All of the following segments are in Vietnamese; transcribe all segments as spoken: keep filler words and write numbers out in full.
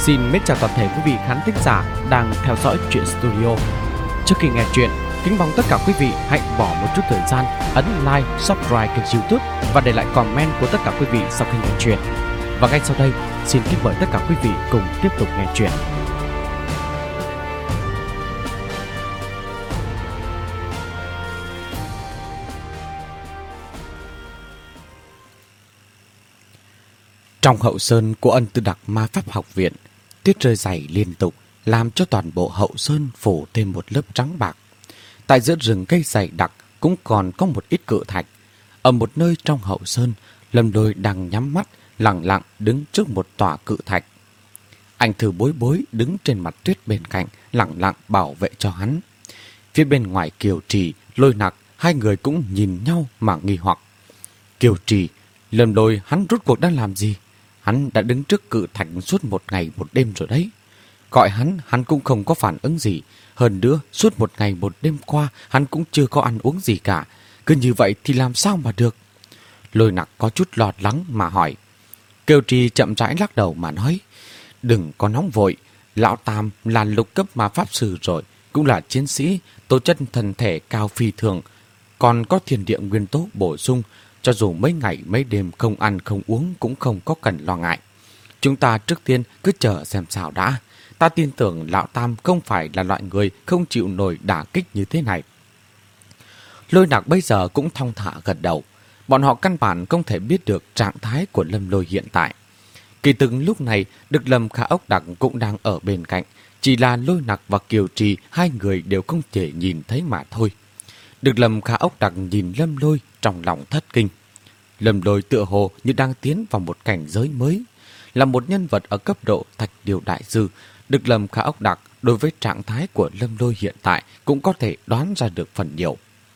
Xin mến chào toàn thể quý vị khán thính giả đang theo dõi Truyện Studio. Trước khi nghe chuyện, kính mong tất cả quý vị hãy bỏ một chút thời gian ấn like, subscribe kênh YouTube và để lại comment của tất cả quý vị sau khi nghe chuyện. Và ngay sau đây, xin kính mời tất cả quý vị cùng tiếp tục nghe chuyện. Trong hậu sơn của Ân Tư Đặc Ma Pháp Học Viện, tuyết rơi dày liên tục làm cho toàn bộ hậu sơn phủ thêm một lớp trắng bạc. Tại giữa rừng cây dày đặc cũng còn có một ít cự thạch. Ở một nơi trong hậu sơn, Lâm Lôi đang nhắm mắt lặng lặng đứng trước một tòa cự thạch. Anh Thư Bối Bối đứng trên mặt tuyết bên cạnh, lặng lặng bảo vệ cho hắn. Phía bên ngoài Kiều Trì, Lôi Nặc, hai người cũng nhìn nhau mà nghi hoặc. Kiều Trì, Lâm Lôi hắn rốt cuộc đang làm gì? Hắn đã đứng trước cự thạch suốt một ngày một đêm rồi đấy. Gọi hắn, hắn cũng không có phản ứng gì. Hơn nữa, suốt một ngày một đêm qua, hắn cũng chưa có ăn uống gì cả. Cứ như vậy thì làm sao mà được? Lôi Nặc có chút lo lắng mà hỏi. Kiều Trì chậm rãi lắc đầu mà nói. Đừng có nóng vội. Lão Tam là lục cấp ma pháp sư rồi, cũng là chiến sĩ, tố chất thân thể cao phi thường. Còn có thiên địa nguyên tố bổ sung, cho dù mấy ngày mấy đêm không ăn không uống cũng không có cần lo ngại. Chúng ta trước tiên cứ chờ xem sao đã. Ta tin tưởng Lão Tam không phải là loại người không chịu nổi đả kích như thế này. Lôi Nặc bây giờ cũng thong thả gật đầu. Bọn họ căn bản không thể biết được trạng thái của Lâm Lôi hiện tại. Kỳ thực lúc này, Được Lâm Khả Ốc Đặc cũng đang ở bên cạnh. Chỉ là Lôi Nặc và Kiều Trì hai người đều không thể nhìn thấy mà thôi. Được Lâm Khả Ốc Đặc nhìn Lâm Lôi trong lòng thất kinh. Lâm Lôi tựa hồ như đang tiến vào một cảnh giới mới. Là một nhân vật ở cấp độ Thạch Điều Đại Sư, Được Lâm Khả Ốc Đặc đối với trạng thái của Lâm Lôi hiện tại cũng có thể đoán ra được phần nhiều.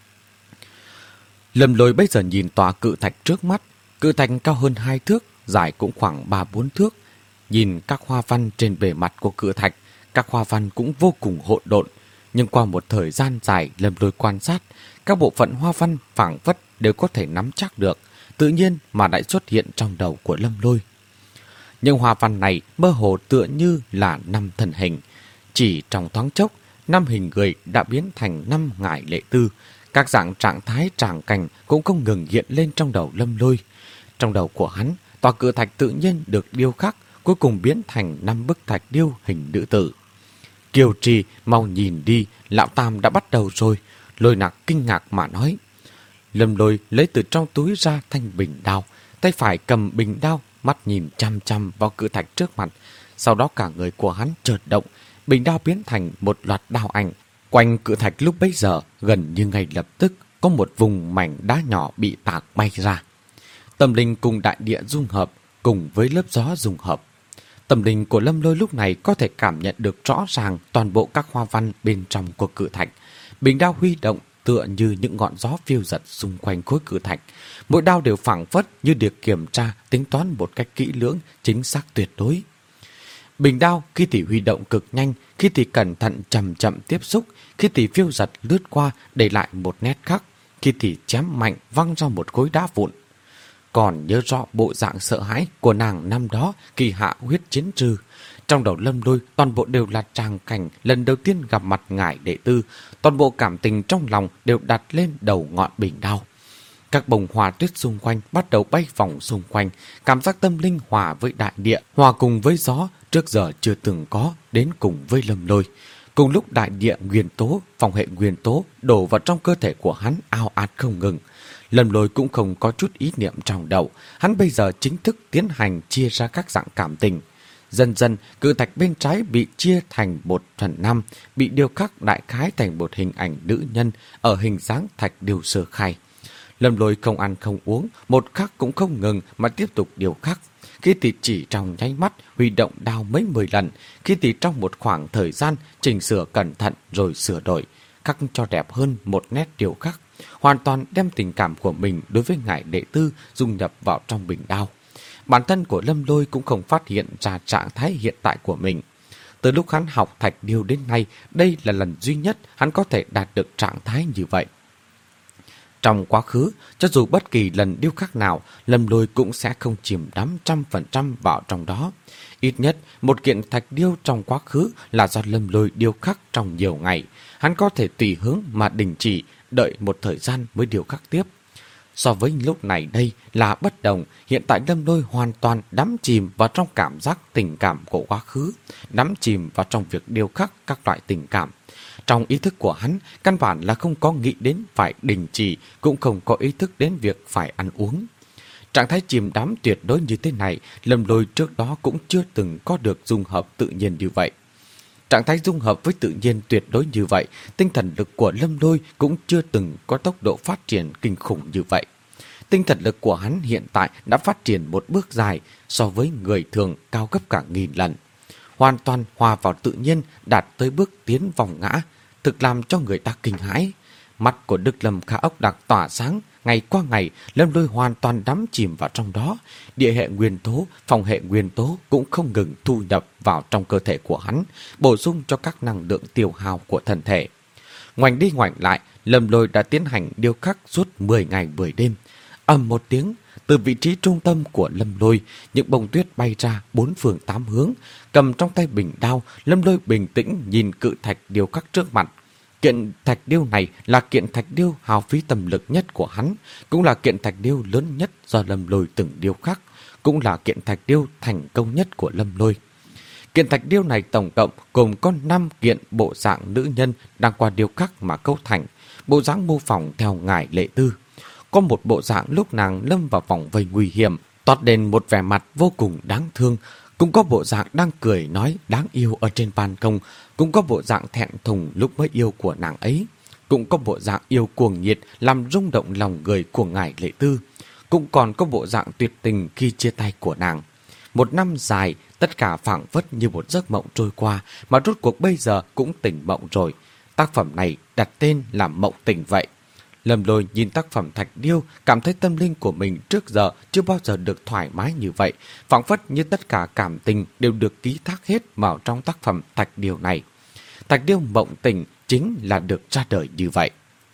Lâm Lôi bây giờ nhìn tòa cự thạch trước mắt. Cự thạch cao hơn hai thước, dài cũng khoảng ba bốn thước. Nhìn các hoa văn trên bề mặt của cự thạch, các hoa văn cũng vô cùng hỗn độn. Nhưng qua một thời gian dài Lâm Lôi quan sát, các bộ phận hoa văn phảng phất đều có thể nắm chắc được, tự nhiên mà lại xuất hiện trong đầu của Lâm Lôi. Nhưng hoa văn này mơ hồ tựa như là năm thần hình. Chỉ trong thoáng chốc, năm hình người đã biến thành năm ngải lệ tư. Các dạng trạng thái tràng cảnh cũng không ngừng hiện lên trong đầu Lâm Lôi. Trong đầu của hắn, tòa cự thạch tự nhiên được điêu khắc, cuối cùng biến thành năm bức thạch điêu hình nữ tử. Kiều Trì, mau nhìn đi, Lão Tam đã bắt đầu rồi. Lôi Nặc kinh ngạc mà nói. Lâm Lôi lấy từ trong túi ra thanh bình đao, tay phải cầm bình đao, mắt nhìn chăm chăm vào cự thạch trước mặt. Sau đó cả người của hắn chợt động, bình đao biến thành một loạt đao ảnh. Quanh cự thạch lúc bấy giờ, gần như ngay lập tức, có một vùng mảnh đá nhỏ bị tạc bay ra. Tâm linh cùng đại địa dung hợp, cùng với lớp gió dung hợp. Tâm linh của Lâm Lôi lúc này có thể cảm nhận được rõ ràng toàn bộ các hoa văn bên trong của cự thạch. Bình đao huy động tựa như những ngọn gió phiêu dật xung quanh khối cự thạch. Mỗi đao đều phảng phất như được kiểm tra, tính toán một cách kỹ lưỡng, chính xác tuyệt đối. Bình đao khi thì huy động cực nhanh, khi thì cẩn thận chậm chậm tiếp xúc, khi thì phiêu dật lướt qua để lại một nét khắc, khi thì chém mạnh văng ra một khối đá vụn. Còn nhớ rõ bộ dạng sợ hãi của nàng năm đó kỳ hạ huyết chiến trừ. Trong đầu Lâm Lôi toàn bộ đều là tràng cảnh lần đầu tiên gặp mặt ngải đệ tư. Toàn bộ cảm tình trong lòng đều đặt lên đầu ngọn bình đao. Các bông hoa tuyết xung quanh bắt đầu bay vòng xung quanh. Cảm giác tâm linh hòa với đại địa, hòa cùng với gió trước giờ chưa từng có đến cùng với Lâm Lôi. Cùng lúc đại địa nguyên tố, phòng hệ nguyên tố đổ vào trong cơ thể của hắn ao ạt không ngừng. Lâm Lôi cũng không có chút ý niệm trong đầu. Hắn bây giờ chính thức tiến hành chia ra các dạng cảm tình. Dần dần, cự thạch bên trái bị chia thành một phần năm, bị điêu khắc đại khái thành một hình ảnh nữ nhân ở hình dáng thạch điêu sơ khai. Lâm Lôi không ăn không uống, một khắc cũng không ngừng mà tiếp tục điêu khắc. Khi thì chỉ trong nháy mắt huy động đao mấy mười lần, khi thì trong một khoảng thời gian chỉnh sửa cẩn thận rồi sửa đổi, khắc cho đẹp hơn một nét điêu khắc. Hoàn toàn đem tình cảm của mình đối với ngải đệ tư dung nhập vào trong bình đao. Bản thân của Lâm Lôi cũng không phát hiện ra trạng thái hiện tại của mình. Từ lúc hắn học thạch điêu đến nay, đây là lần duy nhất hắn có thể đạt được trạng thái như vậy. Trong quá khứ, cho dù bất kỳ lần điêu khắc nào, Lâm Lôi cũng sẽ không chìm đắm trăm phần trăm vào trong đó. Ít nhất, một kiện thạch điêu trong quá khứ là do Lâm Lôi điêu khắc trong nhiều ngày. Hắn có thể tùy hứng mà đình chỉ, đợi một thời gian mới điêu khắc tiếp. So với lúc này đây là bất đồng, hiện tại Lâm Lôi hoàn toàn đắm chìm vào trong cảm giác tình cảm của quá khứ, đắm chìm vào trong việc điêu khắc các loại tình cảm. Trong ý thức của hắn, căn bản là không có nghĩ đến phải đình chỉ, cũng không có ý thức đến việc phải ăn uống. Trạng thái chìm đắm tuyệt đối như thế này, Lâm Lôi trước đó cũng chưa từng có được dung hợp tự nhiên như vậy. Trạng thái dung hợp với tự nhiên tuyệt đối như vậy, tinh thần lực của Lâm Lôi cũng chưa từng có tốc độ phát triển kinh khủng như vậy. Tinh thần lực của hắn hiện tại đã phát triển một bước dài so với người thường cao gấp cả nghìn lần. Hoàn toàn hòa vào tự nhiên, đạt tới bước tiến vòng ngã, thực làm cho người ta kinh hãi. Mắt của Đức Lâm Khả Ốc Đặc tỏa sáng, ngày qua ngày, Lâm Lôi hoàn toàn đắm chìm vào trong đó. Địa hệ nguyên tố, phòng hệ nguyên tố cũng không ngừng thu nhập vào trong cơ thể của hắn, bổ sung cho các năng lượng tiêu hao của thân thể. Ngoảnh đi ngoảnh lại, Lâm Lôi đã tiến hành điêu khắc suốt mười ngày mười đêm. Ầm một tiếng, từ vị trí trung tâm của Lâm Lôi, những bông tuyết bay ra bốn phương tám hướng. Cầm trong tay bình đao, Lâm Lôi bình tĩnh nhìn cự thạch điêu khắc trước mặt. Kiện thạch điêu này là kiện thạch điêu hao phí tâm lực nhất của hắn, cũng là kiện thạch điêu lớn nhất do Lâm Lôi từng điêu khắc, cũng là kiện thạch điêu thành công nhất của Lâm Lôi. Kiện thạch điêu này tổng cộng gồm có năm kiện bộ dạng nữ nhân đang qua điêu khắc mà cấu thành, bộ dáng mô phỏng theo ngải Lệ Tư. Có một bộ dạng lúc nàng lâm vào vòng vây nguy hiểm, toát lên một vẻ mặt vô cùng đáng thương. Cũng có bộ dạng đang cười nói đáng yêu ở trên ban công. Cũng có bộ dạng thẹn thùng lúc mới yêu của nàng ấy. Cũng có bộ dạng yêu cuồng nhiệt làm rung động lòng người của ngài Lệ Tư. Cũng còn có bộ dạng tuyệt tình khi chia tay của nàng. Một năm dài, tất cả phảng phất như một giấc mộng trôi qua, mà rốt cuộc bây giờ cũng tỉnh mộng rồi. Tác phẩm này đặt tên là Mộng Tỉnh vậy. Lâm Lôi nhìn tác phẩm thạch điêu, cảm thấy tâm linh của mình trước giờ chưa bao giờ được thoải mái như vậy, phảng phất như tất cả cảm tình đều được ký thác hết vào trong tác phẩm thạch điêu này. Thạch điêu Mộng Tỉnh chính là được ra đời như vậy.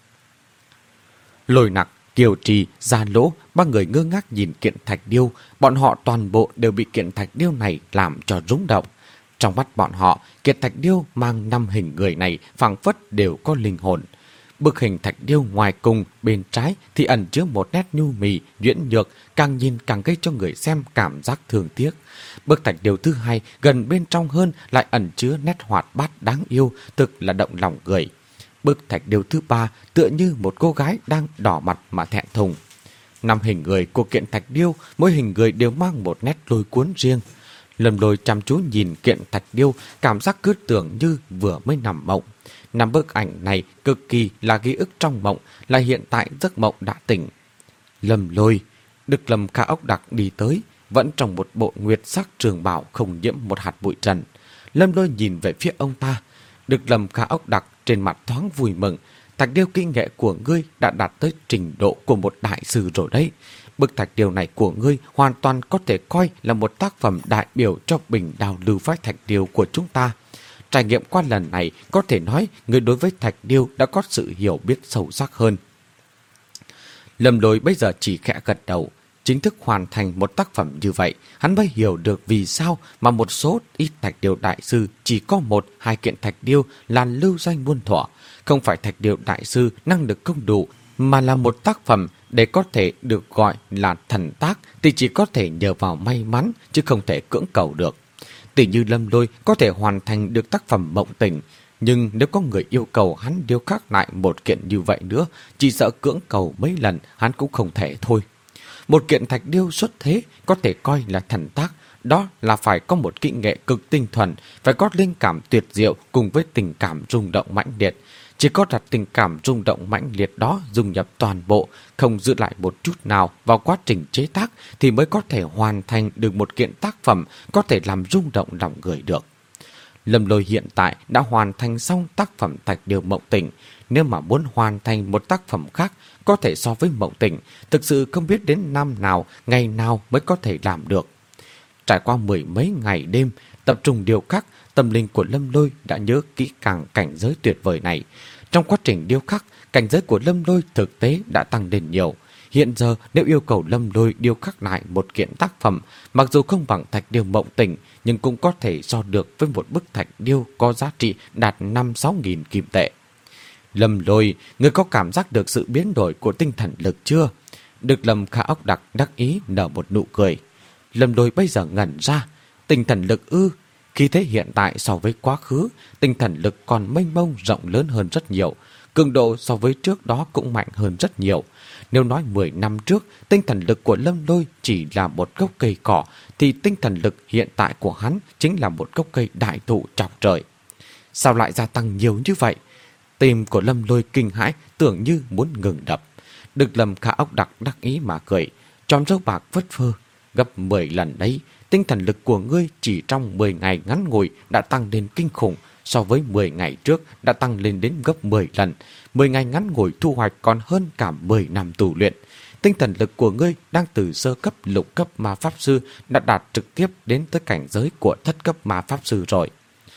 Lôi Nặc, Kiều Trì, Gia Lỗ, ba người ngơ ngác nhìn kiện thạch điêu, bọn họ toàn bộ đều bị kiện thạch điêu này làm cho rung động. Trong mắt bọn họ, kiện thạch điêu mang năm hình người này phảng phất đều có linh hồn. Bức hình thạch điêu ngoài cùng bên trái thì ẩn chứa một nét nhu mì, nhuyễn nhược, càng nhìn càng gây cho người xem cảm giác thương tiếc. Bức thạch điêu thứ hai gần bên trong hơn lại ẩn chứa nét hoạt bát đáng yêu, thực là động lòng người. Bức thạch điêu thứ ba tựa như một cô gái đang đỏ mặt mà thẹn thùng. Năm hình người của kiện thạch điêu, mỗi hình người đều mang một nét lôi cuốn riêng. Lâm Lôi chăm chú nhìn kiện thạch điêu, cảm giác cứ tưởng như vừa mới nằm mộng. Năm bức ảnh này cực kỳ là ký ức trong mộng, là hiện tại giấc mộng đã tỉnh. Lâm Lôi, Đức Lâm Khả Ốc Đặc đi tới, vẫn trong một bộ nguyệt sắc trường bào không nhiễm một hạt bụi trần. Lâm Lôi nhìn về phía ông ta. Đức Lâm Khả Ốc Đặc trên mặt thoáng vui mừng. Thạch điêu kỹ nghệ của ngươi đã đạt tới trình độ của một đại sư rồi đấy. Bức thạch điêu này của ngươi hoàn toàn có thể coi là một tác phẩm đại biểu cho bình đào lưu phái thạch điêu của chúng ta. Trải nghiệm qua lần này có thể nói người đối với thạch điêu đã có sự hiểu biết sâu sắc hơn. Lâm Lôi bây giờ chỉ khẽ gật đầu. Chính thức hoàn thành một tác phẩm như vậy, hắn mới hiểu được vì sao mà một số ít thạch điêu đại sư chỉ có một, hai kiện thạch điêu là lưu danh muôn thuở. Không phải thạch điêu đại sư năng lực không đủ, mà là một tác phẩm để có thể được gọi là thần tác thì chỉ có thể nhờ vào may mắn chứ không thể cưỡng cầu được. Tỷ như Lâm Lôi có thể hoàn thành được tác phẩm Mộng Tỉnh, nhưng nếu có người yêu cầu hắn điêu khắc lại một kiện như vậy nữa, chỉ sợ cưỡng cầu mấy lần hắn cũng không thể thôi. Một kiện thạch điêu xuất thế có thể coi là thần tác, đó là phải có một kỹ nghệ cực tinh thuần, phải có linh cảm tuyệt diệu cùng với tình cảm rung động mãnh liệt. Chỉ có đặt tình cảm rung động mãnh liệt đó dung nhập toàn bộ, không giữ lại một chút nào vào quá trình chế tác thì mới có thể hoàn thành được một kiện tác phẩm có thể làm rung động lòng người được. Lâm Lôi hiện tại đã hoàn thành xong tác phẩm Thạch Điêu Mộng Tỉnh. Nếu mà muốn hoàn thành một tác phẩm khác có thể so với Mộng Tỉnh, thực sự không biết đến năm nào, ngày nào mới có thể làm được. Trải qua mười mấy ngày đêm, tập trung điều khắc, tâm linh của Lâm Lôi đã nhớ kỹ càng cảnh giới tuyệt vời này. Trong quá trình điêu khắc, cảnh giới của Lâm Lôi thực tế đã tăng lên nhiều. Hiện giờ nếu yêu cầu Lâm Lôi điêu khắc lại một kiện tác phẩm, mặc dù không bằng thạch điêu Mộng Tình, nhưng cũng có thể so được với một bức thạch điêu có giá trị đạt năm sáu nghìn kim tệ. Lâm Lôi, ngươi có cảm giác được sự biến đổi của tinh thần lực chưa? Được Lâm Khả Ốc Đặc đắc ý nở một nụ cười. Lâm Lôi bây giờ ngẩn ra. Tinh thần lực ư? Khi thế hiện tại so với quá khứ, tinh thần lực còn mênh mông rộng lớn hơn rất nhiều. Cường độ so với trước đó cũng mạnh hơn rất nhiều. Nếu nói mười năm trước, tinh thần lực của Lâm Lôi chỉ là một gốc cây cỏ, thì tinh thần lực hiện tại của hắn chính là một gốc cây đại thụ chọc trời. Sao lại gia tăng nhiều như vậy? Tim của Lâm Lôi kinh hãi, tưởng như muốn ngừng đập. Được Lâm Khả Ốc Đặc đắc ý mà cười, tròn râu bạc phất phơ. Gấp mười lần đấy, tinh thần lực của ngươi chỉ trong mười ngày ngắn ngủi đã tăng lên kinh khủng, so với mười ngày trước đã tăng lên đến gấp mười lần. mười ngày ngắn ngủi thu hoạch còn hơn cả mười năm tu luyện. Tinh thần lực của ngươi đang từ sơ cấp lục cấp ma pháp sư đã đạt trực tiếp đến tới cảnh giới của thất cấp ma pháp sư rồi.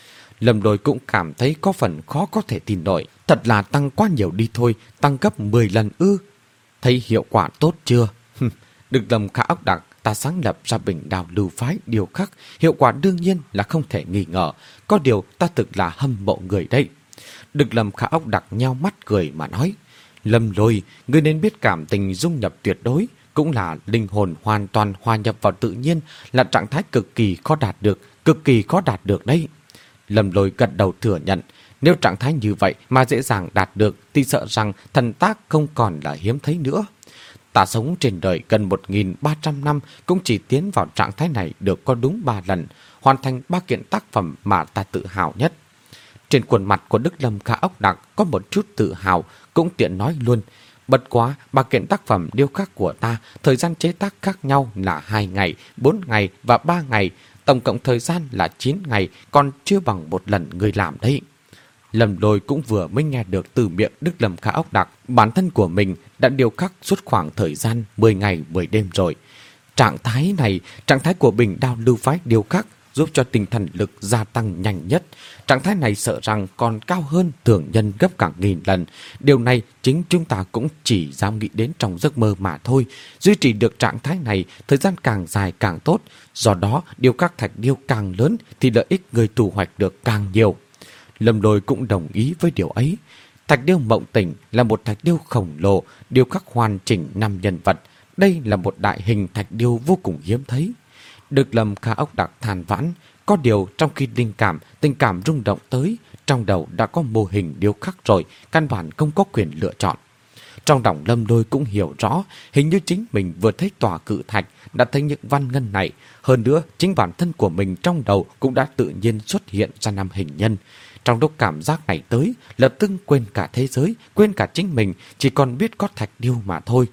Lâm Lôi cũng cảm thấy có phần khó có thể tin nổi. Thật là tăng quá nhiều đi thôi, tăng gấp mười lần ư. Thấy hiệu quả tốt chưa? Được Lâm Khả Ốc Đặc, ta sáng lập ra Bình Đào Lưu Phái điều khắc, hiệu quả đương nhiên là không thể nghi ngờ. Có điều ta thực là hâm mộ người đây. Được Lâm Khả Ốc Đặc nheo mắt cười mà nói, Lâm Lôi, ngươi nên biết cảm tình dung nhập tuyệt đối, cũng là linh hồn hoàn toàn hòa nhập vào tự nhiên, là trạng thái cực kỳ khó đạt được, cực kỳ khó đạt được đấy. Lâm Lôi gật đầu thừa nhận, nếu trạng thái như vậy mà dễ dàng đạt được thì sợ rằng thần tác không còn là hiếm thấy nữa. Ta sống trên đời gần một nghìn ba trăm năm cũng chỉ tiến vào trạng thái này được có đúng ba lần, hoàn thành ba kiện tác phẩm mà ta tự hào nhất. Trên khuôn mặt của Đức Lâm Khả Ốc Đặc có một chút tự hào, cũng tiện nói luôn. Bất quá, ba kiện tác phẩm điêu khắc của ta, thời gian chế tác khác nhau là hai ngày, bốn ngày và ba ngày. Tổng cộng thời gian là chín ngày, còn chưa bằng một lần người làm đấy. Lâm Lôi cũng vừa mới nghe được từ miệng Đức Lâm Khả Ốc Đặc, bản thân của mình đã điêu khắc suốt khoảng thời gian mười ngày mười đêm rồi. Trạng thái này, trạng thái của Bình Đao Lưu Phái điêu khắc giúp cho tinh thần lực gia tăng nhanh nhất. Trạng thái này sợ rằng còn cao hơn thường nhân gấp cả nghìn lần. Điều này chính chúng ta cũng chỉ dám nghĩ đến trong giấc mơ mà thôi. Duy trì được trạng thái này, thời gian càng dài càng tốt. Do đó, điêu khắc thạch điêu càng lớn thì lợi ích người thu hoạch được càng nhiều. Lâm Lôi cũng đồng ý với điều ấy. Thạch điêu Mộng Tình là một thạch điêu khổng lồ, điêu khắc hoàn chỉnh năm nhân vật. Đây là một đại hình thạch điêu vô cùng hiếm thấy. Được Lâm Khả Ốc Đặc than vãn, có điều trong khi linh cảm, tình cảm rung động tới, trong đầu đã có mô hình điêu khắc rồi, căn bản không có quyền lựa chọn. Trong lòng Lâm Lôi cũng hiểu rõ, hình như chính mình vừa thấy tòa cự thạch, đã thấy những văn ngân này. Hơn nữa, chính bản thân của mình trong đầu cũng đã tự nhiên xuất hiện ra năm hình nhân. Trong lúc cảm giác này tới, lập tức quên cả thế giới, quên cả chính mình, chỉ còn biết có thạch điêu mà thôi.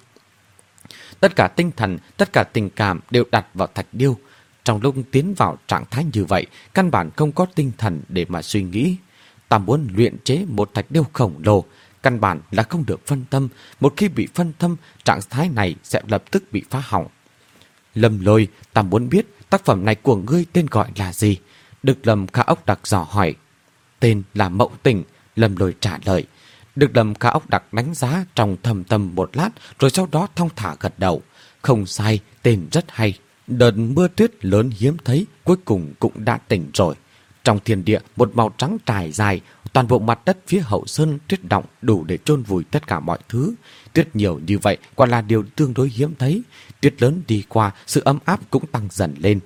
Tất cả tinh thần, tất cả tình cảm đều đặt vào thạch điêu. Trong lúc tiến vào trạng thái như vậy, căn bản không có tinh thần để mà suy nghĩ. Ta muốn luyện chế một thạch điêu khổng lồ, căn bản là không được phân tâm. Một khi bị phân tâm, trạng thái này sẽ lập tức bị phá hỏng. Lâm Lôi, ta muốn biết tác phẩm này của ngươi tên gọi là gì? Được Lâm Khả Ốc Đặc dò hỏi. Tên là Mộng Tình, Lâm Lôi trả lời. Được Lâm Khả Ốc Đặc đánh giá trong thầm tâm một lát, rồi sau đó thong thả gật đầu. Không sai, tên rất hay. Đợt mưa tuyết lớn hiếm thấy cuối cùng cũng đã tỉnh rồi. Trong thiên địa, một màu trắng trải dài, toàn bộ mặt đất phía hậu sơn tuyết đọng đủ để chôn vùi tất cả mọi thứ. Tuyết nhiều như vậy quả là điều tương đối hiếm thấy. Tuyết lớn đi qua, sự ấm áp cũng tăng dần lên.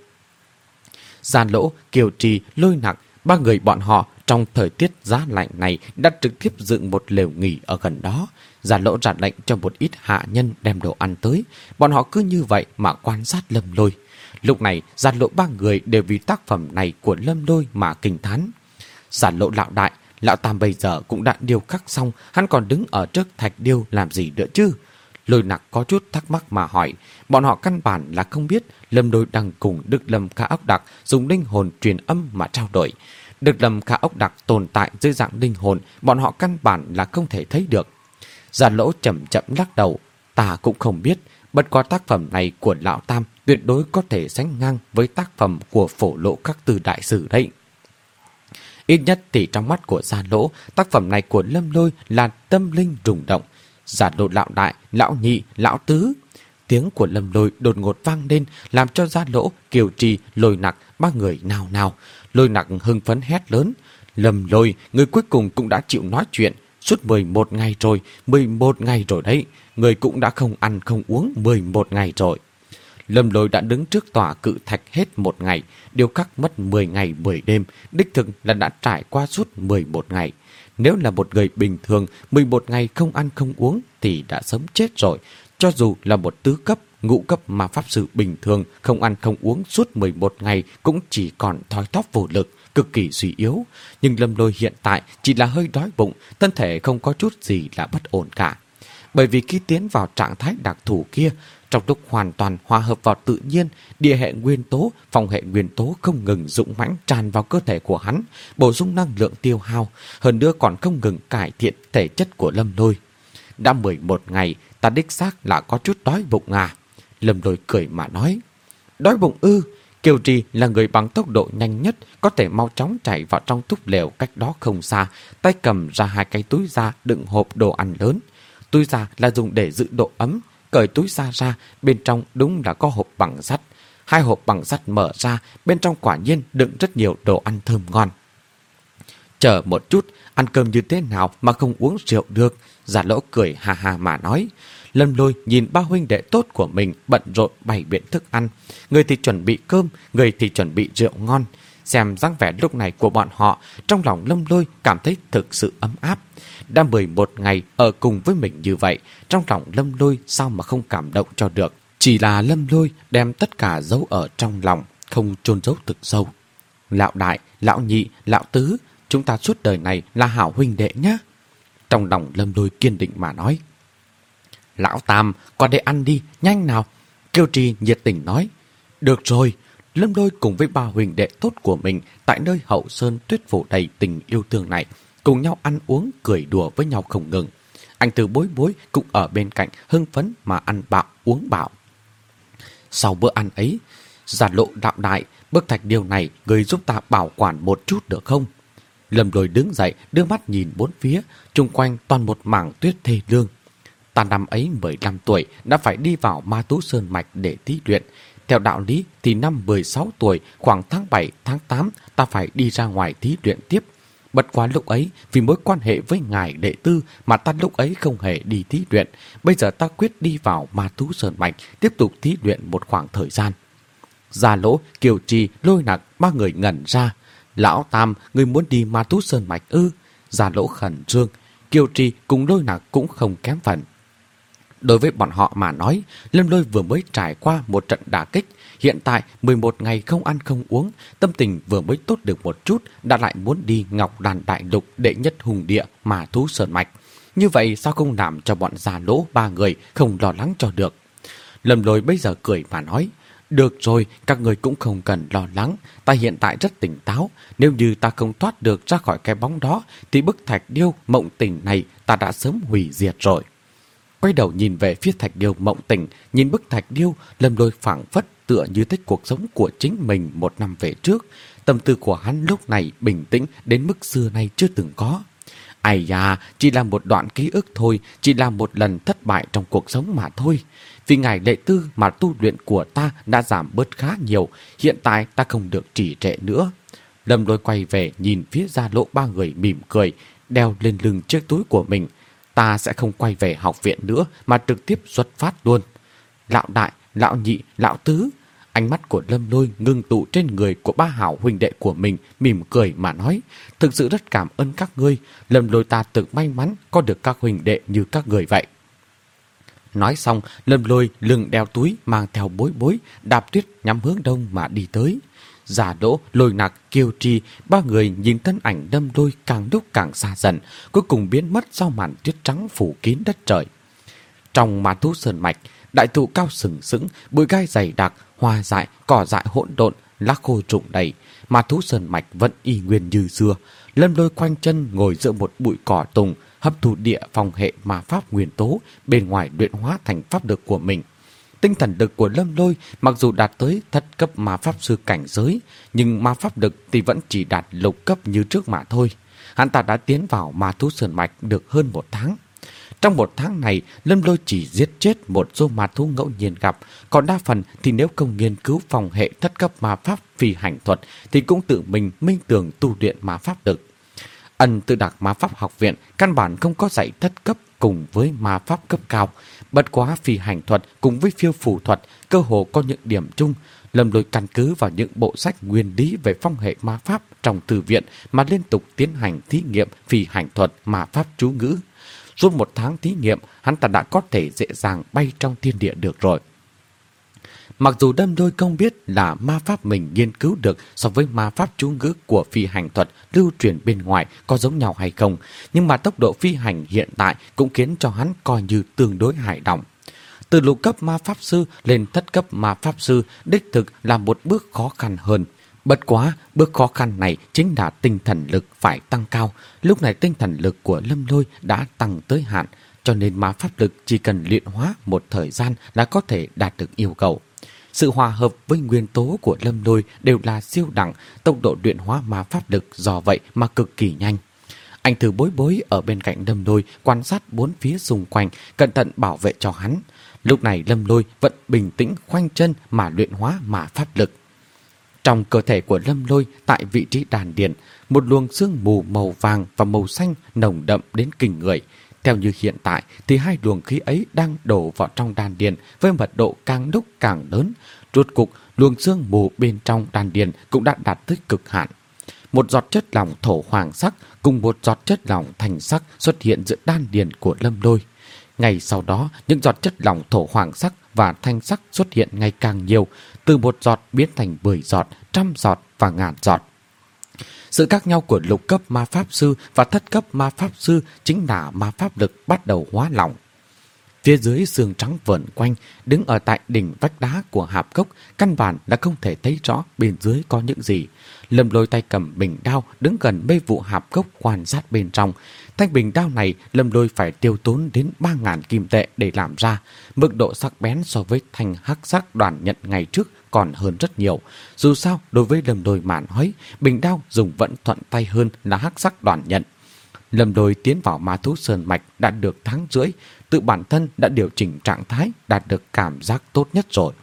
Gia Lỗ, Kiều Trì, Lôi Nặc, ba người bọn họ trong thời tiết giá lạnh này đã trực tiếp dựng một lều nghỉ ở gần đó. Gia Lỗ ra lệnh cho một ít hạ nhân đem đồ ăn tới. Bọn họ cứ như vậy mà quan sát Lâm Lôi. Lúc này, Gia Lỗ ba người đều vì tác phẩm này của Lâm Lôi mà kinh thán. Gia Lỗ lão đại, lão tam bây giờ cũng đã điêu khắc xong, hắn còn đứng ở trước thạch điêu làm gì nữa chứ? Lôi Nặc có chút thắc mắc mà hỏi. Bọn họ căn bản là không biết Lâm Lôi đang cùng Đức Lâm Khả Ốc Đặc dùng linh hồn truyền âm mà trao đổi. Đức Lâm Khả Ốc Đặc tồn tại dưới dạng linh hồn, bọn họ căn bản là không thể thấy được. Gia Lỗ chậm chậm lắc đầu. Ta cũng không biết, bất quá tác phẩm này của lão tam tuyệt đối có thể sánh ngang với tác phẩm của Phổ Lộ Các Tư đại sử đấy. Ít nhất thì trong mắt của Gia Lỗ, tác phẩm này của Lâm Lôi là tâm linh rung động. Gia Lỗ lão đại, lão nhị, lão tứ. Tiếng của Lâm Lôi đột ngột vang lên, làm cho Gia Lỗ, Kiều Trì, Lôi Nặc ba người nào nào. Lôi Nặc hưng phấn hét lớn: Lâm Lôi, người cuối cùng cũng đã chịu nói chuyện. Suốt mười một ngày rồi, mười một ngày rồi đấy. Người cũng đã không ăn không uống mười một ngày rồi. Lâm Lôi đã đứng trước tòa cự thạch hết một ngày, điều khắc mất mười ngày mười đêm, đích thực là đã trải qua suốt mười một ngày. Nếu là một người bình thường, mười một ngày không ăn không uống thì đã sớm chết rồi. Cho dù là một tứ cấp, ngũ cấp mà pháp sư bình thường không ăn không uống suốt mười một ngày cũng chỉ còn thoi thóp vô lực, cực kỳ suy yếu. Nhưng Lâm Lôi hiện tại chỉ là hơi đói bụng, thân thể không có chút gì là bất ổn cả. Bởi vì khi tiến vào trạng thái đặc thù kia, trong lúc hoàn toàn hòa hợp vào tự nhiên, địa hệ nguyên tố, phong hệ nguyên tố không ngừng dũng mãnh tràn vào cơ thể của hắn, bổ sung năng lượng tiêu hao, hơn nữa còn không ngừng cải thiện thể chất của Lâm Lôi. Đã mười một ngày, ta đích xác là có chút đói bụng à. Lâm Lôi cười mà nói. Đói bụng ư? Kiều Trì là người bằng tốc độ nhanh nhất, có thể mau chóng chạy vào trong túp lều cách đó không xa, tay cầm ra hai cái túi da đựng hộp đồ ăn lớn. Túi da là dùng để giữ độ ấm, cởi túi da ra, bên trong đúng là có hộp bằng sắt. Hai hộp bằng sắt mở ra, bên trong quả nhiên đựng rất nhiều đồ ăn thơm ngon. Chờ một chút, ăn cơm như thế nào mà không uống rượu được? Giả Lỗ cười ha ha mà nói. Lâm Lôi nhìn ba huynh đệ tốt của mình bận rộn bày biện thức ăn. Người thì chuẩn bị cơm, người thì chuẩn bị rượu ngon. Xem dáng vẻ lúc này của bọn họ, trong lòng Lâm Lôi cảm thấy thực sự ấm áp. Đã mười một ngày ở cùng với mình như vậy, trong lòng Lâm Lôi sao mà không cảm động cho được. Chỉ là Lâm Lôi đem tất cả giấu ở trong lòng, không chôn giấu thực sâu. Lão đại, lão nhị, lão tứ, chúng ta suốt đời này là hảo huynh đệ nhé. Trong lòng Lâm Lôi kiên định mà nói. Lão Tam, qua đây ăn đi, nhanh nào. Kiều Trì nhiệt tình nói. Được rồi. Lâm Lôi cùng với ba huynh đệ tốt của mình tại nơi hậu sơn tuyết phủ đầy tình yêu thương này, cùng nhau ăn uống, cười đùa với nhau không ngừng. Anh Từ Bối Bối cũng ở bên cạnh hưng phấn mà ăn bạo, uống bạo. Sau bữa ăn ấy, Giả Lộ đạo đại, bức thạch điêu này người giúp ta bảo quản một chút được không? Lâm Lôi đứng dậy, đưa mắt nhìn bốn phía, chung quanh toàn một mảng tuyết thê lương. Ta năm ấy mười lăm tuổi đã phải đi vào Ma Tú Sơn Mạch để thí luyện. Theo đạo lý thì năm mười sáu tuổi, khoảng tháng bảy, tháng tám, ta phải đi ra ngoài thí luyện tiếp. Bất quá lúc ấy, vì mối quan hệ với ngài đệ tư mà ta lúc ấy không hề đi thí luyện. Bây giờ ta quyết đi vào Ma Tú Sơn Mạch, tiếp tục thí luyện một khoảng thời gian. Gia Lỗ, Kiều Trì, Lôi Nặc, ba người ngẩn ra. Lão Tam, người muốn đi Ma Tú Sơn Mạch ư? Gia Lỗ khẩn trương, Kiều Trì cùng Lôi Nặc cũng không kém phần. Đối với bọn họ mà nói, Lâm Lôi vừa mới trải qua một trận đả kích, hiện tại mười một ngày không ăn không uống, tâm tình vừa mới tốt được một chút đã lại muốn đi Ngọc Đàn Đại Lục đệ nhất hùng địa Ma Tú Sơn Mạch. Như vậy sao không làm cho bọn Gia Lỗ ba người không lo lắng cho được? Lâm Lôi bây giờ cười mà nói, được rồi, các người cũng không cần lo lắng, ta hiện tại rất tỉnh táo, nếu như ta không thoát được ra khỏi cái bóng đó thì bức thạch điêu mộng tình này ta đã sớm hủy diệt rồi. Quay đầu nhìn về phía thạch điêu mộng tình, nhìn bức thạch điêu, Lâm Lôi phảng phất tựa như thích cuộc sống của chính mình một năm về trước. Tâm tư của hắn lúc này bình tĩnh đến mức xưa nay chưa từng có. Ai da, chỉ là một đoạn ký ức thôi, chỉ là một lần thất bại trong cuộc sống mà thôi. Vì ngài đệ tư mà tu luyện của ta đã giảm bớt khá nhiều, hiện tại ta không được trì trệ nữa. Lâm Lôi quay về nhìn phía Gia Lỗ ba người mỉm cười, đeo lên lưng chiếc túi của mình. Ta sẽ không quay về học viện nữa mà trực tiếp xuất phát luôn. Lão đại, lão nhị, lão tứ. Ánh mắt của Lâm Lôi ngưng tụ trên người của ba hảo huynh đệ của mình, mỉm cười mà nói. Thực sự rất cảm ơn các ngươi. Lâm Lôi ta tự may mắn có được các huynh đệ như các người vậy. Nói xong, Lâm Lôi lưng đeo túi mang theo Bối Bối, đạp tuyết nhắm hướng đông mà đi tới. Giả Lỗ, Lôi Nặc, Kiều Trì, ba người nhìn thân ảnh Lâm Lôi càng lúc càng xa dần, cuối cùng biến mất sau màn tuyết trắng phủ kín đất trời. Trong Ma Tú Sơn Mạch, đại thụ cao sừng sững, bụi gai dày đặc, hoa dại, cỏ dại hỗn độn, lá khô rụng đầy. Ma Tú Sơn Mạch vẫn y nguyên như xưa. Lâm Lôi khoanh chân ngồi giữa một bụi cỏ tùng, hấp thụ địa phong hệ ma pháp nguyên tố bên ngoài luyện hóa thành pháp lực của mình. Tinh thần lực của Lâm Lôi mặc dù đạt tới thất cấp ma pháp sư cảnh giới, nhưng ma pháp lực thì vẫn chỉ đạt lục cấp như trước mà thôi. Hắn ta đã tiến vào ma thú sơn mạch được hơn một tháng. Trong một tháng này, Lâm Lôi chỉ giết chết một số ma thú ngẫu nhiên gặp, còn đa phần thì nếu không nghiên cứu phòng hệ thất cấp ma pháp phi hành thuật thì cũng tự mình minh tường tu luyện ma pháp lực. Ân Tự Đặc Ma Pháp Học Viện căn bản không có dạy thất cấp cùng với ma pháp cấp cao. Bất quá phi hành thuật cùng với phiêu phù thuật cơ hồ có những điểm chung. Lâm Lôi căn cứ vào những bộ sách nguyên lý về phong hệ ma pháp trong thư viện mà liên tục tiến hành thí nghiệm phi hành thuật ma pháp chú ngữ. Suốt một tháng thí nghiệm, hắn ta đã có thể dễ dàng bay trong thiên địa được rồi. Mặc dù Lâm Lôi không biết là ma pháp mình nghiên cứu được so với ma pháp chú ngữ của phi hành thuật lưu truyền bên ngoài có giống nhau hay không, nhưng mà tốc độ phi hành hiện tại cũng khiến cho hắn coi như tương đối hài lòng. Từ lục cấp ma pháp sư lên thất cấp ma pháp sư đích thực là một bước khó khăn hơn. Bất quá, bước khó khăn này chính là tinh thần lực phải tăng cao. Lúc này tinh thần lực của Lâm Lôi đã tăng tới hạn, cho nên ma pháp lực chỉ cần luyện hóa một thời gian là có thể đạt được yêu cầu. Sự hòa hợp với nguyên tố của Lâm Lôi đều là siêu đẳng, tốc độ luyện hóa ma pháp lực do vậy mà cực kỳ nhanh. Anh Thư Bối Bối ở bên cạnh Lâm Lôi quan sát bốn phía xung quanh, cẩn thận bảo vệ cho hắn. Lúc này Lâm Lôi vẫn bình tĩnh khoanh chân mà luyện hóa ma pháp lực. Trong cơ thể của Lâm Lôi tại vị trí đan điền, một luồng sương mù màu vàng và màu xanh nồng đậm đến kinh người. Theo như hiện tại thì hai luồng khí ấy đang đổ vào trong đan điền với mật độ càng lúc càng lớn. Rốt cục, luồng sương mù bên trong đan điền cũng đã đạt tới cực hạn. Một giọt chất lỏng thổ hoàng sắc cùng một giọt chất lỏng thành sắc xuất hiện giữa đan điền của Lâm Lôi. Ngay sau đó, những giọt chất lỏng thổ hoàng sắc và thanh sắc xuất hiện ngày càng nhiều, từ một giọt biến thành mười giọt, trăm giọt và ngàn giọt. Sự khác nhau của lục cấp ma pháp sư và thất cấp ma pháp sư chính là ma pháp lực bắt đầu hóa lỏng. Phía dưới sương trắng vờn quanh, đứng ở tại đỉnh vách đá của hạp cốc, căn bản là không thể thấy rõ bên dưới có những gì. Lâm Lôi tay cầm bình đao đứng gần mê vụ hạp cốc quan sát bên trong. Thanh bình đao này Lâm Lôi phải tiêu tốn đến ba ngàn kim tệ để làm ra. Mức độ sắc bén so với thanh hắc sắc đoàn nhận ngày trước còn hơn rất nhiều. Dù sao, đối với Lâm Lôi mà nói, bình đao dùng vẫn thuận tay hơn là hắc sắc đoàn nhận. Lâm Lôi tiến vào ma thú sơn mạch đã được tháng rưỡi, tự bản thân đã điều chỉnh trạng thái, đạt được cảm giác tốt nhất rồi.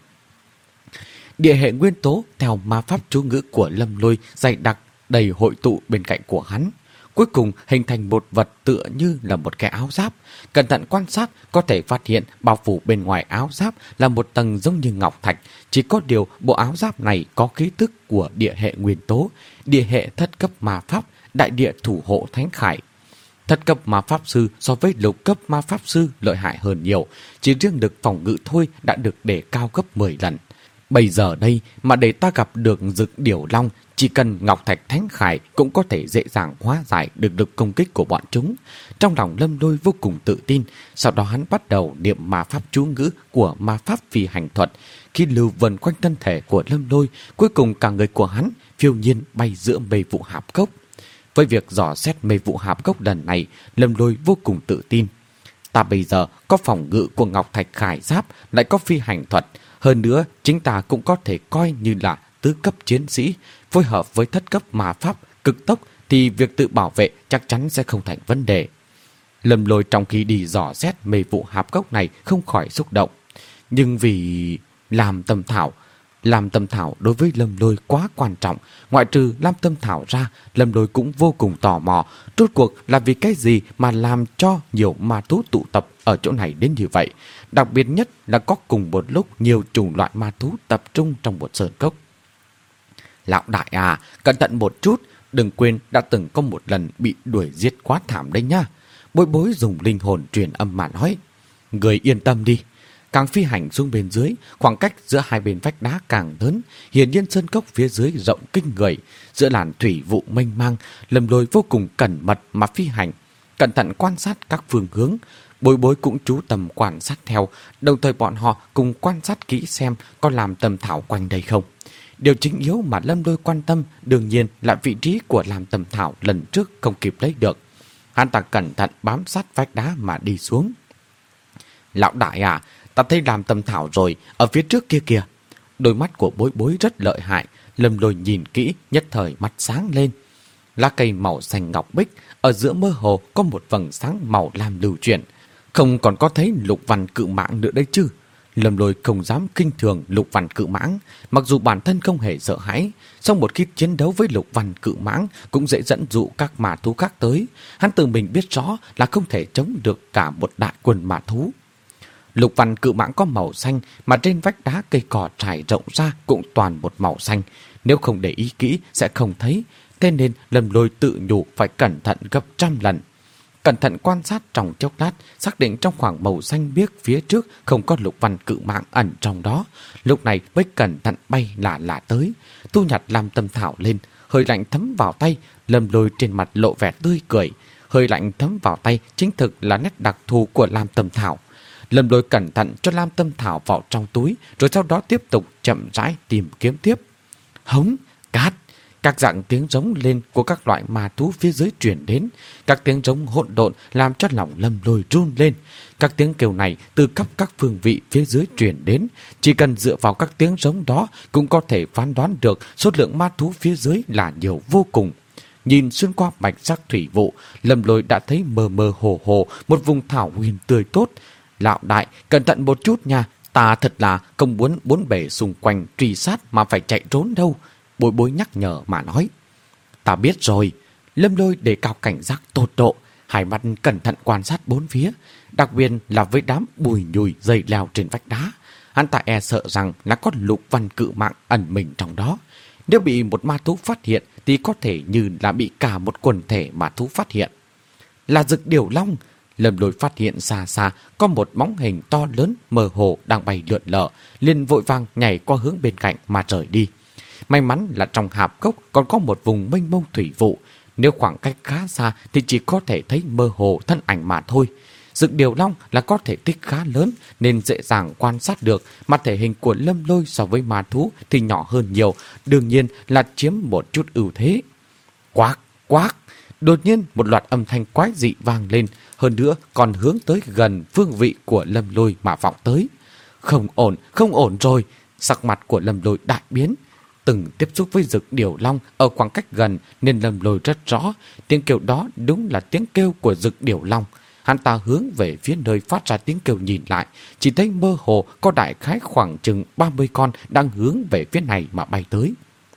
Địa hệ nguyên tố theo ma pháp chú ngữ của Lâm Lôi dày đặc đầy hội tụ bên cạnh của hắn. Cuối cùng hình thành một vật tựa như là một cái áo giáp. Cẩn thận quan sát có thể phát hiện bao phủ bên ngoài áo giáp là một tầng giống như ngọc thạch. Chỉ có điều bộ áo giáp này có khí tức của địa hệ nguyên tố, địa hệ thất cấp ma pháp, đại địa thủ hộ thánh khải. Thất cấp ma pháp sư so với lục cấp ma pháp sư lợi hại hơn nhiều, chỉ riêng lực phòng ngự thôi đã được đề cao gấp mười lần. Bây giờ đây mà để ta gặp được Dực Điểu Long, chỉ cần Ngọc Thạch Thánh Khải cũng có thể dễ dàng hóa giải được lực công kích của bọn chúng. Trong lòng Lâm Lôi vô cùng tự tin, sau đó hắn bắt đầu niệm ma pháp chú ngữ của ma pháp phi hành thuật. Khi lưu vần quanh thân thể của Lâm Lôi, cuối cùng cả người của hắn phiêu nhiên bay giữa mây vụ hạp cốc. Với việc dò xét mê vụ hạp cốc lần này, Lâm Lôi vô cùng tự tin. Ta bây giờ có phòng ngự của Ngọc Thạch Khải Giáp, lại có phi hành thuật. Hơn nữa, chính ta cũng có thể coi như là tứ cấp chiến sĩ. Phối hợp với thất cấp ma pháp, cực tốc thì việc tự bảo vệ chắc chắn sẽ không thành vấn đề. Lâm Lôi trong khi đi dò xét mê vụ hạp cốc này không khỏi xúc động. Nhưng vì làm tầm thảo, Làm Tâm Thảo đối với Lâm Lôi quá quan trọng. Ngoại trừ Lam Tâm Thảo ra, Lâm Lôi cũng vô cùng tò mò. Rốt cuộc là vì cái gì mà làm cho nhiều ma thú tụ tập ở chỗ này đến như vậy? Đặc biệt nhất là có cùng một lúc nhiều chủng loại ma thú tập trung trong một sơn cốc. Lão đại à, cẩn thận một chút, đừng quên đã từng có một lần bị đuổi giết quá thảm đấy nha. Bối Bối dùng linh hồn truyền âm mà nói. Người yên tâm đi. Càng phi hành xuống bên dưới, khoảng cách giữa hai bên vách đá càng lớn. Hiển nhiên sơn cốc phía dưới rộng kinh người. Giữa làn thủy vụ mênh mang, Lâm Lôi vô cùng cẩn mật mà phi hành, cẩn thận quan sát các phương hướng. Bối Bối cũng chú tâm quan sát theo, đồng thời bọn họ cùng quan sát kỹ xem có làm Tâm Thảo quanh đây không. Điều chính yếu mà Lâm Lôi quan tâm đương nhiên là vị trí của làm Tâm Thảo lần trước không kịp lấy được. Hắn ta cẩn thận bám sát vách đá mà đi xuống. Lão đại à, ta thấy Lam Tâm Thảo rồi, ở phía trước kia kìa. Đôi mắt của Bối Bối rất lợi hại, Lâm Lôi nhìn kỹ, nhất thời mắt sáng lên. Lá cây màu xanh ngọc bích, ở giữa mơ hồ có một vầng sáng màu lam lưu chuyển. Không còn có thấy Lục Văn Cự Mãng nữa đấy chứ. Lâm Lôi không dám kinh thường Lục Văn Cự Mãng, mặc dù bản thân không hề sợ hãi, song một khi chiến đấu với Lục Văn Cự Mãng cũng dễ dẫn dụ các ma thú khác tới. Hắn tự mình biết rõ là không thể chống được cả một đại quân ma thú. Lục Văn Cự Mãng có màu xanh, mà trên vách đá cây cỏ trải rộng ra cũng toàn một màu xanh. Nếu không để ý kỹ sẽ không thấy, thế nên Lâm Lôi tự nhủ phải cẩn thận gấp trăm lần. Cẩn thận quan sát trong chốc lát, xác định trong khoảng màu xanh biếc phía trước không có Lục Văn Cự Mãng ẩn trong đó. Lúc này mới cẩn thận bay lả lả tới, thu nhặt Lam Tâm Thảo lên, hơi lạnh thấm vào tay. Lâm Lôi trên mặt lộ vẻ tươi cười. Hơi lạnh thấm vào tay chính thực là nét đặc thù của Lam Tâm Thảo. Lâm Lôi cẩn thận cho Lam Tâm Thảo vào trong túi, rồi sau đó tiếp tục chậm rãi tìm kiếm tiếp. Hống, cát, các dạng tiếng rống lên của các loại ma thú phía dưới truyền đến. Các tiếng rống hỗn độn làm cho lòng Lâm Lôi run lên. Các tiếng kêu này từ khắp các phương vị phía dưới truyền đến. Chỉ cần dựa vào các tiếng rống đó cũng có thể phán đoán được số lượng ma thú phía dưới là nhiều vô cùng. Nhìn xuyên qua bạch sắc thủy vụ, Lâm Lôi đã thấy mờ mờ hồ hồ một vùng thảo nguyên tươi tốt. Lão đại, cẩn thận một chút nha, ta thật là không muốn bốn bể xung quanh truy sát mà phải chạy trốn đâu. Bối Bối nhắc nhở mà nói. Ta biết rồi. Lâm Lôi đề cao cảnh giác tột độ, hai mắt cẩn thận quan sát bốn phía, đặc biệt là với đám bùi nhùi dày leo trên vách đá. Hắn ta e sợ rằng là có Lục Văn Cự Mãng ẩn mình trong đó. Nếu bị một ma thú phát hiện thì có thể như là bị cả một quần thể ma thú phát hiện. Là Dực Điểu Long. Lâm Lôi phát hiện xa xa có một bóng hình to lớn mơ hồ đang bay lượn lờ, liền vội vàng nhảy qua hướng bên cạnh mà rời đi. May mắn là trong hạp cốc còn có một vùng mênh mông thủy vụ, nếu khoảng cách khá xa thì chỉ có thể thấy mơ hồ thân ảnh mà thôi. Dực Điểu Long là có thể tích khá lớn nên dễ dàng quan sát được, mà thể hình của Lâm Lôi so với ma thú thì nhỏ hơn nhiều, đương nhiên là chiếm một chút ưu thế. Quác, quác, đột nhiên một loạt âm thanh quái dị vang lên, hơn nữa còn hướng tới gần phương vị của Lâm Lôi mà vọng tới. Không ổn, không ổn rồi. Sắc mặt của Lâm Lôi đại biến. Từng tiếp xúc với Dực Điểu Long ở khoảng cách gần nên Lâm Lôi rất rõ tiếng kêu đó đúng là tiếng kêu của Dực Điểu Long. Hắn ta hướng về phía nơi phát ra tiếng kêu nhìn lại, chỉ thấy mơ hồ có đại khái khoảng chừng ba mươi con đang hướng về phía này mà bay tới.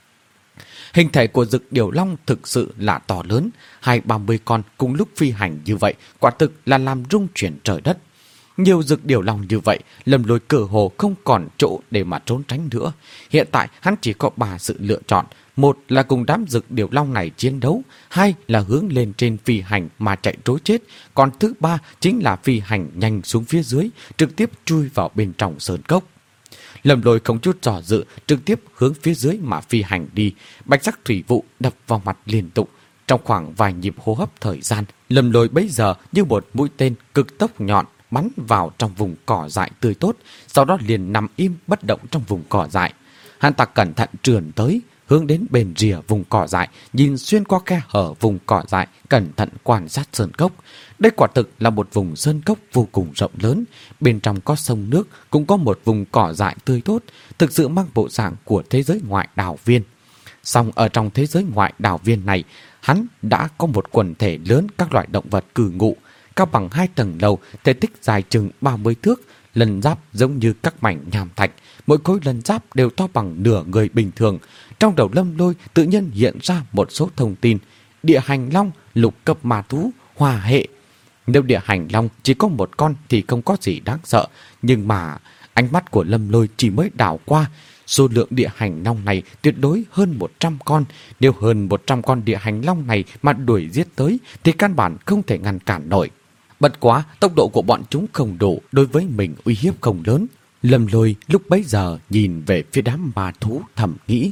Hình thể của Dực Điểu Long thực sự là to lớn, hai ba mươi con cùng lúc phi hành như vậy, quả thực là làm rung chuyển trời đất. Nhiều Dực Điểu Long như vậy, Lâm Lôi cơ hồ không còn chỗ để mà trốn tránh nữa. Hiện tại hắn chỉ có ba sự lựa chọn: một là cùng đám Dực Điểu Long này chiến đấu, hai là hướng lên trên phi hành mà chạy trối chết, còn thứ ba chính là phi hành nhanh xuống phía dưới, trực tiếp chui vào bên trong sơn cốc. Lâm Lôi không chút dò dự, trực tiếp hướng phía dưới mà phi hành đi. Bạch sắc thủy vụ đập vào mặt liên tục. Trong khoảng vài nhịp hô hấp thời gian, Lâm Lôi bấy giờ như một mũi tên cực tốc nhọn bắn vào trong vùng cỏ dại tươi tốt, sau đó liền nằm im bất động trong vùng cỏ dại. Hắn ta cẩn thận trườn tới, hướng đến bên rìa vùng cỏ dại, nhìn xuyên qua khe hở vùng cỏ dại, cẩn thận quan sát sơn cốc. Đây quả thực là một vùng sơn cốc vô cùng rộng lớn, bên trong có sông nước, cũng có một vùng cỏ dại tươi tốt, thực sự mang bộ dạng của thế giới ngoại đảo viên. Song ở trong thế giới ngoại đảo viên này, hắn đã có một quần thể lớn các loại động vật cư ngụ, cao bằng hai tầng lầu, thể tích dài chừng ba mươi thước, lân giáp giống như các mảnh nham thạch, mỗi khối lân giáp đều to bằng nửa người bình thường. Trong đầu Lâm Lôi tự nhiên hiện ra một số thông tin: địa hành long, lục cấp ma thú, hòa hệ. Nếu địa hành long chỉ có một con thì không có gì đáng sợ, nhưng mà ánh mắt của Lâm Lôi chỉ mới đảo qua, số lượng địa hành long này tuyệt đối hơn một trăm con. Nếu hơn một trăm con địa hành long này mà đuổi giết tới thì căn bản không thể ngăn cản nổi. Bất quá tốc độ của bọn chúng không đủ, đối với mình uy hiếp không lớn. Lâm Lôi lúc bấy giờ nhìn về phía đám ma thú thầm nghĩ.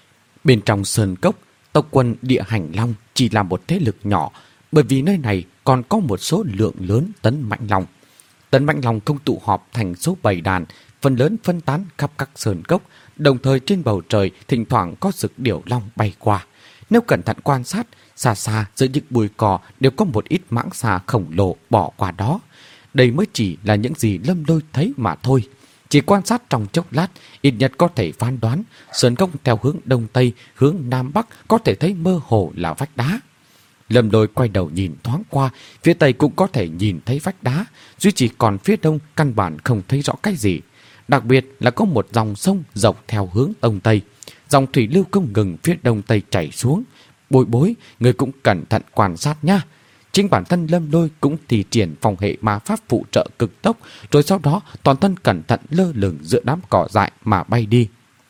Bên trong sơn cốc, tộc quân địa hành long chỉ là một thế lực nhỏ, bởi vì nơi này còn có một số lượng lớn tấn mãnh long. Tấn mãnh long không tụ họp thành số bầy đàn, phần lớn phân tán khắp các sơn cốc, đồng thời trên bầu trời thỉnh thoảng có Dực Điểu Long bay qua. Nếu cẩn thận quan sát, xa xa giữa những bụi cỏ đều có một ít mãng xà khổng lồ bỏ qua đó. đây mới chỉ là những gì Lâm Lôi thấy mà thôi. Chỉ quan sát trong chốc lát, ít nhất có thể phán đoán sơn cốc theo hướng đông tây, hướng nam bắc có thể thấy mơ hồ là vách đá. Lâm Lôi quay đầu nhìn thoáng qua, phía tây cũng có thể nhìn thấy vách đá, duy chỉ còn phía đông căn bản không thấy rõ cái gì. Đặc biệt là có một dòng sông dọc theo hướng đông tây, dòng thủy lưu không ngừng phía đông tây chảy xuống. Bối bối, người cũng cẩn thận quan sát nha. Chính bản thân Lâm Lôi cũng thi triển phòng hệ ma pháp phụ trợ cực tốc, rồi sau đó toàn thân cẩn thận lơ lửng giữa đám cỏ dại mà bay đi.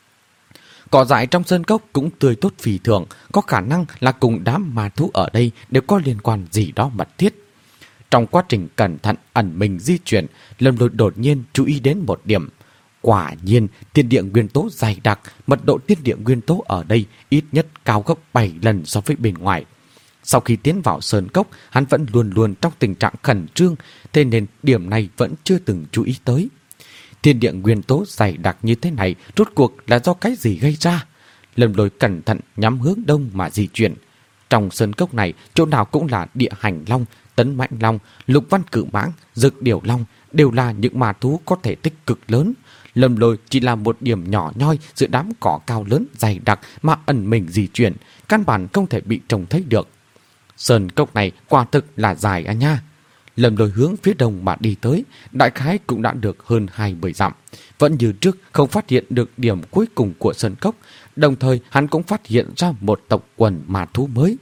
Cỏ dại trong sơn cốc cũng tươi tốt phi thường, có khả năng là cùng đám ma thú ở đây đều có liên quan gì đó mật thiết. Trong quá trình cẩn thận ẩn mình di chuyển, Lâm Lôi đột nhiên chú ý đến một điểm. Quả nhiên, thiên địa nguyên tố dày đặc, mật độ thiên địa nguyên tố ở đây ít nhất cao gấp bảy lần so với bên ngoài. Sau khi tiến vào sơn cốc, hắn vẫn luôn luôn trong tình trạng khẩn trương, thế nên điểm này vẫn chưa từng chú ý tới. Thiên địa nguyên tố dày đặc như thế này rốt cuộc là do cái gì gây ra? Lâm Lôi cẩn thận nhắm hướng đông mà di chuyển. Trong sơn cốc này, chỗ nào cũng là địa hành long, tấn mãnh long, lục văn cự mãng, dực điểu long, đều là những ma thú có thể tích cực lớn. Lâm Lôi chỉ là một điểm nhỏ nhoi giữa đám cỏ cao lớn dày đặc mà ẩn mình di chuyển, căn bản không thể bị trông thấy được. Sơn cốc này quả thực là dài à nha. Lâm Lôi hướng phía đông mà đi tới, đại khái cũng đã được hơn hai mươi dặm. Vẫn như trước không phát hiện được điểm cuối cùng của sơn cốc, đồng thời hắn cũng phát hiện ra một tộc quần ma thú mới.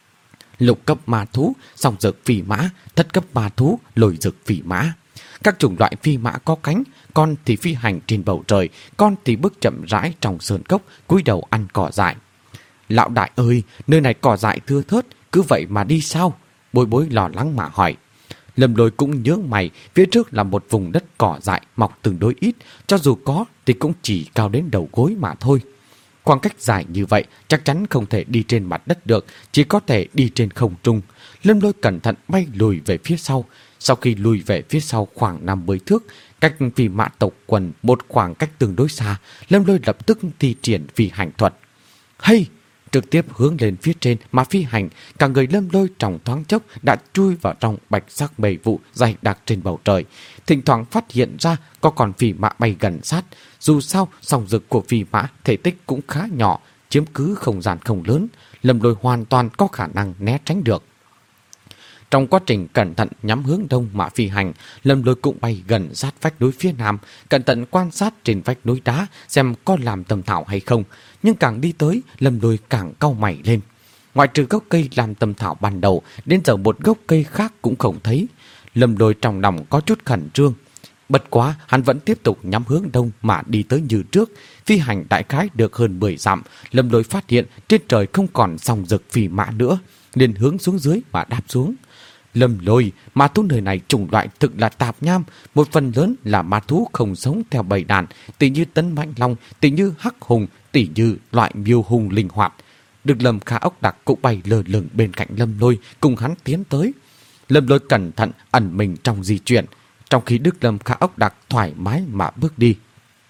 Lục cấp ma thú, song dược phi mã, thất cấp ma thú, lồi dược phi mã. Các chủng loại phi mã có cánh, con thì phi hành trên bầu trời, con thì bước chậm rãi trong sơn cốc, cúi đầu ăn cỏ dại. Lão đại ơi, nơi này cỏ dại thưa thớt, cứ vậy mà đi sao? Bối bối lo lắng mà hỏi. Lâm Lôi cũng nhớ mày, phía trước là một vùng đất cỏ dại mọc tương đối ít, cho dù có thì cũng chỉ cao đến đầu gối mà thôi. Khoảng cách dài như vậy chắc chắn không thể đi trên mặt đất được, chỉ có thể đi trên không trung. Lâm Lôi cẩn thận bay lùi về phía sau. Sau khi lùi về phía sau khoảng năm mươi thước, cách phi mã tộc quần một khoảng cách tương đối xa, Lâm Lôi lập tức thi triển phi hành thuật. Hay! Trực tiếp hướng lên phía trên mà phi hành, cả người Lâm Lôi trong thoáng chốc đã chui vào trong bạch sắc mây vụ dày đặc trên bầu trời. Thỉnh thoảng phát hiện ra có con phi mã bay gần sát. Dù sao, song dực của phi mã thể tích cũng khá nhỏ, chiếm cứ không gian không lớn, Lâm Lôi hoàn toàn có khả năng né tránh được. Trong quá trình cẩn thận nhắm hướng đông mà phi hành, Lâm Lôi cũng bay gần sát vách núi phía nam, cẩn thận quan sát trên vách núi đá xem có làm tầm thảo hay không. Nhưng càng đi tới, Lâm Lôi càng cau mày lên. Ngoại trừ gốc cây làm tầm thảo ban đầu, đến giờ một gốc cây khác cũng không thấy. Lâm Lôi trong lòng có chút khẩn trương. Bất quá, hắn vẫn tiếp tục nhắm hướng đông mà đi tới như trước. Phi hành đại khái được hơn mười dặm, Lâm Lôi phát hiện trên trời không còn song dực phi mã nữa, liền hướng xuống dưới mà đáp xuống. Lâm Lôi, ma thú nơi này chủng loại thực là tạp nham, một phần lớn là ma thú không sống theo bầy đàn, tỉ như tấn mãnh long, tỉ như hắc hùng, tỉ như loại miêu hùng linh hoạt. Được Lâm Khả Ốc Đặc cũng bay lơ lửng bên cạnh Lâm Lôi, cùng hắn tiến tới. Lâm Lôi cẩn thận ẩn mình trong di chuyển, trong khi Đức Lâm Khả Ốc Đặc thoải mái mà bước đi.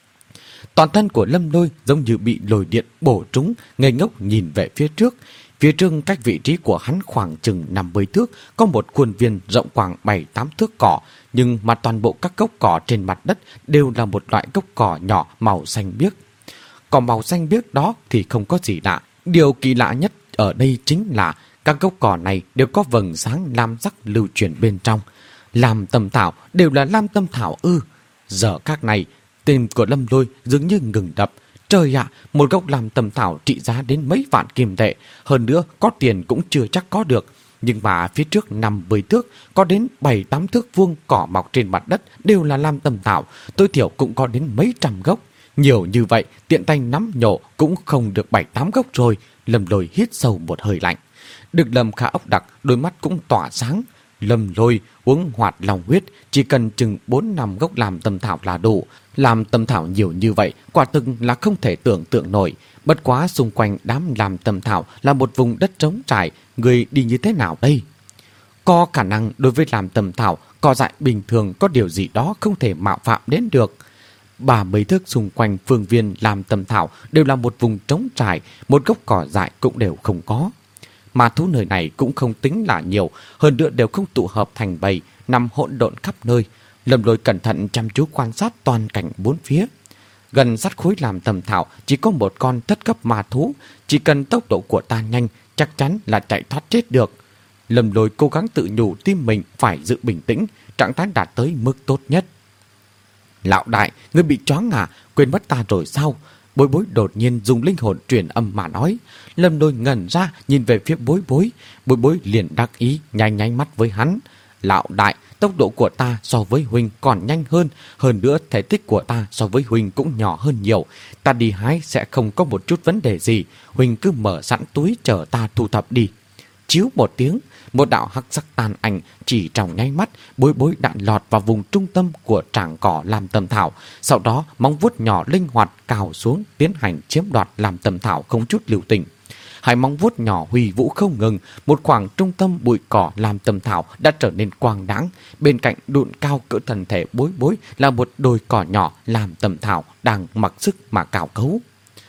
Toàn thân của Lâm Lôi giống như bị lồi điện bổ trúng, ngây ngốc nhìn về phía trước. Phía trước cách vị trí của hắn khoảng chừng năm mươi thước, có một khuôn viên rộng khoảng bảy tám thước cỏ, nhưng mà toàn bộ các gốc cỏ trên mặt đất đều là một loại gốc cỏ nhỏ màu xanh biếc. Cỏ màu xanh biếc đó thì không có gì lạ. Điều kỳ lạ nhất ở đây chính là các gốc cỏ này đều có vầng sáng lam sắc lưu chuyển bên trong. Lam tâm thảo đều là lam tâm thảo ư? Giờ các này, tim của Lâm Lôi dường như ngừng đập. Trời ạ, một gốc làm tầm thảo trị giá đến mấy vạn kim tệ, hơn nữa có tiền cũng chưa chắc có được. Nhưng mà phía trước năm mươi thước, có đến bảy tám thước vuông cỏ mọc trên mặt đất đều là lam tầm thảo, tối thiểu cũng có đến mấy trăm gốc. Nhiều như vậy, tiện tay nắm nhổ cũng không được bảy tám gốc rồi. Lâm Lôi hít sâu một hơi lạnh. Được Lâm Khả Ốc Đặc, đôi mắt cũng tỏa sáng. Lâm Lôi uống hoạt lòng huyết, chỉ cần chừng bốn năm gốc làm tầm thảo là đủ. Làm tầm thảo nhiều như vậy, quả thực là không thể tưởng tượng nổi. Bất quá xung quanh đám làm tầm thảo là một vùng đất trống trải, người đi như thế nào đây? Có khả năng đối với làm tầm thảo, cỏ dại bình thường có điều gì đó không thể mạo phạm đến được. Ba mấy thước xung quanh phương viên làm tầm thảo đều là một vùng trống trải, một gốc cỏ dại cũng đều không có. ma thú nơi này cũng không tính là nhiều, hơn nữa đều không tụ hợp thành bầy, nằm hỗn độn khắp nơi. Lâm Lôi cẩn thận chăm chú quan sát toàn cảnh bốn phía. Gần sát khối làm tầm thảo chỉ có một con thất cấp ma thú, chỉ cần tốc độ của ta nhanh, chắc chắn là chạy thoát chết được. Lâm Lôi cố gắng tự nhủ tim mình phải giữ bình tĩnh, trạng thái đạt tới mức tốt nhất. Lão đại, ngươi bị choáng à, quên mất ta rồi sao? Bối Bối đột nhiên dùng linh hồn truyền âm mà nói. Lâm Lôi ngẩn ra nhìn về phía Bối Bối. Bối Bối liền đắc ý nhanh nhanh mắt với hắn. Lão đại, tốc độ của ta so với huynh còn nhanh hơn, hơn nữa thể tích của ta so với huynh cũng nhỏ hơn nhiều. Ta đi hái sẽ không có một chút vấn đề gì, huynh cứ mở sẵn túi chờ ta thu thập đi. Chiếu một tiếng, một đạo hắc sắc tàn ảnh chỉ trong nháy mắt, Bối Bối đã lọt vào vùng trung tâm của trảng cỏ làm tầm thảo. Sau đó móng vuốt nhỏ linh hoạt cào xuống tiến hành chiếm đoạt làm tầm thảo không chút lưu tình. Hai móng vuốt nhỏ huy vũ không ngừng, một khoảng trung tâm bụi cỏ làm tầm thảo đã trở nên quang đãng. Bên cạnh đụn cao cỡ thân thể Bối Bối là một đồi cỏ nhỏ làm tầm thảo đang mặc sức mà cào cấu.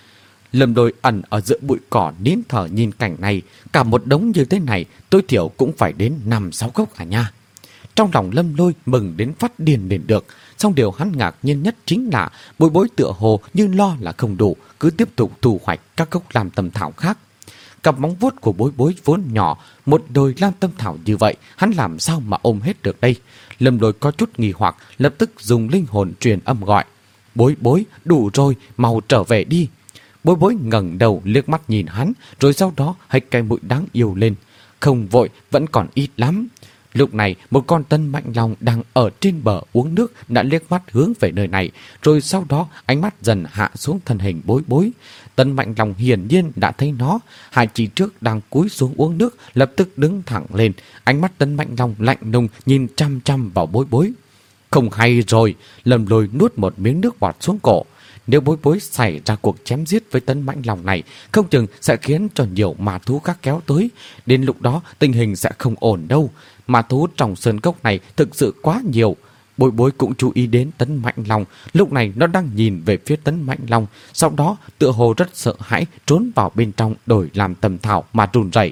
Lâm Lôi ẩn ở giữa bụi cỏ nín thở nhìn cảnh này, cả một đống như thế này tối thiểu cũng phải đến năm sáu gốc à nha. Trong lòng Lâm Lôi mừng đến phát điên đến được, song điều hắn ngạc nhiên nhất chính là Bối Bối tựa hồ như lo là không đủ, cứ tiếp tục thu hoạch các gốc làm tầm thảo khác. Cặp móng vuốt của Bối Bối vốn nhỏ, một đồi lam tâm thảo như vậy, hắn làm sao mà ôm hết được đây? Lâm Lôi có chút nghi hoặc, lập tức dùng linh hồn truyền âm gọi. Bối Bối, đủ rồi, mau trở về đi. Bối Bối ngẩng đầu liếc mắt nhìn hắn, rồi sau đó hếch cái mũi đáng yêu lên. Không vội, vẫn còn ít lắm. Lúc này, một con Tân Mạnh Long đang ở trên bờ uống nước đã liếc mắt hướng về nơi này, rồi sau đó ánh mắt dần hạ xuống thân hình Bối Bối. Tân Mạnh Long hiển nhiên đã thấy nó, hai chỉ trước đang cúi xuống uống nước, lập tức đứng thẳng lên, ánh mắt Tân Mạnh Long lạnh lùng nhìn chăm chăm vào Bối Bối. Không hay rồi, Lâm Lôi nuốt một miếng nước bọt xuống cổ. Nếu Bối Bối xảy ra cuộc chém giết với Tân Mạnh Long này, không chừng sẽ khiến cho nhiều ma thú khác kéo tới. Đến lúc đó tình hình sẽ không ổn đâu. Ma thú trong sơn cốc này thực sự quá nhiều. Bối Bối cũng chú ý đến Tân Mạnh Long. Lúc này nó đang nhìn về phía Tân Mạnh Long, sau đó tựa hồ rất sợ hãi trốn vào bên trong đồi làm tầm thảo mà run rẩy.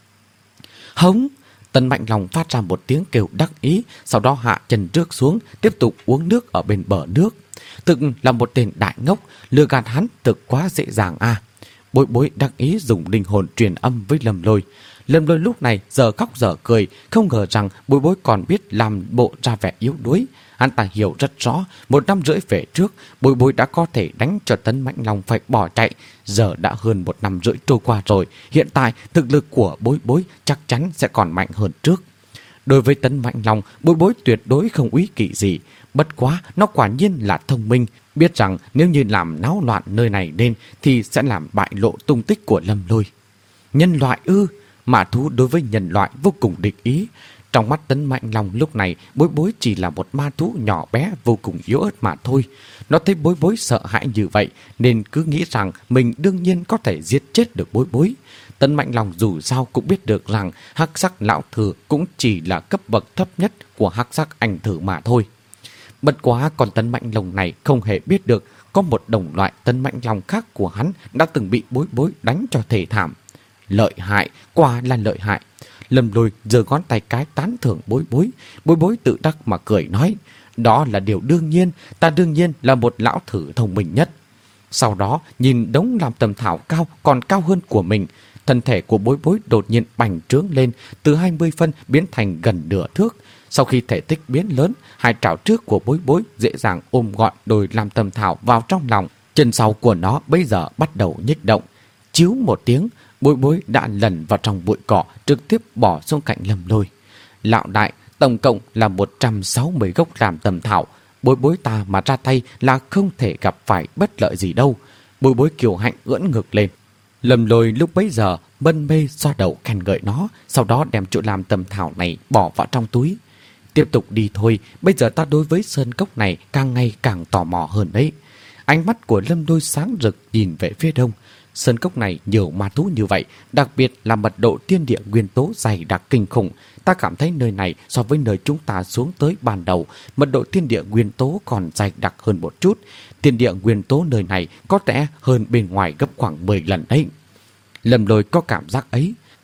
Hống! Tân Mạnh Long phát ra một tiếng kêu đắc ý, sau đó hạ chân trước xuống, tiếp tục uống nước ở bên bờ nước. Thực là một tên đại ngốc, lừa gạt hắn thực quá dễ dàng à. Bối Bối đắc ý dùng linh hồn truyền âm với Lâm Lôi. Lâm Lôi lúc này giờ khóc giờ cười, không ngờ rằng Bối Bối còn biết làm bộ ra vẻ yếu đuối. Hắn ta hiểu rất rõ, một năm rưỡi về trước, Bối Bối đã có thể đánh cho Tân Mạnh Long phải bỏ chạy. Giờ đã hơn một năm rưỡi trôi qua rồi, hiện tại thực lực của Bối Bối chắc chắn sẽ còn mạnh hơn trước. Đối với Tân Mạnh Long, Bối Bối tuyệt đối không úy kỵ gì. Bất quá, nó quả nhiên là thông minh, biết rằng nếu như làm náo loạn nơi này nên thì sẽ làm bại lộ tung tích của Lâm Lôi. Nhân loại ư? Ma thú đối với nhân loại vô cùng địch ý. Trong mắt Tân Mạnh Long lúc này, Bối Bối chỉ là một ma thú nhỏ bé vô cùng yếu ớt mà thôi. Nó thấy Bối Bối sợ hãi như vậy nên cứ nghĩ rằng mình đương nhiên có thể giết chết được Bối Bối. Tân Mạnh Long dù sao cũng biết được rằng hắc sắc lão thử cũng chỉ là cấp bậc thấp nhất của hắc sắc ảnh thử mà thôi. Bất quá còn Tân Mạnh Long này không hề biết được có một đồng loại Tân Mạnh Long khác của hắn đã từng bị Bối Bối đánh cho thể thảm. Lợi hại, quả là lợi hại. Lâm Lôi giơ ngón tay cái tán thưởng Bối Bối. Bối Bối tự đắc mà cười nói, đó là điều đương nhiên, ta đương nhiên là một lão thử thông minh nhất. Sau đó nhìn đống làm tầm thảo cao còn cao hơn của mình, thân thể của Bối Bối đột nhiên bành trướng lên, từ hai mươi phân biến thành gần nửa thước. Sau khi thể tích biến lớn, hai trảo trước của Bối Bối dễ dàng ôm gọn đồi làm tầm thảo vào trong lòng. Chân sau của nó bây giờ bắt đầu nhích động. Chiếu một tiếng, Bối Bối đã lẩn vào trong bụi cỏ, trực tiếp bỏ xuống cạnh Lâm Lôi. Lão đại, tổng cộng là một trăm sáu mươi gốc làm tầm thảo. Bối Bối ta mà ra tay là không thể gặp phải bất lợi gì đâu. Bối Bối kiều hạnh ưỡn ngực lên. Lâm Lôi lúc bấy giờ mân mê xoa đầu khen ngợi nó, sau đó đem chỗ làm tầm thảo này bỏ vào trong túi. Tiếp tục đi thôi, bây giờ ta đối với sơn cốc này càng ngày càng tò mò hơn đấy. Ánh mắt của Lâm Lôi sáng rực nhìn về phía đông. Sơn cốc này nhiều ma thú như vậy, đặc biệt là mật độ thiên địa nguyên tố dày đặc kinh khủng. Ta cảm thấy nơi này so với nơi chúng ta xuống tới ban đầu, mật độ thiên địa nguyên tố còn dày đặc hơn một chút. Thiên địa nguyên tố nơi này có lẽ hơn bên ngoài gấp khoảng mười lần đấy. Lâm Lôi có cảm giác ấy.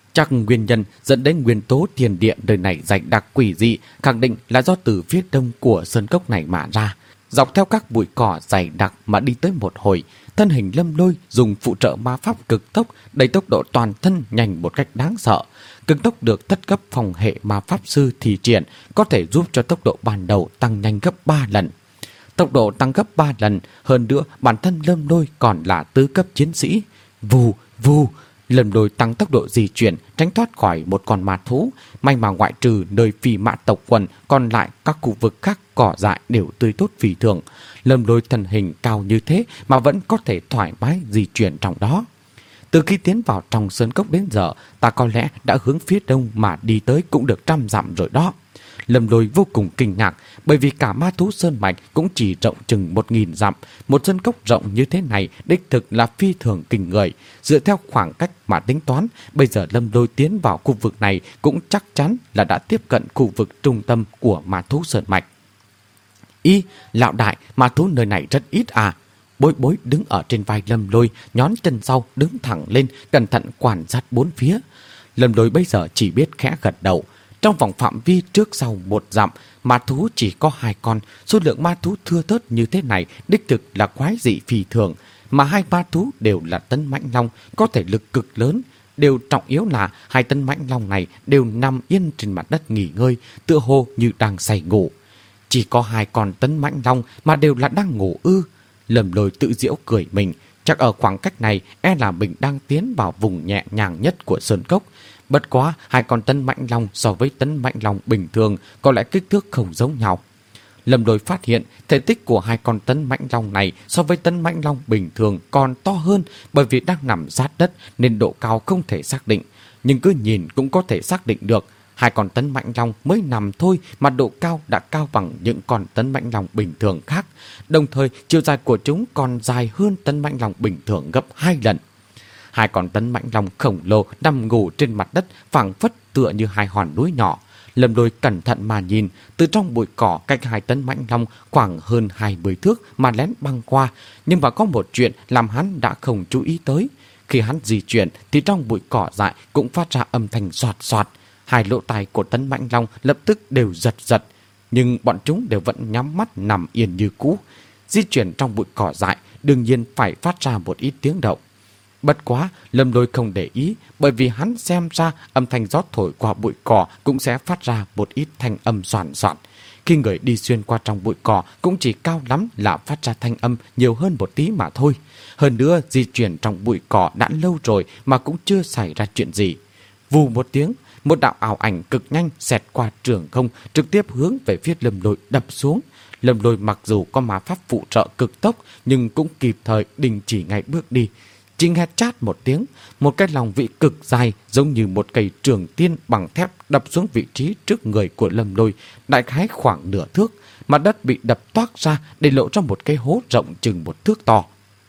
Chắc nguyên nhân dẫn đến nguyên tố thiên địa đời này dày đặc quỷ dị khẳng định là do từ phía đông của sơn cốc này mà ra. Dọc theo các bụi cỏ dày đặc mà đi tới một hồi, thân hình Lâm Lôi dùng phụ trợ ma pháp cực tốc đẩy tốc độ toàn thân nhanh một cách đáng sợ. Cực tốc được thất cấp phòng hệ ma pháp sư thi triển có thể giúp cho tốc độ ban đầu tăng nhanh gấp ba lần. Tốc độ tăng gấp ba lần, hơn nữa bản thân Lâm Lôi còn là tứ cấp chiến sĩ. Vù, vù, Lâm Lôi tăng tốc độ di chuyển, tránh thoát khỏi một con ma thú. May mà ngoại trừ nơi phi mã tộc quần, còn lại các khu vực khác cỏ dại đều tươi tốt phi thường. Lâm Lôi thân hình cao như thế mà vẫn có thể thoải mái di chuyển trong đó. Từ khi tiến vào trong sơn cốc đến giờ, ta có lẽ đã hướng phía đông mà đi tới cũng được trăm dặm rồi đó. Lâm Lôi vô cùng kinh ngạc, bởi vì cả ma thú sơn mạch cũng chỉ rộng chừng một nghìn dặm. Một sơn cốc rộng như thế này đích thực là phi thường kinh người. Dựa theo khoảng cách mà tính toán, bây giờ Lâm Lôi tiến vào khu vực này cũng chắc chắn là đã tiếp cận khu vực trung tâm của ma thú sơn mạch. Y, lão đại, ma thú nơi này rất ít à? Bối Bối đứng ở trên vai Lâm Lôi, nhón chân sau đứng thẳng lên, cẩn thận quan sát bốn phía. Lâm Lôi bây giờ chỉ biết khẽ gật đầu. Trong vòng phạm vi trước sau một dặm, ma thú chỉ có hai con. Số lượng ma thú thưa thớt như thế này đích thực là quái dị phi thường. Mà hai ma thú đều là tấn mãnh long, có thể lực cực lớn. Điều trọng yếu là hai tấn mãnh long này đều nằm yên trên mặt đất nghỉ ngơi, tựa hồ như đang say ngủ. Chỉ có hai con tấn mãnh long mà đều là đang ngủ ư? Lâm Lôi tự giễu cười mình. Chắc ở khoảng cách này e là mình đang tiến vào vùng nhẹ nhàng nhất của sơn cốc. Bất quá hai con tấn mãnh long so với tấn mãnh long bình thường có lẽ kích thước không giống nhau. Lâm Lôi phát hiện thể tích của hai con tấn mãnh long này so với tấn mãnh long bình thường còn to hơn, bởi vì đang nằm sát đất nên độ cao không thể xác định. Nhưng cứ nhìn cũng có thể xác định được, hai con tấn mãnh long mới nằm thôi mà độ cao đã cao bằng những con tấn mãnh long bình thường khác. Đồng thời chiều dài của chúng còn dài hơn tấn mãnh long bình thường gấp hai lần. Hai con tấn mãnh long khổng lồ nằm ngủ trên mặt đất, phảng phất tựa như hai hòn núi nhỏ. Lâm Lôi cẩn thận mà nhìn, từ trong bụi cỏ cách hai tấn mãnh long khoảng hơn hai mươi thước mà lén băng qua. Nhưng mà có một chuyện làm hắn đã không chú ý tới. Khi hắn di chuyển thì trong bụi cỏ dại cũng phát ra âm thanh soạt soạt. Hai lỗ tai của tấn mãnh long lập tức đều giật giật, nhưng bọn chúng đều vẫn nhắm mắt nằm yên như cũ. Di chuyển trong bụi cỏ dại đương nhiên phải phát ra một ít tiếng động. Bất quá Lâm Lôi không để ý, bởi vì hắn xem ra âm thanh gió thổi qua bụi cỏ cũng sẽ phát ra một ít thanh âm soàn soạn. Khi người đi xuyên qua trong bụi cỏ cũng chỉ cao lắm là phát ra thanh âm nhiều hơn một tí mà thôi. Hơn nữa di chuyển trong bụi cỏ đã lâu rồi mà cũng chưa xảy ra chuyện gì. Vù một tiếng, một đạo ảo ảnh cực nhanh xẹt qua trường không, trực tiếp hướng về phía Lâm Lôi đập xuống. Lâm Lôi mặc dù có ma pháp phụ trợ cực tốc nhưng cũng kịp thời đình chỉ ngay bước đi. Chỉ nghe chát một tiếng, một cái lòng vị cực dài giống như một cây trường tiên bằng thép đập xuống vị trí trước người của Lâm Lôi, đại khái khoảng nửa thước. Mặt đất bị đập toác ra để lộ ra một cái hố rộng chừng một thước to.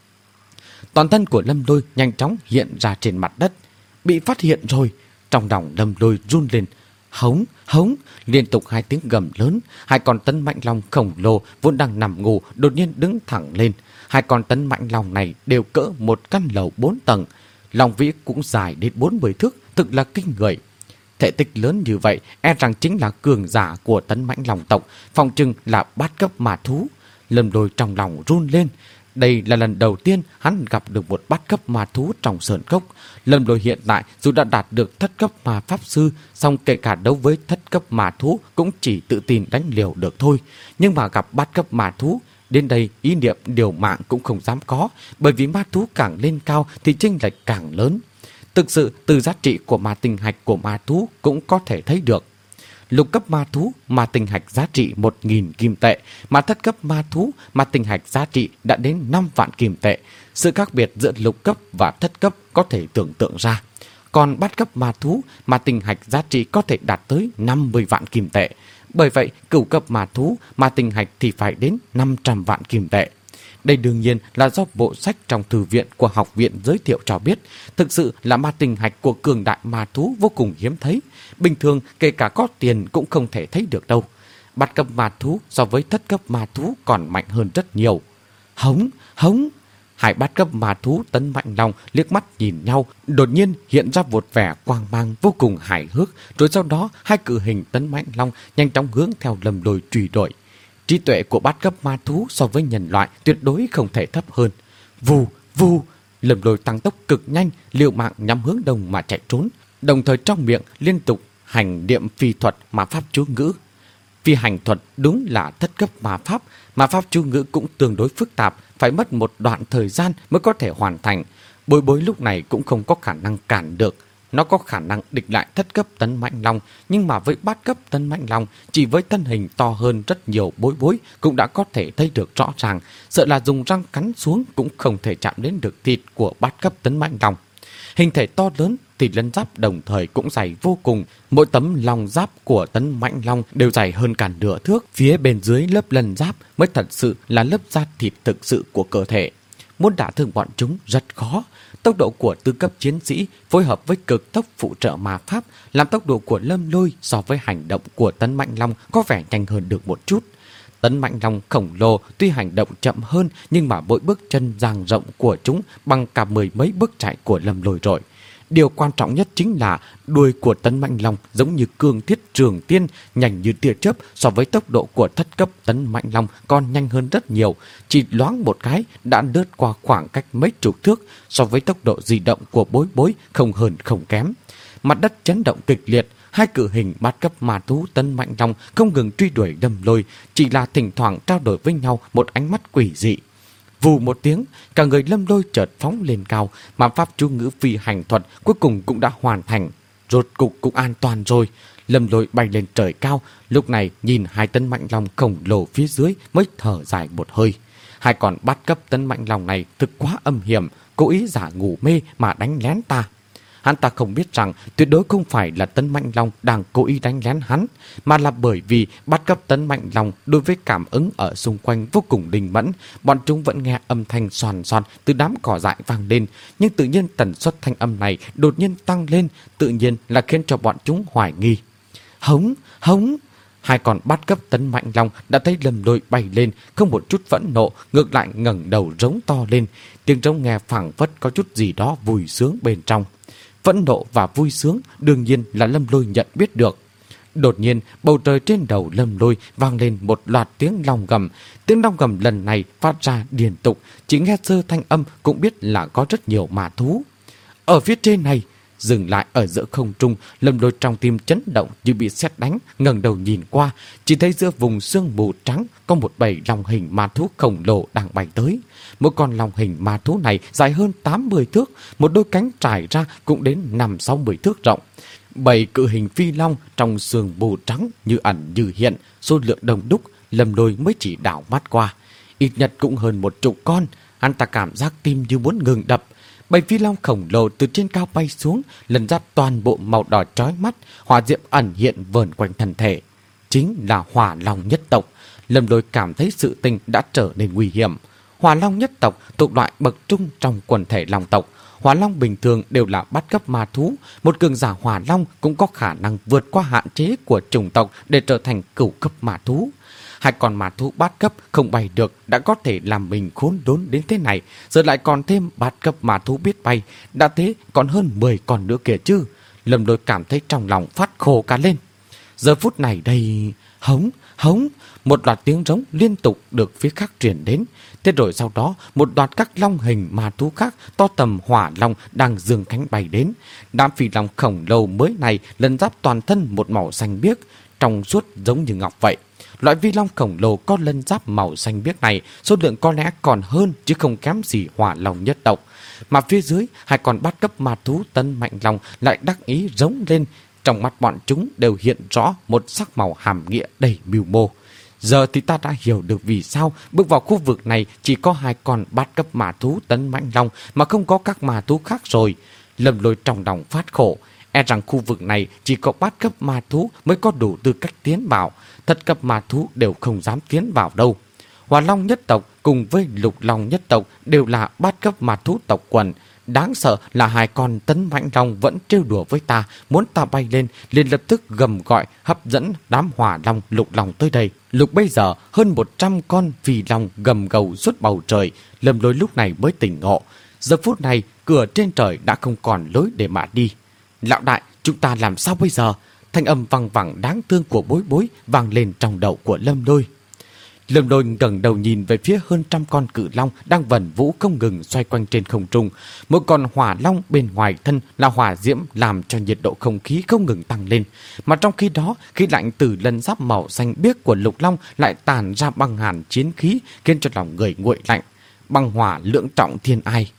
Toàn thân của Lâm Lôi nhanh chóng hiện ra trên mặt đất. Bị phát hiện rồi. Trong lòng Lâm Lôi run lên. Hống, hống, liên tục hai tiếng gầm lớn. Hai con tấn mãnh long khổng lồ vốn đang nằm ngủ đột nhiên đứng thẳng lên. Hai con tấn mãnh long này đều cỡ một căn lầu bốn tầng. Long vĩ cũng dài đến bốn mươi thước, thực là kinh người. Thể tích lớn như vậy e rằng chính là cường giả của tấn mãnh long tộc, phòng chừng là bát cấp ma thú. Lâm Lôi trong lòng run lên. Đây là lần đầu tiên hắn gặp được một bát cấp ma thú trong sơn cốc. Lâm Lôi hiện tại dù đã đạt được thất cấp ma pháp sư, song kể cả đấu với thất cấp ma thú cũng chỉ tự tin đánh liều được thôi. Nhưng mà gặp bát cấp ma thú, đến đây ý niệm điều mạng cũng không dám có, bởi vì ma thú càng lên cao thì chênh lệch càng lớn. Thực sự từ giá trị của ma tinh hạch của ma thú cũng có thể thấy được. Lục cấp ma thú, ma tinh hạch giá trị một nghìn kim tệ, mà thất cấp ma thú, ma tinh hạch giá trị đã đến năm vạn kim tệ. Sự khác biệt giữa lục cấp và thất cấp có thể tưởng tượng ra. Còn bát cấp ma thú, ma tinh hạch giá trị có thể đạt tới năm mươi vạn kim tệ. Bởi vậy, cửu cấp ma thú, ma tinh hạch thì phải đến năm trăm vạn kim tệ. Đây đương nhiên là do bộ sách trong thư viện của học viện giới thiệu cho biết. Thực sự là ma tinh hạch của cường đại ma thú vô cùng hiếm thấy. Bình thường kể cả có tiền cũng không thể thấy được đâu. Bát cấp ma thú so với thất cấp ma thú còn mạnh hơn rất nhiều. Hống, hống. Hai bát cấp ma thú Tấn Mạnh Long liếc mắt nhìn nhau, đột nhiên hiện ra một vẻ quang mang vô cùng hài hước, rồi sau đó hai cự hình Tấn Mạnh Long nhanh chóng hướng theo Lâm Lôi truy đuổi. Trí tuệ của bát cấp ma thú so với nhân loại tuyệt đối không thể thấp hơn. Vù, vù, Lâm Lôi tăng tốc cực nhanh, liều mạng nhắm hướng đông mà chạy trốn, đồng thời trong miệng liên tục hành niệm phi thuật ma pháp chú ngữ. Phi hành thuật đúng là thất cấp ma pháp, ma pháp chú ngữ cũng tương đối phức tạp, phải mất một đoạn thời gian mới có thể hoàn thành. Bối Bối lúc này cũng không có khả năng cản được. Nó có khả năng địch lại thất cấp Tấn Mạnh Long, nhưng mà với bát cấp Tấn Mạnh Long, chỉ với thân hình to hơn rất nhiều, Bối Bối cũng đã có thể thấy được rõ ràng, sợ là dùng răng cắn xuống cũng không thể chạm đến được thịt của bát cấp Tấn Mạnh Long. Hình thể to lớn, thì lân giáp đồng thời cũng dày vô cùng. Mỗi tấm lòng giáp của Tấn Mạnh Long đều dày hơn cả nửa thước. Phía bên dưới lớp lân giáp mới thật sự là lớp da thịt thực sự của cơ thể. Muốn đả thương bọn chúng rất khó. Tốc độ của tứ cấp chiến sĩ phối hợp với cực tốc phụ trợ ma pháp làm tốc độ của Lâm Lôi so với hành động của Tấn Mạnh Long có vẻ nhanh hơn được một chút. Tấn Mạnh Long khổng lồ tuy hành động chậm hơn, nhưng mà mỗi bước chân dang rộng của chúng bằng cả mười mấy bước chạy của Lâm Lôi rồi. Điều quan trọng nhất chính là đuôi của Tấn Mạnh Long giống như cương thiết trường tiên, nhanh như tia chớp, so với tốc độ của thất cấp Tấn Mạnh Long còn nhanh hơn rất nhiều. Chỉ loáng một cái đã lướt qua khoảng cách mấy chục thước, so với tốc độ di động của Bối Bối không hơn không kém. Mặt đất chấn động kịch liệt, hai cự hình bát cấp ma thú Tấn Mạnh Long không ngừng truy đuổi Lâm Lôi, chỉ là thỉnh thoảng trao đổi với nhau một ánh mắt quỷ dị. Vù một tiếng, cả người Lâm Lôi chợt phóng lên cao, mà pháp chú ngữ phi hành thuật cuối cùng cũng đã hoàn thành. Rốt cục cũng an toàn rồi. Lâm Lôi bay lên trời cao, lúc này nhìn hai Tấn Mạnh Long khổng lồ phía dưới mới thở dài một hơi. Hai con bát cấp Tấn Mạnh Long này thực quá âm hiểm, cố ý giả ngủ mê mà đánh lén ta. Hắn ta không biết rằng tuyệt đối không phải là Tấn Mạnh Long đang cố ý đánh lén hắn, mà là bởi vì bát cấp Tấn Mạnh Long đối với cảm ứng ở xung quanh vô cùng linh mẫn. Bọn chúng vẫn nghe âm thanh xoàn xoàn từ đám cỏ dại vang lên, nhưng tự nhiên tần suất thanh âm này đột nhiên tăng lên, tự nhiên là khiến cho bọn chúng hoài nghi. Hống, hống! Hai con bát cấp Tấn Mạnh Long đã thấy Lâm Lôi bay lên, không một chút phẫn nộ, ngược lại ngẩng đầu rống to lên. Tiếng rống nghe phảng phất có chút gì đó vui sướng bên trong. Phẫn nộ và vui sướng đương nhiên là Lâm Lôi nhận biết được. Đột nhiên bầu trời trên đầu Lâm Lôi vang lên một loạt tiếng long gầm. Tiếng long gầm lần này phát ra liên tục, chỉ nghe sơ thanh âm cũng biết là có rất nhiều ma thú. Ở phía trên này, dừng lại ở giữa không trung, Lâm Lôi trong tim chấn động như bị sét đánh, ngẩng đầu nhìn qua, chỉ thấy giữa vùng sương mù trắng có một bầy long hình ma thú khổng lồ đang bay tới. Mỗi con long hình ma thú này dài hơn tám mươi thước, một đôi cánh trải ra cũng đến năm sáu mươi thước rộng. Bầy cự hình phi long trong sương mù trắng như ẩn như hiện, số lượng đông đúc, Lâm Lôi mới chỉ đảo mắt qua. Ít nhất cũng hơn một chục con, anh ta cảm giác tim như muốn ngừng đập. Bầy phi long khổng lồ từ trên cao bay xuống, lần ra toàn bộ màu đỏ chói mắt, hỏa diệm ẩn hiện vờn quanh thân thể. Chính là Hỏa Long nhất tộc. Lâm Lôi cảm thấy sự tình đã trở nên nguy hiểm. Hỏa Long nhất tộc thuộc loại bậc trung trong quần thể long tộc. Hỏa Long bình thường đều là bát cấp ma thú, một cường giả Hỏa Long cũng có khả năng vượt qua hạn chế của chủng tộc để trở thành cửu cấp ma thú. Hai con ma thú bát cấp không bay được đã có thể làm mình khốn đốn đến thế này, giờ lại còn thêm bát cấp ma thú biết bay, đã thế còn hơn mười con nữa kìa chứ. Lâm Lôi cảm thấy trong lòng phát khổ cả lên. Giờ phút này đây, hống, hống, một loạt tiếng rống liên tục được phía khác truyền đến. Thế rồi sau đó, một loạt các long hình ma thú khác to tầm hỏa long đang dương cánh bay đến. Đám phi long khổng lồ mới này lần giáp toàn thân một màu xanh biếc, trong suốt giống như ngọc vậy. Loại vi long khổng lồ có lân giáp màu xanh biếc này, số lượng có lẽ còn hơn chứ không kém gì Hỏa Long nhất tộc. Mà phía dưới, hai con bát cấp ma thú Tấn Mạnh Long lại đắc ý rống lên. Trong mắt bọn chúng đều hiện rõ một sắc màu hàm nghĩa đầy mưu mô. Giờ thì ta đã hiểu được vì sao bước vào khu vực này chỉ có hai con bát cấp ma thú Tấn Mạnh Long mà không có các ma thú khác rồi. Lâm Lôi trong lòng phát khổ. E rằng khu vực này chỉ có bát cấp ma thú mới có đủ tư cách tiến vào, thất cấp ma thú đều không dám tiến vào đâu. Hỏa Long nhất tộc cùng với Lục Long nhất tộc đều là bát cấp ma thú tộc quần, Đáng sợ là hai con Tấn Mãnh Long vẫn trêu đùa với ta, muốn ta bay lên, liền lập tức gầm gọi hấp dẫn đám hỏa long, lục long tới đây. Lúc bây giờ hơn một trăm con phi long gầm gầu suốt bầu trời. Lâm Lôi lúc này mới tỉnh ngộ. Giờ phút này cửa trên trời đã không còn lối để mà đi. Lão đại, chúng ta làm sao bây giờ? Thanh âm văng vẳng đáng thương của Bối Bối vang lên trong đầu của Lâm Lôi. Lâm Lôi ngẩng đầu nhìn về phía hơn trăm con cự long đang vần vũ không ngừng xoay quanh trên không trung. Một con hỏa long bên ngoài thân là hỏa diễm làm cho nhiệt độ không khí không ngừng tăng lên. Mà trong khi đó, khí lạnh từ lân giáp màu xanh biếc của lục long lại tàn ra băng hàn chiến khí, khiến cho lòng người nguội lạnh. Băng hỏa lưỡng trọng thiên ai.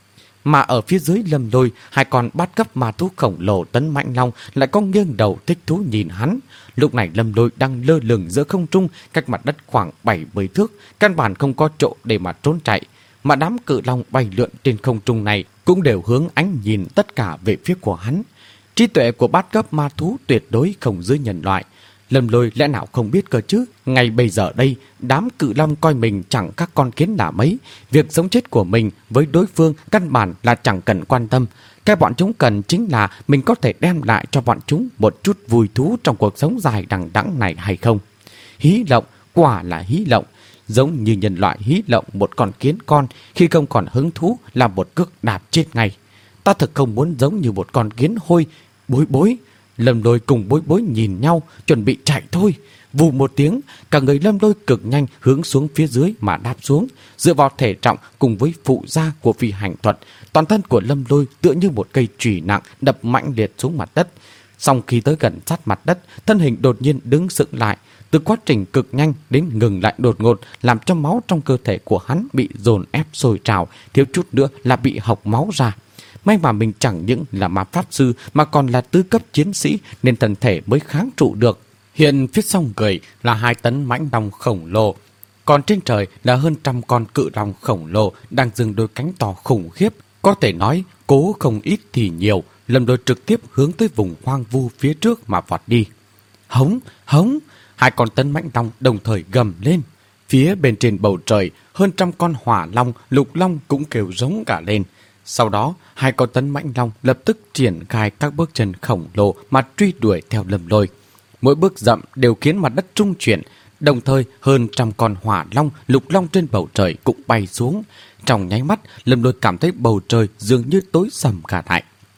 Mà ở phía dưới Lâm Lôi, hai con bát cấp ma thú khổng lồ Tấn Mãnh Long lại có nghiêng đầu thích thú nhìn hắn. Lúc này Lâm Lôi đang lơ lửng giữa không trung, cách mặt đất khoảng bảy mươi thước, căn bản không có chỗ để mà trốn chạy. Mà đám cự long bay lượn trên không trung này cũng đều hướng ánh nhìn tất cả về phía của hắn. Trí tuệ của bát cấp ma thú tuyệt đối không dưới nhân loại. Lâm Lôi lẽ nào không biết cơ chứ? Ngay bây giờ đây, đám cự long coi mình chẳng các con kiến là mấy. Việc sống chết của mình với đối phương căn bản là chẳng cần quan tâm. Cái bọn chúng cần chính là mình có thể đem lại cho bọn chúng một chút vui thú trong cuộc sống dài đằng đẵng này hay không. Hí lộng, quả là hí lộng. Giống như nhân loại hí lộng một con kiến con, khi không còn hứng thú là một cước đạp chết ngay. Ta thực không muốn giống như một con kiến hôi. Bối Bối, Lâm Lôi cùng Bối Bối nhìn nhau, chuẩn bị chạy thôi. Vù một tiếng, cả người Lâm Lôi cực nhanh hướng xuống phía dưới mà đáp xuống. Dựa vào thể trọng cùng với phụ gia của phi hành thuật, toàn thân của Lâm Lôi tựa như một cây chùy nặng đập mạnh liệt xuống mặt đất. Sau khi tới gần sát mặt đất, thân hình đột nhiên đứng sững lại. Từ quá trình cực nhanh đến ngừng lại đột ngột, làm cho máu trong cơ thể của hắn bị dồn ép sôi trào, thiếu chút nữa là bị hộc máu ra. May mà mình chẳng những là ma pháp sư mà còn là tứ cấp chiến sĩ, nên thân thể mới kháng trụ được. Hiện phía sau người là hai tấn mãnh long khổng lồ, còn trên trời là hơn trăm con cự long khổng lồ đang dừng đôi cánh to khủng khiếp. Có thể nói cố không ít thì nhiều, Lâm Lôi trực tiếp hướng tới vùng hoang vu phía trước mà vọt đi. Hống, hống, hai con tấn mãnh long đồng thời gầm lên. Phía bên trên bầu trời, hơn trăm con hỏa long, lục long cũng kêu giống cả lên. Sau đó, hai con tấn mãnh long lập tức triển khai các bước chân khổng lồ mà truy đuổi theo Lâm Lôi. Mỗi bước dậm đều khiến mặt đất rung chuyển, đồng thời hơn trăm con hỏa long, lục long trên bầu trời cũng bay xuống. Trong nháy mắt, Lâm Lôi cảm thấy bầu trời dường như tối sầm cả lại.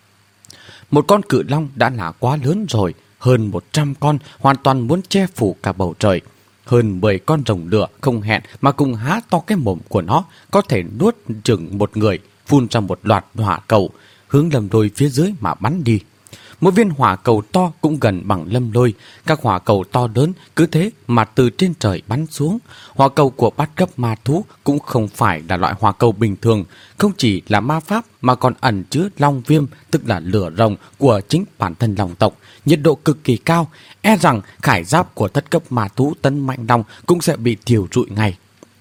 Một con cự long đã là quá lớn rồi, hơn một trăm con hoàn toàn muốn che phủ cả bầu trời. Hơn mười con rồng lửa không hẹn mà cùng há to cái mồm của nó, có thể nuốt chừng một người, phun ra một loạt hỏa cầu, hướng Lâm Lôi phía dưới mà bắn đi. Một viên hỏa cầu to cũng gần bằng Lâm Lôi, các hỏa cầu to lớn cứ thế mà từ trên trời bắn xuống. Hỏa cầu của bát cấp ma thú cũng không phải là loại hỏa cầu bình thường, không chỉ là ma pháp mà còn ẩn chứa long viêm, tức là lửa rồng của chính bản thân long tộc, nhiệt độ cực kỳ cao, e rằng khải giáp của thất cấp ma thú tấn mãnh long cũng sẽ bị thiêu rụi ngay.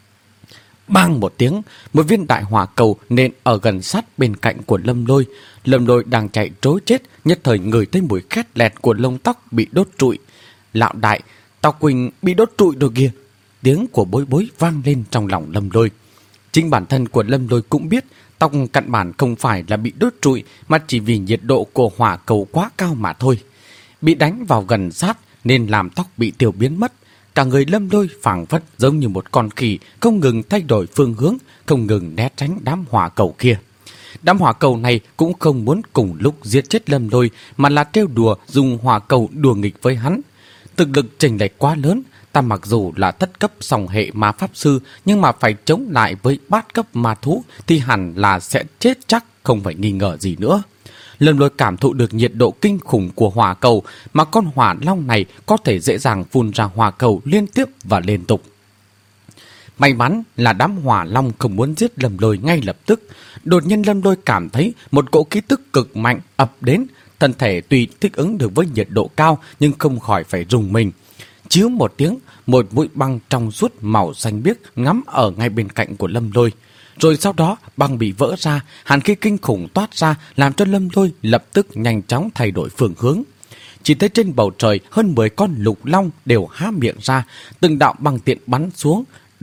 Bang một tiếng, một viên đại hỏa cầu nện ở gần sát bên cạnh của Lâm Lôi. Lâm Lôi đang chạy trối chết, nhất thời ngửi thấy mùi khét lẹt của lông tóc bị đốt trụi. Lão đại, tao Quỳnh bị đốt trụi rồi kìa. Tiếng của Bối Bối vang lên trong lòng Lâm Lôi. Chính bản thân của Lâm Lôi cũng biết tóc căn bản không phải là bị đốt trụi, mà chỉ vì nhiệt độ của hỏa cầu quá cao mà thôi. Bị đánh vào gần sát nên làm tóc bị tiêu biến mất. Cả người Lâm Lôi phảng phất giống như một con khỉ, không ngừng thay đổi phương hướng, không ngừng né tránh đám hỏa cầu kia. Đám hỏa cầu này cũng không muốn cùng lúc giết chết Lâm Lôi, mà là trêu đùa dùng hỏa cầu đùa nghịch với hắn. Thực lực chênh lệch quá lớn, ta mặc dù là thất cấp song hệ ma pháp sư, nhưng mà phải chống lại với bát cấp ma thú thì hẳn là sẽ chết chắc, không phải nghi ngờ gì nữa. Lâm Lôi cảm thụ được nhiệt độ kinh khủng của hỏa cầu, mà con hỏa long này có thể dễ dàng phun ra hỏa cầu liên tiếp và liên tục. May mắn là đám hỏa long không muốn giết Lâm Lôi ngay lập tức. Đột nhiên Lâm Lôi cảm thấy một cỗ khí tức cực mạnh ập đến. Thân thể tuy thích ứng được với nhiệt độ cao nhưng không khỏi phải rùng mình. Chiếu một tiếng, một mũi băng trong suốt màu xanh biếc ngắm ở ngay bên cạnh của Lâm Lôi. Rồi sau đó băng bị vỡ ra, hàn khí kinh khủng toát ra, làm cho Lâm Lôi lập tức nhanh chóng thay đổi phương hướng. Chỉ thấy trên bầu trời hơn mười con lục long đều há miệng ra, từng đạo băng tiện bắn xuống.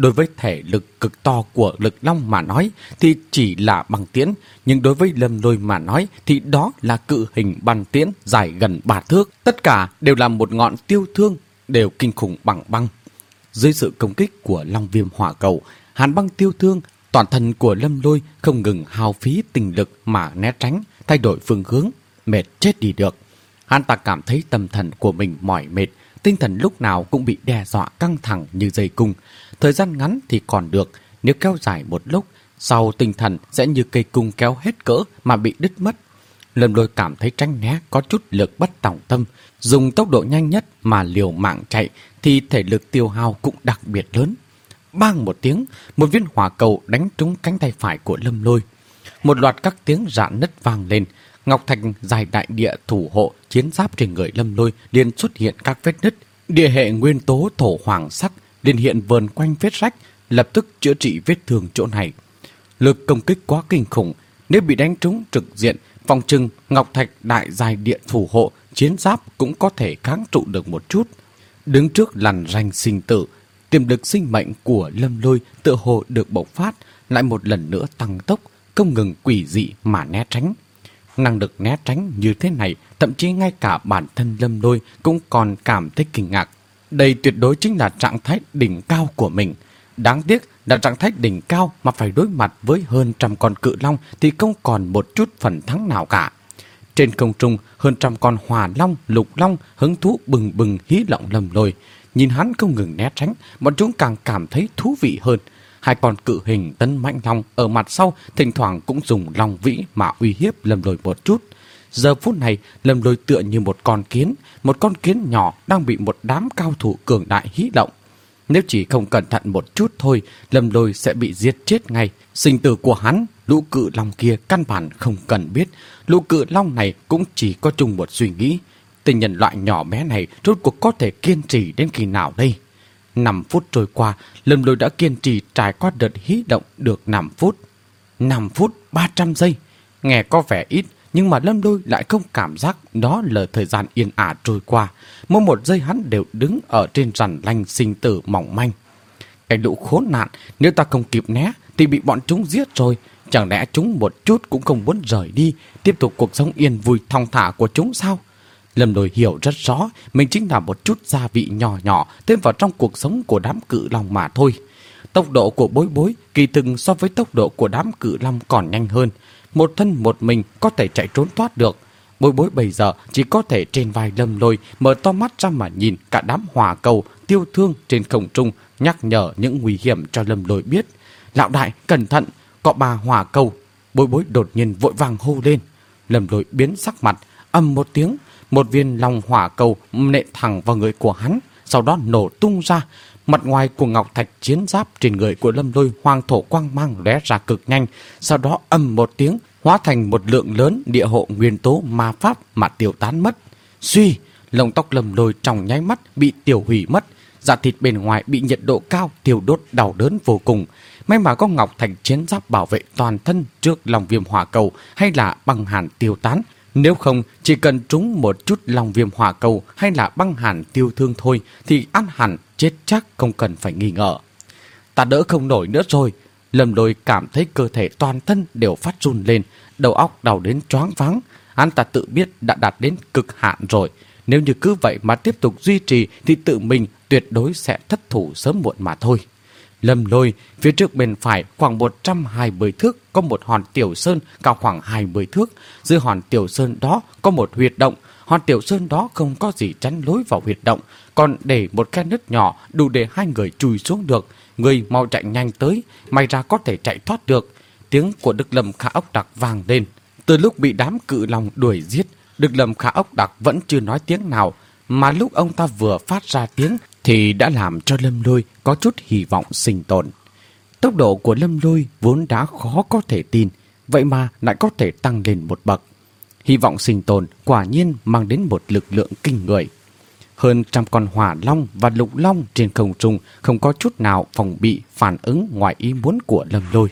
Đối với thể lực cực to của Lực Long mà nói thì chỉ là băng tiễn, nhưng đối với Lâm Lôi mà nói thì đó là cự hình băng tiễn dài gần ba thước. Tất cả đều là một ngọn tiêu thương, đều kinh khủng bằng băng. Dưới sự công kích của Long Viêm Hỏa Cầu, hàn băng tiêu thương, toàn thân của Lâm Lôi không ngừng hao phí tình lực mà né tránh, thay đổi phương hướng, mệt chết đi được. Hắn ta cảm thấy tâm thần của mình mỏi mệt, tinh thần lúc nào cũng bị đe dọa căng thẳng như dây cung. Thời gian ngắn thì còn được, nếu kéo dài một lúc, sau tinh thần sẽ như cây cung kéo hết cỡ mà bị đứt mất. Lâm Lôi cảm thấy tránh né có chút lực bất tòng tâm, dùng tốc độ nhanh nhất mà liều mạng chạy thì thể lực tiêu hao cũng đặc biệt lớn. Bang một tiếng, một viên hỏa cầu đánh trúng cánh tay phải của Lâm Lôi. Một loạt các tiếng rạn nứt vang lên, ngọc thạch dài đại địa thủ hộ chiến giáp trên người Lâm Lôi liền xuất hiện các vết nứt. Địa hệ nguyên tố thổ hoàng sắc liền hiện vờn quanh vết rách, lập tức chữa trị vết thương chỗ này. Lực công kích quá kinh khủng, nếu bị đánh trúng trực diện, phòng trừng ngọc thạch đại dài địa thủ hộ chiến giáp cũng có thể kháng trụ được một chút. Đứng trước lằn ranh sinh tử, tiềm lực sinh mệnh của Lâm Lôi tựa hồ được bộc phát, lại một lần nữa tăng tốc, không ngừng quỷ dị mà né tránh. Năng lực né tránh như thế này, thậm chí ngay cả bản thân Lâm Lôi cũng còn cảm thấy kinh ngạc. Đây tuyệt đối chính là trạng thái đỉnh cao của mình. Đáng tiếc là trạng thái đỉnh cao mà phải đối mặt với hơn trăm con cự long thì không còn một chút phần thắng nào cả. Trên không trung, hơn trăm con hỏa long, lục long hứng thú bừng bừng hí lộng Lâm Lôi. Nhìn hắn không ngừng né tránh, bọn chúng càng cảm thấy thú vị hơn. Hai con cự hình tấn mãnh long ở mặt sau thỉnh thoảng cũng dùng long vĩ mà uy hiếp Lâm Lôi một chút. Giờ phút này, Lâm Lôi tựa như một con kiến, một con kiến nhỏ đang bị một đám cao thủ cường đại hí lộng. Nếu chỉ không cẩn thận một chút thôi, Lâm Lôi sẽ bị giết chết ngay. Sinh tử của hắn, lũ cự long kia căn bản không cần biết. Lũ cự long này cũng chỉ có chung một suy nghĩ. Tình nhân loại nhỏ bé này rốt cuộc có thể kiên trì đến khi nào đây? năm phút trôi qua, Lâm Lôi đã kiên trì trải qua đợt hí động được năm phút. năm phút ba trăm giây. Nghe có vẻ ít, nhưng mà Lâm Lôi lại không cảm giác đó là thời gian yên ả trôi qua. Mỗi một giây hắn đều đứng ở trên rằn lanh sinh tử mỏng manh. Cái lũ khốn nạn, nếu ta không kịp né thì bị bọn chúng giết rồi. Chẳng lẽ chúng một chút cũng không muốn rời đi, tiếp tục cuộc sống yên vui thong thả của chúng sao? Lâm Lôi hiểu rất rõ mình chính là một chút gia vị nhỏ nhỏ thêm vào trong cuộc sống của đám cự long mà thôi. Tốc độ của Bối Bối kỳ thực so với tốc độ của đám cự long còn nhanh hơn. Một thân một mình có thể chạy trốn thoát được. Bối Bối bây giờ chỉ có thể trên vai Lâm Lôi mở to mắt ra mà nhìn cả đám hỏa cầu tiêu thương trên không trung, nhắc nhở những nguy hiểm cho Lâm Lôi biết. Lão đại cẩn thận, có ba hỏa cầu. Bối Bối đột nhiên vội vàng hô lên. Lâm Lôi biến sắc mặt, ầm một tiếng, một viên long hỏa cầu nện thẳng vào người của hắn, sau đó nổ tung ra. Mặt ngoài của ngọc thạch chiến giáp trên người của Lâm Lôi hoàng thổ quang mang lóe ra cực nhanh, sau đó ầm một tiếng hóa thành một lượng lớn địa hộ nguyên tố ma pháp mà tiêu tán mất. Suy, lông tóc Lâm Lôi trong nháy mắt bị tiêu hủy mất, da thịt bên ngoài bị nhiệt độ cao tiêu đốt đau đớn vô cùng. May mà có ngọc thạch chiến giáp bảo vệ toàn thân trước lòng viêm hỏa cầu hay là băng hàn tiêu tán. Nếu không, chỉ cần trúng một chút lòng viêm hỏa cầu hay là băng hàn tiêu thương thôi thì ăn hẳn chết chắc không cần phải nghi ngờ. Ta đỡ không nổi nữa rồi. Lâm Lôi cảm thấy cơ thể toàn thân đều phát run lên, đầu óc đau đến choáng váng. Hắn ta tự biết đã đạt đến cực hạn rồi. Nếu như cứ vậy mà tiếp tục duy trì thì tự mình tuyệt đối sẽ thất thủ sớm muộn mà thôi. Lâm Lôi, phía trước bên phải khoảng một trăm hai mươi thước có một hòn tiểu sơn cao khoảng hai mươi thước. Dưới hòn tiểu sơn đó có một huyệt động. Hòn tiểu sơn đó không có gì chắn lối vào huyệt động, còn để một khe nứt nhỏ đủ để hai người chui xuống được. Người mau chạy nhanh tới, may ra có thể chạy thoát được. Tiếng của Đức Lâm Khả Ốc Đặc vang lên. Từ lúc bị đám cự long đuổi giết, Đức Lâm Khả Ốc Đặc vẫn chưa nói tiếng nào, mà lúc ông ta vừa phát ra tiếng thì đã làm cho Lâm Lôi có chút hy vọng sinh tồn. Tốc độ của Lâm Lôi vốn đã khó có thể tin, vậy mà lại có thể tăng lên một bậc. Hy vọng sinh tồn quả nhiên mang đến một lực lượng kinh người. Hơn trăm con hỏa long và lục long trên không trung không có chút nào phòng bị phản ứng ngoài ý muốn của Lâm Lôi.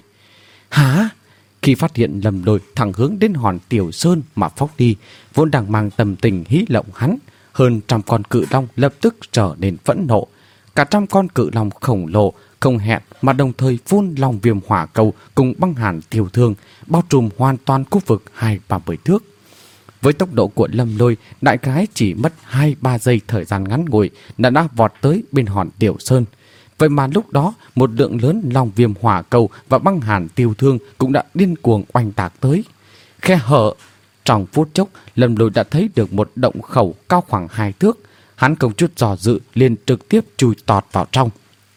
Hả? Khi phát hiện Lâm Lôi thẳng hướng đến hòn tiểu sơn mà phóng đi, vốn đang mang tâm tình hí lộng hắn, hơn trăm con cự long lập tức trở nên phẫn nộ. Cả trăm con cự long khổng lồ không hẹn mà đồng thời phun long viêm hỏa cầu cùng băng hàn tiêu thương, bao trùm hoàn toàn khu vực hai ba mươi thước. Với tốc độ của Lâm Lôi, đại khái chỉ mất hai ba giây thời gian ngắn ngủi đã đã vọt tới bên hòn Tiểu Sơn. Vậy mà lúc đó, một lượng lớn long viêm hỏa cầu và băng hàn tiêu thương cũng đã điên cuồng oanh tạc tới. Khe hở, trong phút chốc, Lâm Lôi đã thấy được một động khẩu cao khoảng hai thước. Hắn không chút dò dự liền trực tiếp chui tọt vào trong.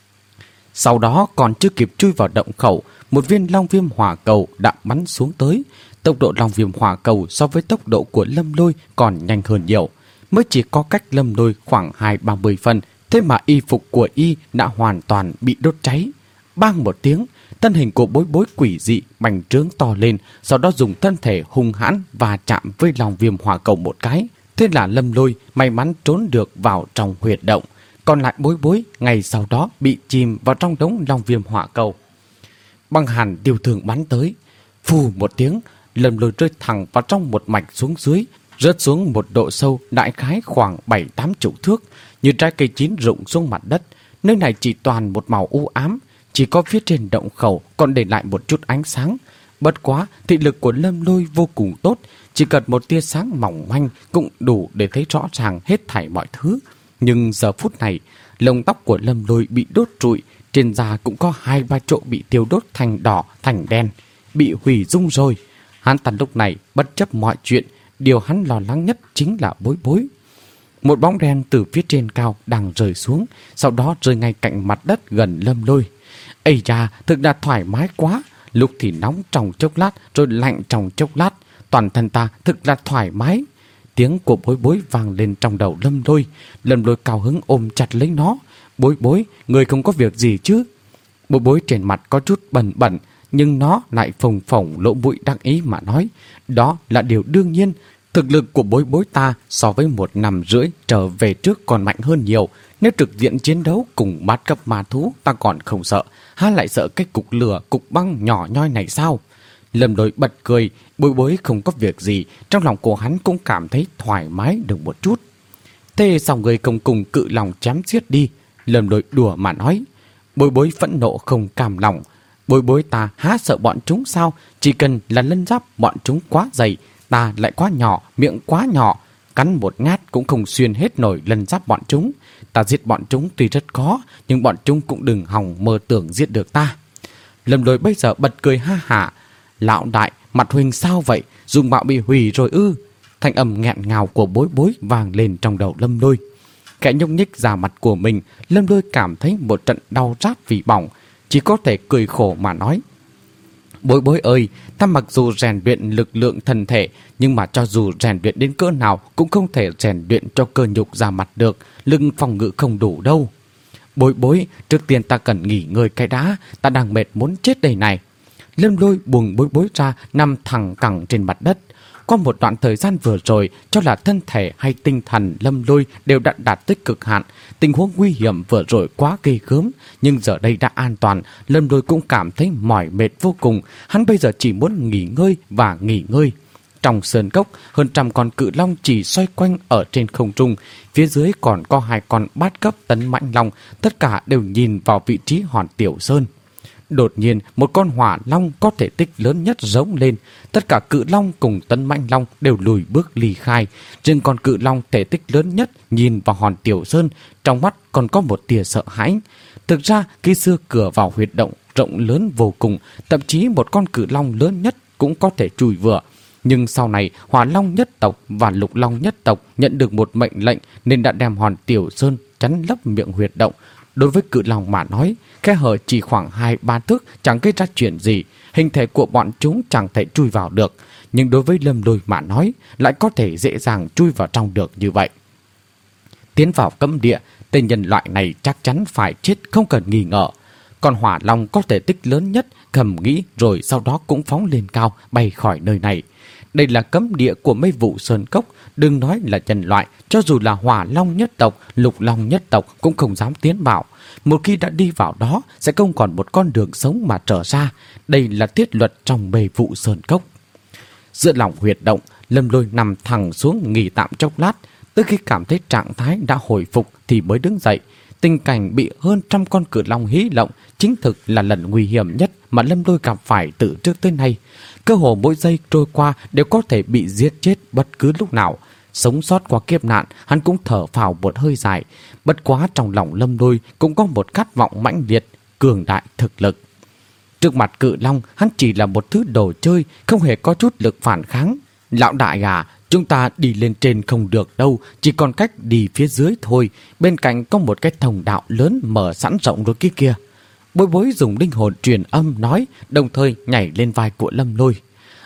Sau đó còn chưa kịp chui vào động khẩu, một viên long viêm hỏa cầu đã bắn xuống tới. Tốc độ long viêm hỏa cầu so với tốc độ của Lâm Lôi còn nhanh hơn nhiều. Mới chỉ có cách Lâm Lôi khoảng hai ba mươi phân, thế mà y phục của y đã hoàn toàn bị đốt cháy. Bang một tiếng, thân hình của Bối Bối quỷ dị bành trướng to lên, sau đó dùng thân thể hung hãn và chạm với long viêm hỏa cầu một cái. Thế là Lâm Lôi may mắn trốn được vào trong huyệt động. Còn lại Bối Bối ngày sau đó bị chìm vào trong đống long viêm hỏa cầu. Băng hàn tiêu thương bắn tới. Phù một tiếng, Lâm Lôi rơi thẳng vào trong một mạch xuống dưới, rớt xuống một độ sâu đại khái khoảng bảy tám chục thước, như trái cây chín rụng xuống mặt đất. Nơi này chỉ toàn một màu u ám, chỉ có phía trên động khẩu còn để lại một chút ánh sáng. Bất quá, thị lực của Lâm Lôi vô cùng tốt, chỉ cần một tia sáng mỏng manh cũng đủ để thấy rõ ràng hết thảy mọi thứ. Nhưng giờ phút này, lông tóc của Lâm Lôi bị đốt trụi, trên da cũng có hai ba chỗ bị tiêu đốt thành đỏ, thành đen, bị hủy dung rồi. Hắn ta lúc này bất chấp mọi chuyện, điều hắn lo lắng nhất chính là Bối Bối. Một bóng đen từ phía trên cao đang rơi xuống, sau đó rơi ngay cạnh mặt đất gần Lâm Lôi. Ây da, thực là thoải mái quá, lúc thì nóng trong chốc lát rồi lạnh trong chốc lát, toàn thân ta thực là thoải mái. Tiếng của Bối Bối vang lên trong đầu Lâm Lôi. Lâm Lôi cao hứng ôm chặt lấy nó. Bối Bối, người không có việc gì chứ? Bối Bối trên mặt có chút bẩn bẩn, nhưng nó lại phồng phồng lỗ mũi đắc ý mà nói. Đó là điều đương nhiên. Thực lực của Bối Bối ta so với một năm rưỡi trở về trước còn mạnh hơn nhiều. Nếu trực diện chiến đấu cùng bát cấp ma thú ta còn không sợ, há lại sợ cái cục lửa, cục băng nhỏ nhoi này sao? Lâm Lôi bật cười. Bối Bối không có việc gì, trong lòng của hắn cũng cảm thấy thoải mái được một chút. Thế sao người không cùng cự lòng chém giết đi? Lâm Lôi đùa mà nói. Bối Bối phẫn nộ không cam lòng. Bối Bối ta há sợ bọn chúng sao? Chỉ cần là lân giáp bọn chúng quá dày, ta lại quá nhỏ, miệng quá nhỏ, cắn một ngát cũng không xuyên hết nổi lân giáp bọn chúng. Ta giết bọn chúng tuy rất khó, nhưng bọn chúng cũng đừng hòng mơ tưởng giết được ta. Lâm Lôi bây giờ bật cười ha hả. Lão đại, mặt Huỳnh sao vậy? Dung mạo bị hủy rồi ư? Thanh âm nghẹn ngào của Bối Bối vang lên trong đầu Lâm Lôi. Kẻ nhúc nhích ra mặt của mình, Lâm Lôi cảm thấy một trận đau rát vì bỏng, chỉ có thể cười khổ mà nói. Bối Bối ơi, ta mặc dù rèn luyện lực lượng thân thể, nhưng mà cho dù rèn luyện đến cỡ nào cũng không thể rèn luyện cho cơ nhục ra mặt được, lưng phòng ngự không đủ đâu. Bối Bối, trước tiên ta cần nghỉ ngơi cái đã, ta đang mệt muốn chết đây này. Lâm Lôi buông Bối Bối ra nằm thẳng cẳng trên mặt đất. Qua một đoạn thời gian vừa rồi, cho là thân thể hay tinh thần Lâm Lôi đều đã đạt tới cực hạn. Tình huống nguy hiểm vừa rồi quá ghê gớm, nhưng giờ đây đã an toàn. Lâm Lôi cũng cảm thấy mỏi mệt vô cùng. Hắn bây giờ chỉ muốn nghỉ ngơi và nghỉ ngơi. Trong sơn cốc, hơn trăm con cự long chỉ xoay quanh ở trên không trung. Phía dưới còn có hai con bát cấp tấn mãnh long, tất cả đều nhìn vào vị trí hòn Tiểu Sơn. Đột nhiên, một con hỏa long có thể tích lớn nhất rống lên. Tất cả cự long cùng tấn mãnh long đều lùi bước ly khai. Riêng con cự long thể tích lớn nhất nhìn vào hòn Tiểu Sơn, trong mắt còn có một tia sợ hãi. Thực ra, khi xưa cửa vào huyệt động rộng lớn vô cùng, thậm chí một con cự long lớn nhất cũng có thể chui vừa. Nhưng sau này, Hỏa Long nhất tộc và Lục Long nhất tộc nhận được một mệnh lệnh nên đã đem hòn Tiểu Sơn chắn lấp miệng huyệt động. Đối với cự long mà nói, khe hở chỉ khoảng hai ba thước chẳng gây ra chuyện gì, hình thể của bọn chúng chẳng thể chui vào được. Nhưng đối với Lâm Lôi mà nói, lại có thể dễ dàng chui vào trong được như vậy. Tiến vào cấm địa, tên nhân loại này chắc chắn phải chết không cần nghi ngờ. Còn Hỏa Long có thể tích lớn nhất, thầm nghĩ rồi sau đó cũng phóng lên cao, bay khỏi nơi này. Đây là cấm địa của Mây Vụ Sơn Cốc, đừng nói là nhân loại, cho dù là Hỏa Long nhất tộc, Lục Long nhất tộc cũng không dám tiến vào. Một khi đã đi vào đó, sẽ không còn một con đường sống mà trở ra. Đây là thiết luật trong Mây Vụ Sơn Cốc. Giữa lòng huyệt động, Lâm Lôi nằm thẳng xuống nghỉ tạm chốc lát, tới khi cảm thấy trạng thái đã hồi phục thì mới đứng dậy. Tình cảnh bị hơn trăm con cự long hí lộng chính thực là lần nguy hiểm nhất mà Lâm Lôi gặp phải từ trước tới nay. Cơ hồ mỗi giây trôi qua đều có thể bị giết chết bất cứ lúc nào. Sống sót qua kiếp nạn, hắn cũng thở phào một hơi dài. Bất quá trong lòng Lâm Lôi cũng có một khát vọng mãnh liệt, cường đại thực lực. Trước mặt cự long, hắn chỉ là một thứ đồ chơi, không hề có chút lực phản kháng. Lão đại à, chúng ta đi lên trên không được đâu, chỉ còn cách đi phía dưới thôi. Bên cạnh có một cái thông đạo lớn mở sẵn rộng rồi kia kia. Bối Bối dùng linh hồn truyền âm nói, đồng thời nhảy lên vai của Lâm Lôi.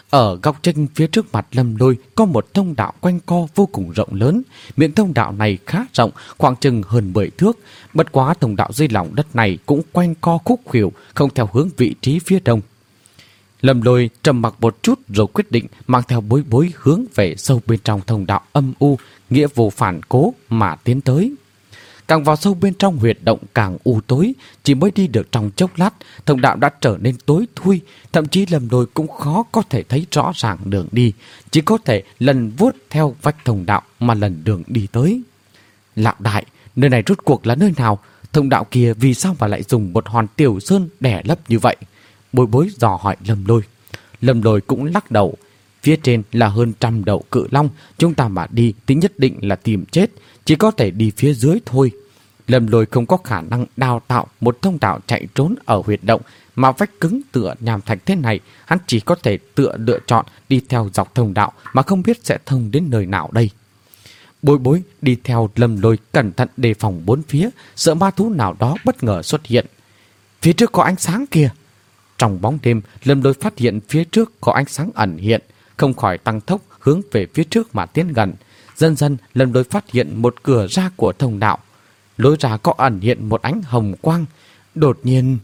Ở góc chân phía trước mặt Lâm Lôi có một thông đạo quanh co vô cùng rộng lớn. Miệng thông đạo này khá rộng, khoảng chừng hơn mười thước. Bất quá thông đạo dưới lòng đất này cũng quanh co khúc khuỷu, không theo hướng vị trí phía đông. Lâm Lôi trầm mặc một chút rồi quyết định mang theo Bối Bối hướng về sâu bên trong thông đạo âm u, nghĩa vụ phản cố mà tiến tới. Càng vào sâu bên trong huyệt động càng u tối, chỉ mới đi được trong chốc lát, thông đạo đã trở nên tối thui, thậm chí Lâm Lôi cũng khó có thể thấy rõ ràng đường đi, chỉ có thể lần vuốt theo vách thông đạo mà lần đường đi tới. Lão đại, nơi này rốt cuộc là nơi nào? Thông đạo kia vì sao mà lại dùng một hòn tiểu sơn đè lấp như vậy? Bối Bối dò hỏi Lâm Lôi. Lâm Lôi cũng lắc đầu. Phía trên là hơn trăm đầu cự long, chúng ta mà đi thì nhất định là tìm chết, chỉ có thể đi phía dưới thôi. Lâm Lôi không có khả năng đào tạo một thông đạo chạy trốn ở huyệt động, mà vách cứng tựa nhàm thạch thế này, hắn chỉ có thể tựa lựa chọn đi theo dọc thông đạo mà không biết sẽ thông đến nơi nào đây. Bối Bối đi theo Lâm Lôi cẩn thận đề phòng bốn phía, sợ ma thú nào đó bất ngờ xuất hiện. Phía trước có ánh sáng kìa. Trong bóng đêm, Lâm Lôi phát hiện phía trước có ánh sáng ẩn hiện, không khỏi tăng tốc hướng về phía trước mà tiến gần. Dần dần, Lâm Lôi phát hiện một cửa ra của thông đạo. Lối ra có ẩn hiện một ánh hồng quang. Đột nhiên,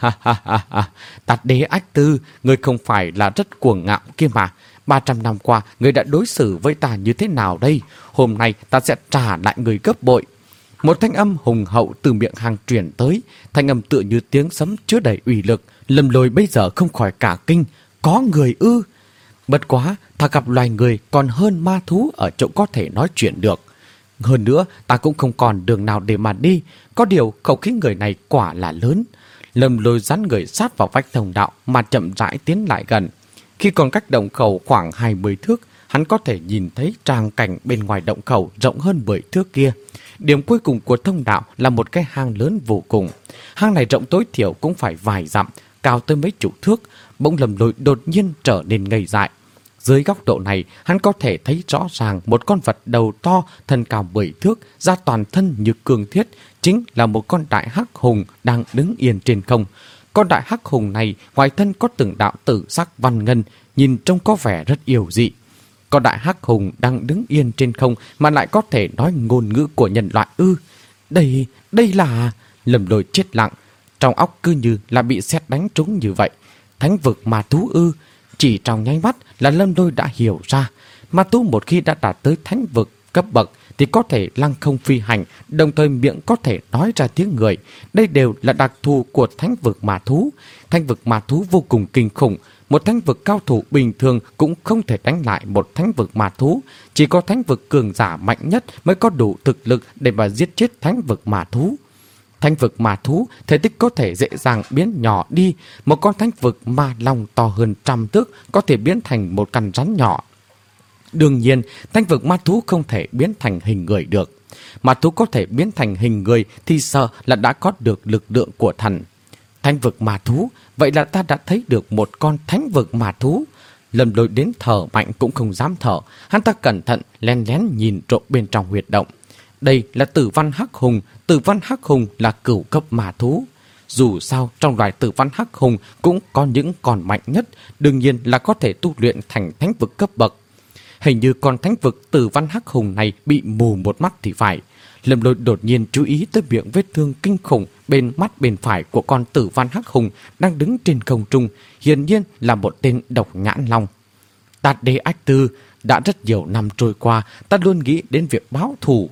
Tạt Đế Ách Tư, người không phải là rất cuồng ngạo kia mà. ba trăm năm qua, người đã đối xử với ta như thế nào đây? Hôm nay ta sẽ trả lại người gấp bội. Một thanh âm hùng hậu từ miệng hàng truyền tới, thanh âm tựa như tiếng sấm chứa đầy uy lực. Lâm Lôi bây giờ không khỏi cả kinh. Có người ư? Bất quá, ta gặp loài người còn hơn ma thú ở chỗ có thể nói chuyện được. Hơn nữa, ta cũng không còn đường nào để mà đi. Có điều, khẩu khí người này quả là lớn. Lâm Lôi dán người sát vào vách thông đạo mà chậm rãi tiến lại gần. Khi còn cách động khẩu khoảng hai mươi thước, hắn có thể nhìn thấy tràng cảnh bên ngoài động khẩu rộng hơn mười thước kia. Điểm cuối cùng của thông đạo là một cái hang lớn vô cùng. Hang này rộng tối thiểu cũng phải vài dặm, cao tới mấy chục thước. Bỗng Lâm Lôi đột nhiên trở nên ngây dại. Dưới góc độ này, hắn có thể thấy rõ ràng một con vật đầu to, thân cao mười thước, da toàn thân như cương thiết, chính là một con đại hắc hùng đang đứng yên trên không. Con đại hắc hùng này ngoài thân có từng đạo tử sắc văn ngân, nhìn trông có vẻ rất yêu dị. Con đại hắc hùng đang đứng yên trên không mà lại có thể nói ngôn ngữ của nhân loại ư? Đây, đây là... Lâm Lôi chết lặng, trong óc cứ như là bị sét đánh trúng như vậy. Thánh vực ma thú ư? Chỉ trong nháy mắt là Lâm Lôi đã hiểu ra, ma thú một khi đã đạt tới thánh vực cấp bậc thì có thể lăng không phi hành, đồng thời miệng có thể nói ra tiếng người. Đây đều là đặc thù của thánh vực ma thú. Thánh vực ma thú vô cùng kinh khủng. Một thánh vực cao thủ bình thường cũng không thể đánh lại một thánh vực ma thú. Chỉ có thánh vực cường giả mạnh nhất mới có đủ thực lực để mà giết chết thánh vực ma thú. Thánh vực ma thú thể tích có thể dễ dàng biến nhỏ đi. Một con thánh vực ma long to hơn trăm thước có thể biến thành một con rắn nhỏ. Đương nhiên, thánh vực ma thú không thể biến thành hình người được. Ma thú có thể biến thành hình người thì sợ là đã có được lực lượng của thần. Thánh vực ma thú, vậy là ta đã thấy được một con thánh vực ma thú. Lâm Lôi đến thở mạnh cũng không dám thở. Hắn ta cẩn thận len lén nhìn trộm bên trong huyệt động. Đây là Tử Văn Hắc Hùng. Tử Văn Hắc Hùng là cửu cấp ma thú. Dù sao, trong loài Tử Văn Hắc Hùng cũng có những con mạnh nhất, đương nhiên là có thể tu luyện thành thánh vực cấp bậc. Hình như con thánh vực Tử Văn Hắc Hùng này bị mù một mắt thì phải. Lâm Lôi đột nhiên chú ý tới miệng vết thương kinh khủng bên mắt bên phải của con Tử Văn Hắc Hùng đang đứng trên không trung, hiển nhiên là một tên độc nhãn long. Tạt Đế Ách Tư, đã rất nhiều năm trôi qua, ta luôn nghĩ đến việc báo thù.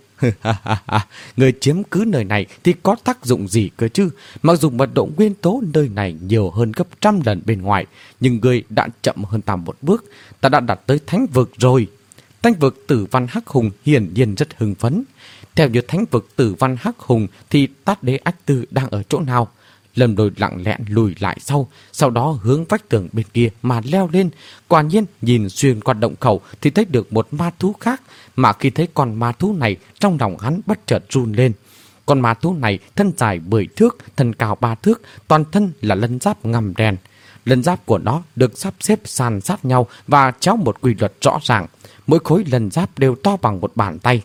Người chiếm cứ nơi này thì có tác dụng gì cơ chứ? Mặc dù mật độ nguyên tố nơi này nhiều hơn gấp trăm lần bên ngoài, nhưng người đã chậm hơn ta một bước. Ta đã đạt tới thánh vực rồi. Thánh vực Tử Văn Hắc Hùng hiển nhiên rất hưng phấn. Theo như thánh vực Tử Văn Hắc Hùng thì Tát Đế Ách Tư đang ở chỗ nào? Lâm Lôi lặng lẽ lùi lại sau, sau đó hướng vách tường bên kia mà leo lên. Quả nhiên nhìn xuyên qua động khẩu thì thấy được một ma thú khác, mà khi thấy con ma thú này, trong lòng hắn bất chợt run lên. Con ma thú này thân dài mười thước, thân cao ba thước, toàn thân là lân giáp ngăm đen. Lân giáp của nó được sắp xếp san sát nhau và chéo một quy luật rõ ràng. Mỗi khối lân giáp đều to bằng một bàn tay.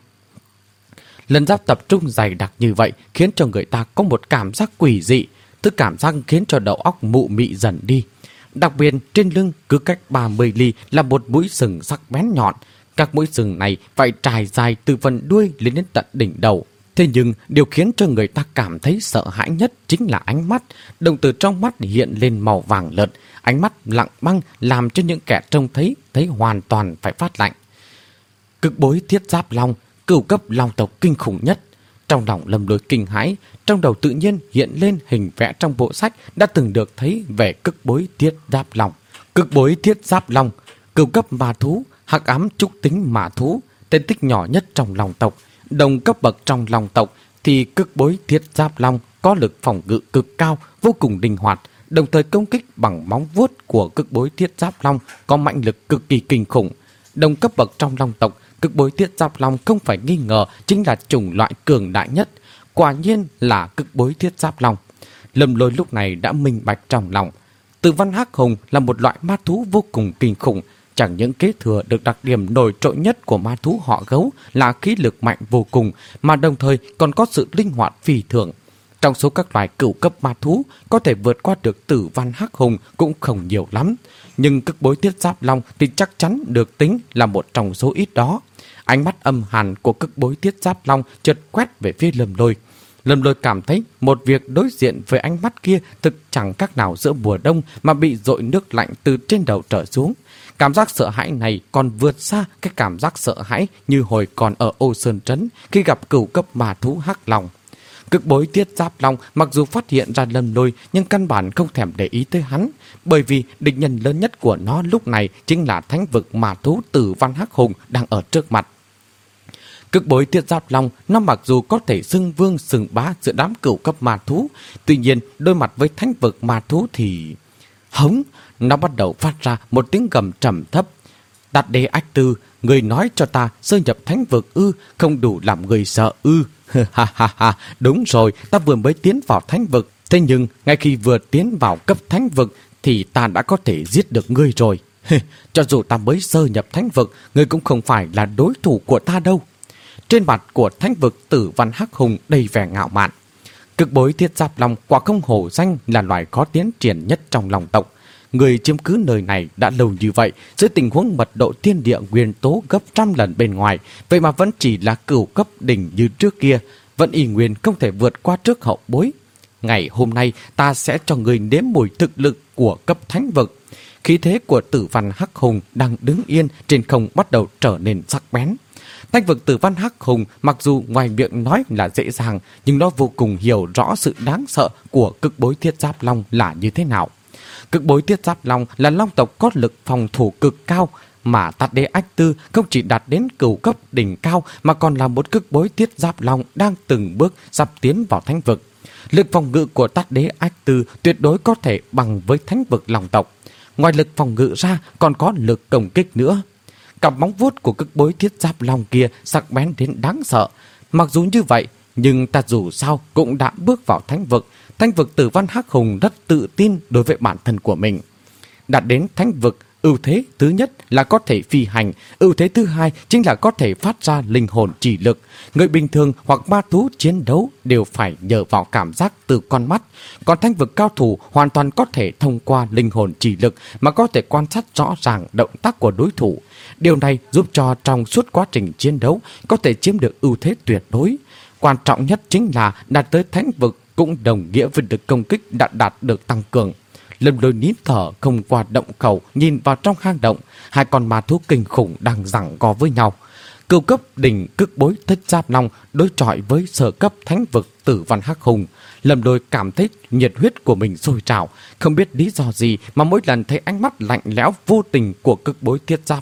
Lân giáp tập trung dày đặc như vậy khiến cho người ta có một cảm giác quỷ dị, tức cảm giác khiến cho đầu óc mụ mị dần đi. Đặc biệt trên lưng cứ cách ba mươi ly là một mũi sừng sắc bén nhọn. Các mũi sừng này phải trải dài từ phần đuôi lên đến tận đỉnh đầu. Thế nhưng điều khiến cho người ta cảm thấy sợ hãi nhất chính là ánh mắt. Đồng tử trong mắt hiện lên màu vàng lợt, ánh mắt lặng băng làm cho những kẻ trông thấy thấy hoàn toàn phải phát lạnh. Cực bối thiết giáp long, cửu cấp long tộc kinh khủng nhất. Trong lòng Lâm Lôi kinh hãi, trong đầu tự nhiên hiện lên hình vẽ trong bộ sách đã từng được thấy về cực bối thiết giáp long. Cực bối thiết giáp long, cửu cấp ma thú, hắc ám trúc tính ma thú, tên tích nhỏ nhất trong long tộc. Đồng cấp bậc trong long tộc thì cực bối thiết giáp long có lực phòng ngự cực cao, vô cùng linh hoạt, đồng thời công kích bằng móng vuốt của cực bối thiết giáp long có mạnh lực cực kỳ kinh khủng. Đồng cấp bậc trong long tộc, cực bối thiết giáp long không phải nghi ngờ chính là chủng loại cường đại nhất. Quả nhiên là cực bối thiết giáp long. Lâm Lôi lúc này đã minh bạch trong lòng. Tử Văn Hắc Hùng là một loại ma thú vô cùng kinh khủng. Chẳng những kế thừa được đặc điểm nổi trội nhất của ma thú họ Gấu là khí lực mạnh vô cùng, mà đồng thời còn có sự linh hoạt phi thường. Trong số các loài cửu cấp ma thú, có thể vượt qua được Tử Văn Hắc Hùng cũng không nhiều lắm. Nhưng cực bối thiết giáp long thì chắc chắn được tính là một trong số ít đó. Ánh mắt âm hàn của cực bối thiết giáp long chợt quét về phía Lâm Lôi. Lâm Lôi cảm thấy một việc đối diện với ánh mắt kia thực chẳng khác nào giữa mùa đông mà bị dội nước lạnh từ trên đầu trở xuống. Cảm giác sợ hãi này còn vượt xa cái cảm giác sợ hãi như hồi còn ở Ô Sơn Trấn khi gặp cửu cấp ma thú hắc long. Cực bối thiết giáp long mặc dù phát hiện ra Lâm Lôi nhưng căn bản không thèm để ý tới hắn, bởi vì địch nhân lớn nhất của nó lúc này chính là thánh vực ma thú Tử Văn Hắc Hùng đang ở trước mặt. Cực bối thiết giáp long nó mặc dù có thể xưng vương xưng bá giữa đám cửu cấp ma thú, tuy nhiên đối mặt với thánh vực ma thú thì hống, nó bắt đầu phát ra một tiếng gầm trầm thấp. Tát Đế Ách Tư, người nói cho ta sơ nhập thánh vực ư, không đủ làm người sợ ư. Ha ha ha, đúng rồi, ta vừa mới tiến vào thánh vực, thế nhưng ngay khi vừa tiến vào cấp thánh vực thì ta đã có thể giết được ngươi rồi. Cho dù ta mới sơ nhập thánh vực, ngươi cũng không phải là đối thủ của ta đâu. Trên mặt của thánh vực Tử Văn Hắc Hùng đầy vẻ ngạo mạn. Cực bối thiết giáp long quả không hổ danh là loài khó tiến triển nhất trong lòng tộc. Người chiếm cứ nơi này đã lâu như vậy, dưới tình huống mật độ thiên địa nguyên tố gấp trăm lần bên ngoài, vậy mà vẫn chỉ là cửu cấp đỉnh như trước kia, vẫn y nguyên không thể vượt qua trước hậu bối. Ngày hôm nay ta sẽ cho người nếm mùi thực lực của cấp thánh vực. Khí thế của Tử Văn Hắc Hùng đang đứng yên trên không bắt đầu trở nên sắc bén. Thánh vực Tử Văn Hắc Hùng mặc dù ngoài miệng nói là dễ dàng, nhưng nó vô cùng hiểu rõ sự đáng sợ của cực bối thiết giáp long là như thế nào. Cực bối thiết giáp long là long tộc có lực phòng thủ cực cao, mà Tát Đế Ách Tư không chỉ đạt đến cửu cấp đỉnh cao mà còn là một cực bối thiết giáp long đang từng bước sắp tiến vào thánh vực. Lực phòng ngự của Tát Đế Ách Tư tuyệt đối có thể bằng với thánh vực long tộc. Ngoài lực phòng ngự ra còn có lực công kích nữa. Cặp móng vuốt của cực bối thiết giáp long kia sắc bén đến đáng sợ. Mặc dù như vậy, nhưng ta dù sao cũng đã bước vào thánh vực. Thánh vực Tử Văn Hắc Hùng rất tự tin đối với bản thân của mình. Đạt đến thánh vực, ưu thế thứ nhất là có thể phi hành, ưu thế thứ hai chính là có thể phát ra linh hồn chỉ lực. Người bình thường hoặc ma thú chiến đấu đều phải nhờ vào cảm giác từ con mắt, còn thánh vực cao thủ hoàn toàn có thể thông qua linh hồn chỉ lực mà có thể quan sát rõ ràng động tác của đối thủ. Điều này giúp cho trong suốt quá trình chiến đấu có thể chiếm được ưu thế tuyệt đối. Quan trọng nhất chính là đạt tới thánh vực cũng đồng nghĩa với lực công kích đã đạt được tăng cường. Lâm Lôi nín thở không qua động khẩu nhìn vào trong hang động, hai con ma thú kinh khủng đang giằng co với nhau. Cửu cấp đỉnh cực bối thiết giáp long đối chọi với sở cấp thánh vực Tử Văn Hắc Hùng. Lâm Lôi cảm thấy nhiệt huyết của mình sôi trào, không biết lý do gì mà mỗi lần thấy ánh mắt lạnh lẽo vô tình của cực bối thiết giáp long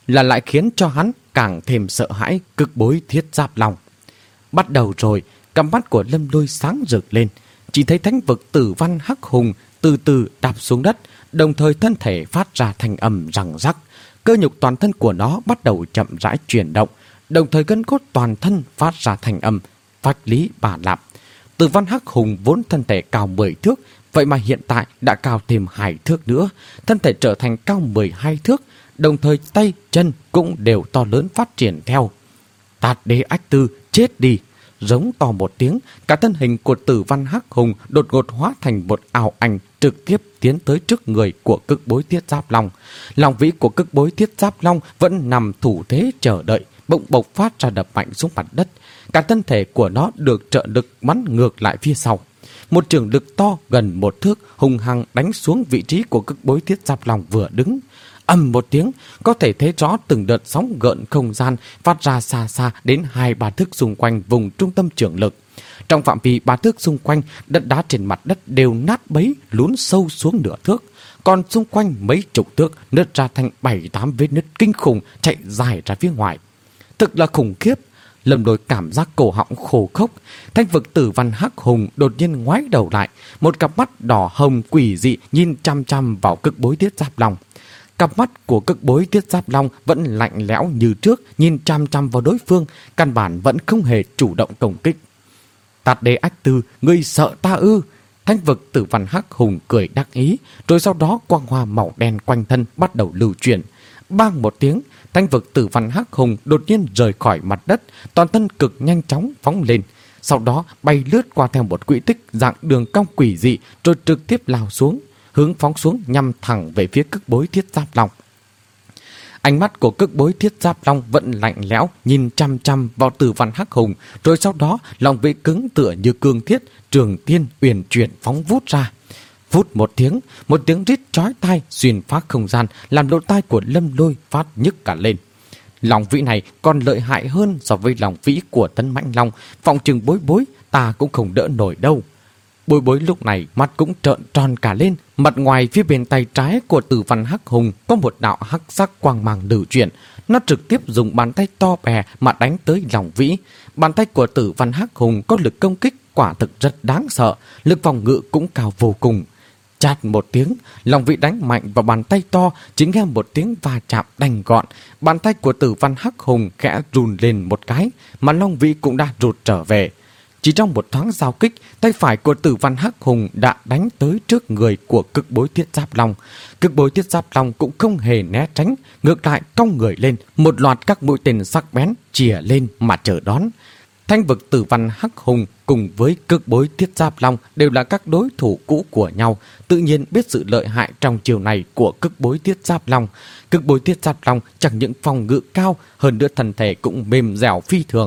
là lại khiến cho hắn càng thêm sợ hãi cực bối thiết giáp long. Bắt đầu rồi, cặp mắt của Lâm Lôi sáng rực lên, chỉ thấy thánh vực Tử Văn Hắc Hùng từ từ đạp xuống đất, đồng thời thân thể phát ra thành âm răng rắc. Cơ nhục toàn thân của nó bắt đầu chậm rãi chuyển động, đồng thời gân cốt toàn thân phát ra thành âm phách lý bà lạp. Tử Văn Hắc Hùng vốn thân thể cao mười thước, vậy mà hiện tại đã cao thêm hai thước nữa, thân thể trở thành cao mười hai thước, đồng thời tay chân cũng đều to lớn phát triển theo. Tạt Đế Ách Tư, chết đi! Giống to một tiếng, cả thân hình của Tử Văn Hắc Hùng đột ngột hóa thành một ảo ảnh trực tiếp tiến tới trước người của Cực Bối Thiết Giáp Long. Lòng vĩ của Cực Bối Thiết Giáp Long vẫn nằm thủ thế chờ đợi, bỗng bộc phát ra đập mạnh xuống mặt đất. Cả thân thể của nó được trợ lực bắn ngược lại phía sau. Một trường lực to gần một thước hung hăng đánh xuống vị trí của Cực Bối Thiết Giáp Long vừa đứng. Ầm một tiếng, có thể thấy rõ từng đợt sóng gợn không gian phát ra xa xa đến hai ba thước xung quanh vùng trung tâm trường lực. Trong phạm vi ba thước xung quanh, đất đá trên mặt đất đều nát bấy, lún sâu xuống nửa thước. Còn xung quanh mấy chục thước nứt ra thành bảy tám vết nứt kinh khủng chạy dài ra phía ngoài. Thực là khủng khiếp. Lâm Lôi cảm giác cổ họng khô khốc. Thanh vực Tử Văn Hắc Hùng đột nhiên ngoái đầu lại, một cặp mắt đỏ hồng quỷ dị nhìn chăm chăm vào Cực Bối Thiết Giáp Long. Cặp mắt của Cực Bối Thiết Giáp Long vẫn lạnh lẽo như trước, nhìn chăm chăm vào đối phương, căn bản vẫn không hề chủ động công kích. Tạt Đế Ách Tư, ngươi sợ ta ư? Thanh vực Tử Văn Hắc Hùng cười đắc ý, rồi sau đó quang hoa màu đen quanh thân bắt đầu lưu chuyển. Bang một tiếng, thanh vực Tử Văn Hắc Hùng đột nhiên rời khỏi mặt đất, toàn thân cực nhanh chóng phóng lên. Sau đó bay lướt qua theo một quỹ tích dạng đường cong quỷ dị, rồi trực tiếp lao xuống, hướng phóng xuống nhằm thẳng về phía Cực Bối Thiết Giáp Long. Ánh mắt của Cực Bối Thiết Giáp Long vẫn lạnh lẽo, nhìn chăm chăm vào Tử Văn Hắc Hùng, rồi sau đó lòng vĩ cứng tựa như cương thiết, trường tiên uyển chuyển phóng vút ra. Vút một tiếng, một tiếng rít chói tai xuyên phá không gian, làm lỗ tai của Lâm Lôi phát nhức cả lên. Lòng vĩ này còn lợi hại hơn so với lòng vĩ của Tấn Mãnh Long, phòng chừng Bối Bối ta cũng không đỡ nổi đâu. Bối Bối lúc này mắt cũng trợn tròn cả lên, mặt ngoài phía bên tay trái của Tử Văn Hắc Hùng có một đạo hắc sắc quang mang lưu chuyển. Nó trực tiếp dùng bàn tay to bè mà đánh tới lòng vĩ. Bàn tay của Tử Văn Hắc Hùng có lực công kích quả thực rất đáng sợ, lực phòng ngự cũng cao vô cùng. Chát một tiếng, lòng vĩ đánh mạnh vào bàn tay to, chỉ nghe một tiếng va chạm đành gọn. Bàn tay của Tử Văn Hắc Hùng khẽ run lên một cái, mà long vĩ cũng đã rụt trở về. Chỉ trong một thoáng giao kích, tay phải của Tử Văn Hắc Hùng đã đánh tới trước người của Cực Bối Thiết Giáp Long. Cực Bối Thiết Giáp Long cũng không hề né tránh, ngược lại cong người lên, một loạt các mũi tên sắc bén chìa lên mà chờ đón. Thanh vực Tử Văn Hắc Hùng cùng với Cực Bối Thiết Giáp Long đều là các đối thủ cũ của nhau, tự nhiên biết sự lợi hại trong chiều này của Cực Bối Thiết Giáp Long. Cực Bối Thiết Giáp Long chẳng những phòng ngự cao, hơn nữa thân thể cũng mềm dẻo phi thường.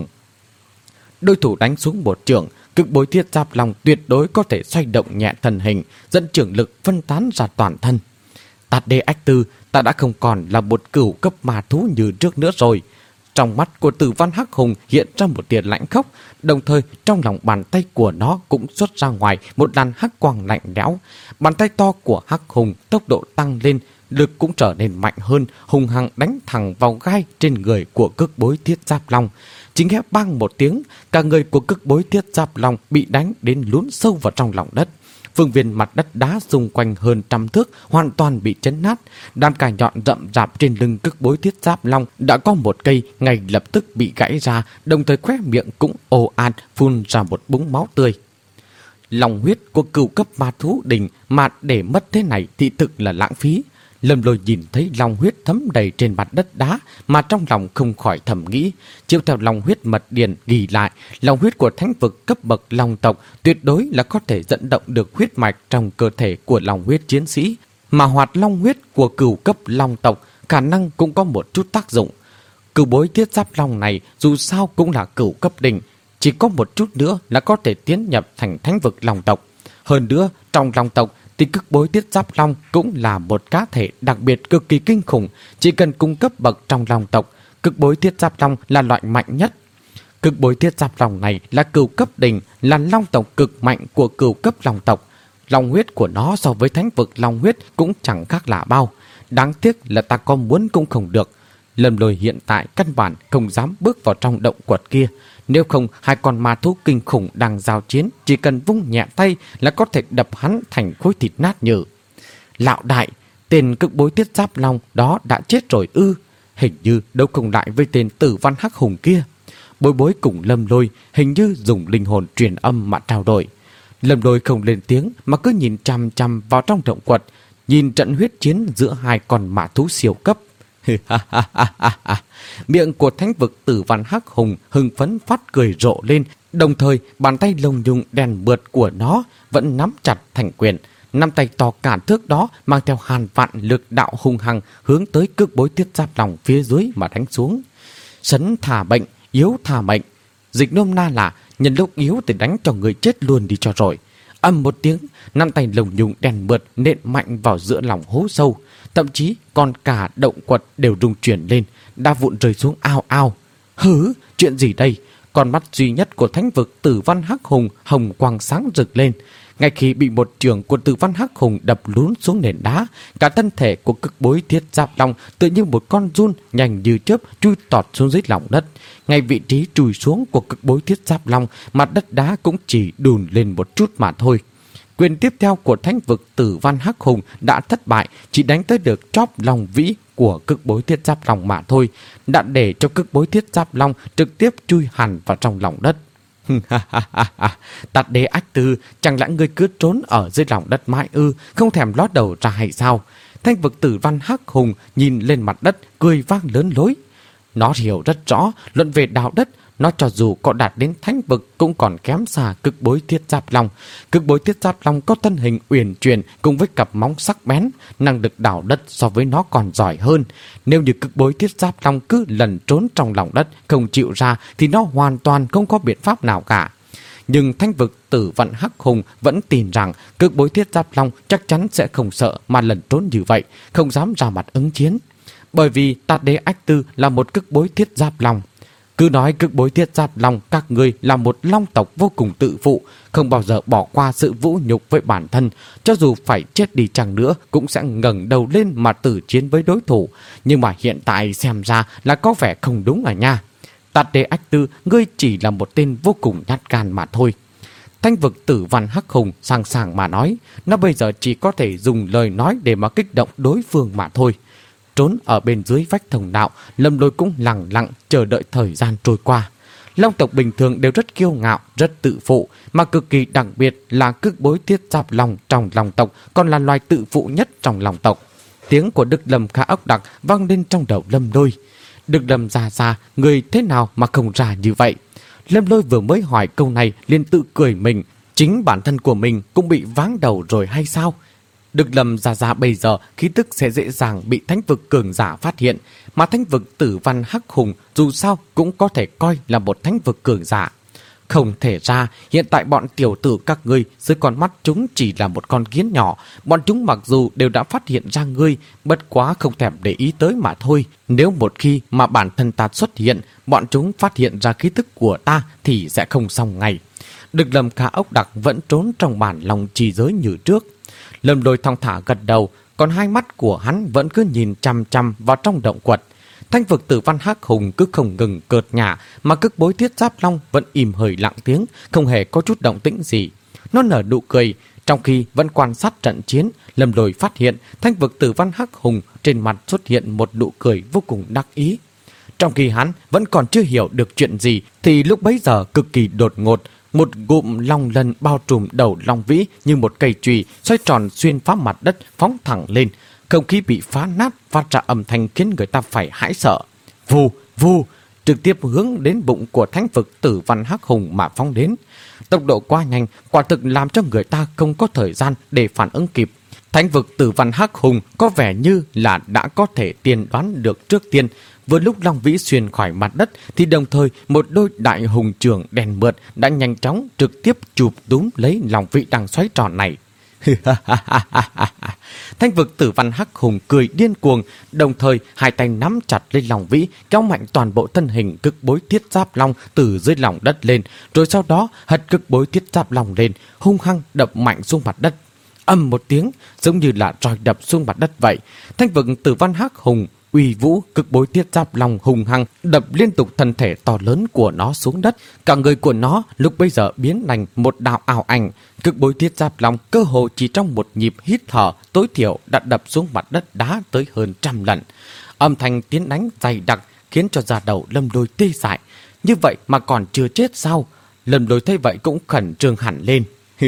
Đối thủ đánh xuống một trường, Cực Bối Thiết Giáp Long tuyệt đối có thể xoay động nhẹ thân hình, dẫn trường lực phân tán ra toàn thân. Tạt Đế Ách Tư, ta đã không còn là một cửu cấp ma thú như trước nữa rồi. Trong mắt của Tử Văn Hắc Hùng hiện ra một tia lạnh khốc, đồng thời trong lòng bàn tay của nó cũng xuất ra ngoài một làn hắc quang lạnh lẽo. Bàn tay to của Hắc Hùng tốc độ tăng lên, lực cũng trở nên mạnh hơn, hung hăng đánh thẳng vào gai trên người của Cực Bối Thiết Giáp Long. Chỉ nghe bang một tiếng, cả người của Cực Bối Thiết Giáp Long bị đánh đến lún sâu vào trong lòng đất. Phương viên mặt đất đá xung quanh hơn trăm thước hoàn toàn bị chấn nát. Đàn cài nhọn rậm rạp trên lưng Cực Bối Thiết Giáp Long đã có một cây ngay lập tức bị gãy ra, đồng thời khóe miệng cũng ồ ạt phun ra một búng máu tươi. Lòng huyết của cửu cấp ma thú đỉnh mà để mất thế này thì thực là lãng phí. Lâm Lôi nhìn thấy long huyết thấm đầy trên mặt đất đá mà trong lòng không khỏi thầm nghĩ, chiếu theo long huyết mật điển ghi lại, long huyết của thánh vực cấp bậc long tộc tuyệt đối là có thể dẫn động được huyết mạch trong cơ thể của long huyết chiến sĩ, mà hoạt long huyết của cửu cấp long tộc khả năng cũng có một chút tác dụng. Cửu Bối Thiết Giáp Long này dù sao cũng là cửu cấp đỉnh, chỉ có một chút nữa là có thể tiến nhập thành thánh vực long tộc. Hơn nữa, trong long tộc thì Cực Bối Thiết Giáp Long cũng là một cá thể đặc biệt cực kỳ kinh khủng, chỉ cần cung cấp bậc trong long tộc, Cực Bối Thiết Giáp Long là loại mạnh nhất. Cực Bối Thiết Giáp Long này là cửu cấp đỉnh, là long tộc cực mạnh của cửu cấp long tộc. Long huyết của nó so với thánh vực long huyết cũng chẳng khác lạ bao. Đáng tiếc là ta có muốn cũng không được. Lâm Lôi hiện tại căn bản không dám bước vào trong động quật kia. Nếu không, hai con ma thú kinh khủng đang giao chiến, chỉ cần vung nhẹ tay là có thể đập hắn thành khối thịt nát nhừ. Lão đại, tên cực bối Thiết Giáp Long đó đã chết rồi ư? Hình như đâu cùng lại với tên Tử Văn Hắc Hùng kia. Bối Bối cùng Lâm Lôi hình như dùng linh hồn truyền âm mà trao đổi. Lâm Lôi không lên tiếng mà cứ nhìn chăm chăm vào trong động quật, nhìn trận huyết chiến giữa hai con ma thú siêu cấp. Miệng của thánh vực Tử Văn Hắc Hùng hưng phấn phát cười rộ lên, đồng thời bàn tay lông nhung đèn bượt của nó vẫn nắm chặt thành quyền. Năm tay to cả thước đó mang theo hàn vạn lực đạo hung hăng hướng tới cực bối Thiết Giáp Long phía dưới mà đánh xuống. Sấn thả bệnh, yếu thả mệnh. Dịch nôm na là nhân lúc yếu thì đánh cho người chết luôn đi cho rồi. Âm một tiếng, năm tay lồng nhung đèn bượt nện mạnh vào giữa lòng hố sâu. Thậm chí còn cả động quật đều rung chuyển lên, đá vụn rơi xuống ao ao. Hứ, chuyện gì đây? Con mắt duy nhất của thánh vực Tử Văn Hắc Hùng hồng quang sáng rực lên. Ngay khi bị một trường của Tử Văn Hắc Hùng đập lún xuống nền đá, cả thân thể của cực bối Thiết Giáp Long tự như một con giun nhanh như chớp chui tọt xuống dưới lòng đất. Ngay vị trí chui xuống của cực bối Thiết Giáp Long, mặt đất đá cũng chỉ đùn lên một chút mà thôi. Quyền tiếp theo của thánh vực Tử Văn Hắc Hùng đã thất bại, chỉ đánh tới được chóp lòng vĩ của cực bối Thiết Giáp Long mà thôi, đã để cho cực bối Thiết Giáp Long trực tiếp chui hẳn vào trong lòng đất. Tạt Đế Ách Tư, chẳng lẽ ngươi cứ trốn ở dưới lòng đất mãi ư, không thèm ló đầu ra hay sao? Thanh vực Tử Văn Hắc Hùng nhìn lên mặt đất, cười vang lớn lối. Nó hiểu rất rõ, luận về đạo đất, nó cho dù có đạt đến thánh vực cũng còn kém xa cực bối Thiết Giáp Long. Cực bối Thiết Giáp Long có thân hình uyển chuyển cùng với cặp móng sắc bén, năng lực đào đất so với nó còn giỏi hơn. Nếu như cực bối Thiết Giáp Long cứ lần trốn trong lòng đất không chịu ra thì nó hoàn toàn không có biện pháp nào cả. Nhưng thánh vực Tử Văn Hắc Hùng vẫn tin rằng cực bối Thiết Giáp Long chắc chắn sẽ không sợ mà lần trốn như vậy, không dám ra mặt ứng chiến. Bởi vì Tạt Đế Ách Tư là một cực bối Thiết Giáp Long. Cứ nói cực bối Thiết Giáp Long các ngươi là một long tộc vô cùng tự phụ, không bao giờ bỏ qua sự vũ nhục với bản thân, cho dù phải chết đi chăng nữa cũng sẽ ngẩng đầu lên mà tử chiến với đối thủ. Nhưng mà hiện tại xem ra là có vẻ không đúng à nha. Tạt Đế Ách Tư, ngươi chỉ là một tên vô cùng nhát gan mà thôi. Thanh vực Tử Văn Hắc Hùng sàng sàng mà nói, nó bây giờ chỉ có thể dùng lời nói để mà kích động đối phương mà thôi. Trốn ở bên dưới vách thông đạo, Lâm Lôi cũng lặng lặng chờ đợi thời gian trôi qua. Long tộc bình thường đều rất kiêu ngạo, rất tự phụ, mà cực kỳ đặc biệt là cực bối Thiết Giáp Long trong long tộc còn là loài tự phụ nhất trong long tộc. Tiếng của Đức Lâm Khả Ốc Đặc vang lên trong đầu Lâm Lôi. Đức Lâm già già, người thế nào mà không ra như vậy? Lâm Lôi vừa mới hỏi câu này liền tự cười mình, chính bản thân của mình cũng bị váng đầu rồi hay sao? Đức Lâm già già bây giờ khí tức sẽ dễ dàng bị thánh vực cường giả phát hiện, mà thánh vực Tử Văn Hắc Hùng dù sao cũng có thể coi là một thánh vực cường giả. Không thể ra, hiện tại bọn tiểu tử các ngươi dưới con mắt chúng chỉ là một con kiến nhỏ, bọn chúng mặc dù đều đã phát hiện ra ngươi, bất quá không thèm để ý tới mà thôi. Nếu một khi mà bản thân ta xuất hiện, bọn chúng phát hiện ra khí tức của ta thì sẽ không xong ngay. Đức Lâm Khả Ốc Đặc vẫn trốn trong bản lòng trì giới như trước. Lâm Lôi thong thả gật đầu, còn hai mắt của hắn vẫn cứ nhìn chăm chăm vào trong động quật. Thanh vực Tử Văn Hắc Hùng cứ không ngừng cợt nhả, mà cực bối Thiết Giáp Long vẫn im hơi lặng tiếng, không hề có chút động tĩnh gì. Nó nở nụ cười, trong khi vẫn quan sát trận chiến. Lâm Lôi phát hiện thanh vực Tử Văn Hắc Hùng trên mặt xuất hiện một nụ cười vô cùng đắc ý. Trong khi hắn vẫn còn chưa hiểu được chuyện gì, thì lúc bấy giờ cực kỳ đột ngột, một gụm long lân bao trùm đầu long vĩ như một cây chùy xoay tròn xuyên phá mặt đất phóng thẳng lên. Không khí bị phá nát, phát ra âm thanh khiến người ta phải hãi sợ. Vù, vù, trực tiếp hướng đến bụng của thánh vực Tử Văn Hắc Hùng mà phóng đến. Tốc độ quá nhanh, quả thực làm cho người ta không có thời gian để phản ứng kịp. Thánh vực Tử Văn Hắc Hùng có vẻ như là đã có thể tiên đoán được trước tiên. Vừa lúc long vĩ xuyên khỏi mặt đất thì đồng thời một đôi đại hùng trường đèn mượt đã nhanh chóng trực tiếp chụp túm lấy long vĩ đang xoáy tròn này. Thanh vực Tử Văn Hắc Hùng cười điên cuồng, đồng thời hai tay nắm chặt lên lòng vĩ, kéo mạnh toàn bộ thân hình cực bối Thiết Giáp Long từ dưới lòng đất lên, rồi sau đó hất cực bối Thiết Giáp Long lên, hung hăng đập mạnh xuống mặt đất. Ầm một tiếng, giống như là roi đập xuống mặt đất vậy. Thanh vực Tử Văn Hắc Hùng Uy vũ cực bối thiết giáp long hùng hăng đập liên tục thân thể to lớn của nó xuống đất. Cả người của nó lúc bây giờ biến thành một đạo ảo ảnh. Cực bối thiết giáp long cơ hồ chỉ trong một nhịp hít thở tối thiểu đã đập xuống mặt đất đá tới hơn trăm lần. Âm thanh tiếng đánh dày đặc khiến cho da đầu Lâm Lôi tê dại. Như vậy mà còn chưa chết sao? Lâm Lôi thấy vậy cũng khẩn trương hẳn lên.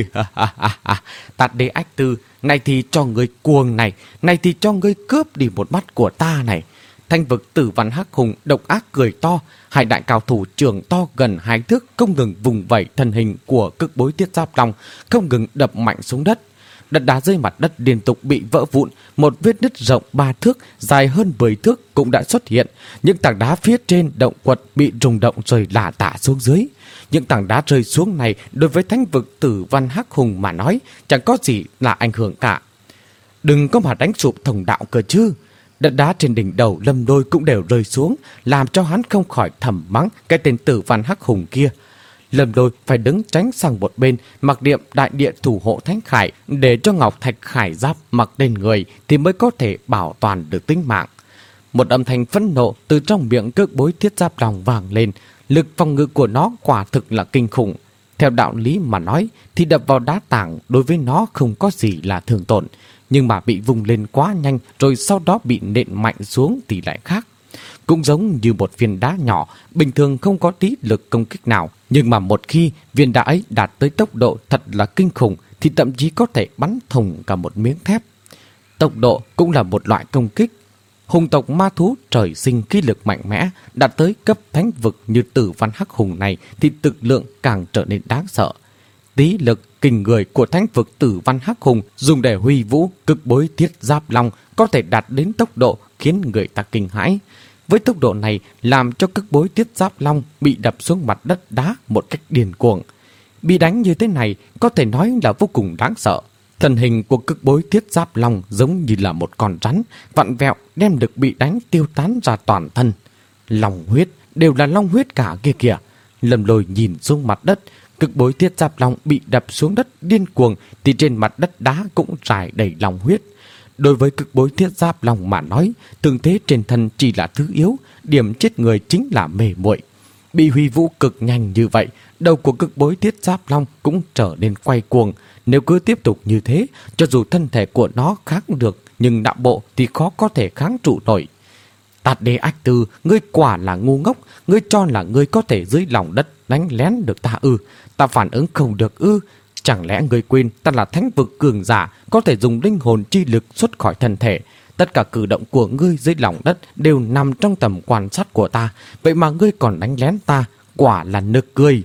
Tạt Đế Ách Tư, này thì cho ngươi cuồng này, này thì cho ngươi cướp đi một mắt của ta này. Thanh vực Tử Văn Hắc Hùng độc ác cười to, hai đại cao thủ trưởng to gần hai thước không ngừng vùng vẩy thân hình của cực bối thiết giáp long, không ngừng đập mạnh xuống đất. Đất đá dưới mặt đất liên tục bị vỡ vụn, một vết nứt rộng ba thước, dài hơn mười thước cũng đã xuất hiện. Những tảng đá phía trên động quật bị rung động rồi lả tả xuống dưới. Những tảng đá rơi xuống này đối với thánh vực Tử Văn Hắc Hùng mà nói chẳng có gì là ảnh hưởng cả. Đừng có mà đánh sụp thông đạo cơ chứ. Đất đá trên đỉnh đầu Lâm Lôi cũng đều rơi xuống, làm cho hắn không khỏi thầm mắng cái tên Tử Văn Hắc Hùng kia. Lâm Lôi phải đứng tránh sang một bên, mặc niệm đại địa thủ hộ thánh khải để cho ngọc thạch khải giáp mặc lên người thì mới có thể bảo toàn được tính mạng. Một âm thanh phẫn nộ từ trong miệng cực bối thiết giáp long vang lên. Lực phòng ngự của nó quả thực là kinh khủng. Theo đạo lý mà nói thì đập vào đá tảng đối với nó không có gì là thương tổn, nhưng mà bị vùng lên quá nhanh rồi sau đó bị nện mạnh xuống thì lại khác. Cũng giống như một viên đá nhỏ, bình thường không có tí lực công kích nào, nhưng mà một khi viên đá ấy đạt tới tốc độ thật là kinh khủng thì thậm chí có thể bắn thủng cả một miếng thép. Tốc độ cũng là một loại công kích. Hùng tộc ma thú trời sinh khí lực mạnh mẽ, đạt tới cấp thánh vực như Tử Văn Hắc Hùng này thì thực lượng càng trở nên đáng sợ. Tí lực kinh người của thánh vực Tử Văn Hắc Hùng dùng để huy vũ cực bối thiết giáp long có thể đạt đến tốc độ khiến người ta kinh hãi. Với tốc độ này làm cho cực bối thiết giáp long bị đập xuống mặt đất đá một cách điên cuồng. Bị đánh như thế này có thể nói là vô cùng đáng sợ. Thân hình của cực bối thiết giáp long giống như là một con rắn, vặn vẹo đem được bị đánh tiêu tán ra toàn thân. Long huyết, đều là long huyết cả kia kìa. Lâm Lôi nhìn xuống mặt đất, cực bối thiết giáp long bị đập xuống đất điên cuồng thì trên mặt đất đá cũng trải đầy long huyết. Đối với cực bối thiết giáp long mà nói, thương thế trên thân chỉ là thứ yếu, điểm chết người chính là mê muội. Bị huy vũ cực nhanh như vậy, đầu của cực bối thiết giáp long cũng trở nên quay cuồng. Nếu cứ tiếp tục như thế, cho dù thân thể của nó kháng được, nhưng đạo bộ thì khó có thể kháng trụ nổi. Tạt Đế Ách Tư, ngươi quả là ngu ngốc, ngươi cho là ngươi có thể dưới lòng đất đánh lén được ta ư? Ta phản ứng không được ư? Chẳng lẽ ngươi quên ta là thánh vực cường giả, có thể dùng linh hồn chi lực xuất khỏi thân thể? Tất cả cử động của ngươi dưới lòng đất đều nằm trong tầm quan sát của ta, vậy mà ngươi còn đánh lén ta, quả là nực cười.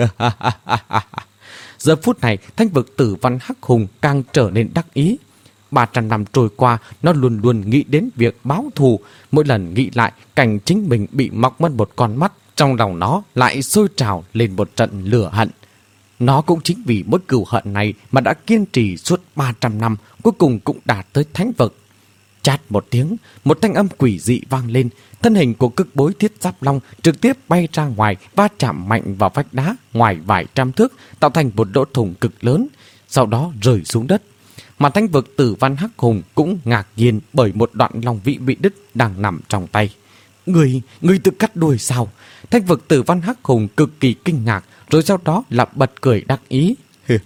Giờ phút này, thánh vực Tử Văn Hắc Hùng càng trở nên đắc ý. ba trăm năm trôi qua, nó luôn luôn nghĩ đến việc báo thù. Mỗi lần nghĩ lại cảnh chính mình bị mọc mất một con mắt, trong lòng nó lại sôi trào lên một trận lửa hận. Nó cũng chính vì mối cừu hận này mà đã kiên trì suốt ba trăm năm, cuối cùng cũng đạt tới thánh vực. Chát một tiếng, một thanh âm quỷ dị vang lên. Thân hình của cực bối thiết giáp long trực tiếp bay ra ngoài, va chạm mạnh vào vách đá ngoài vài trăm thước, tạo thành một lỗ thủng cực lớn, sau đó rơi xuống đất. Mà thánh vực Tử Văn Hắc Hùng cũng ngạc nhiên bởi một đoạn long vĩ bị đứt đang nằm trong tay. Người, người tự cắt đuôi sao? Thánh vực Tử Văn Hắc Hùng cực kỳ kinh ngạc, rồi sau đó là bật cười đắc ý.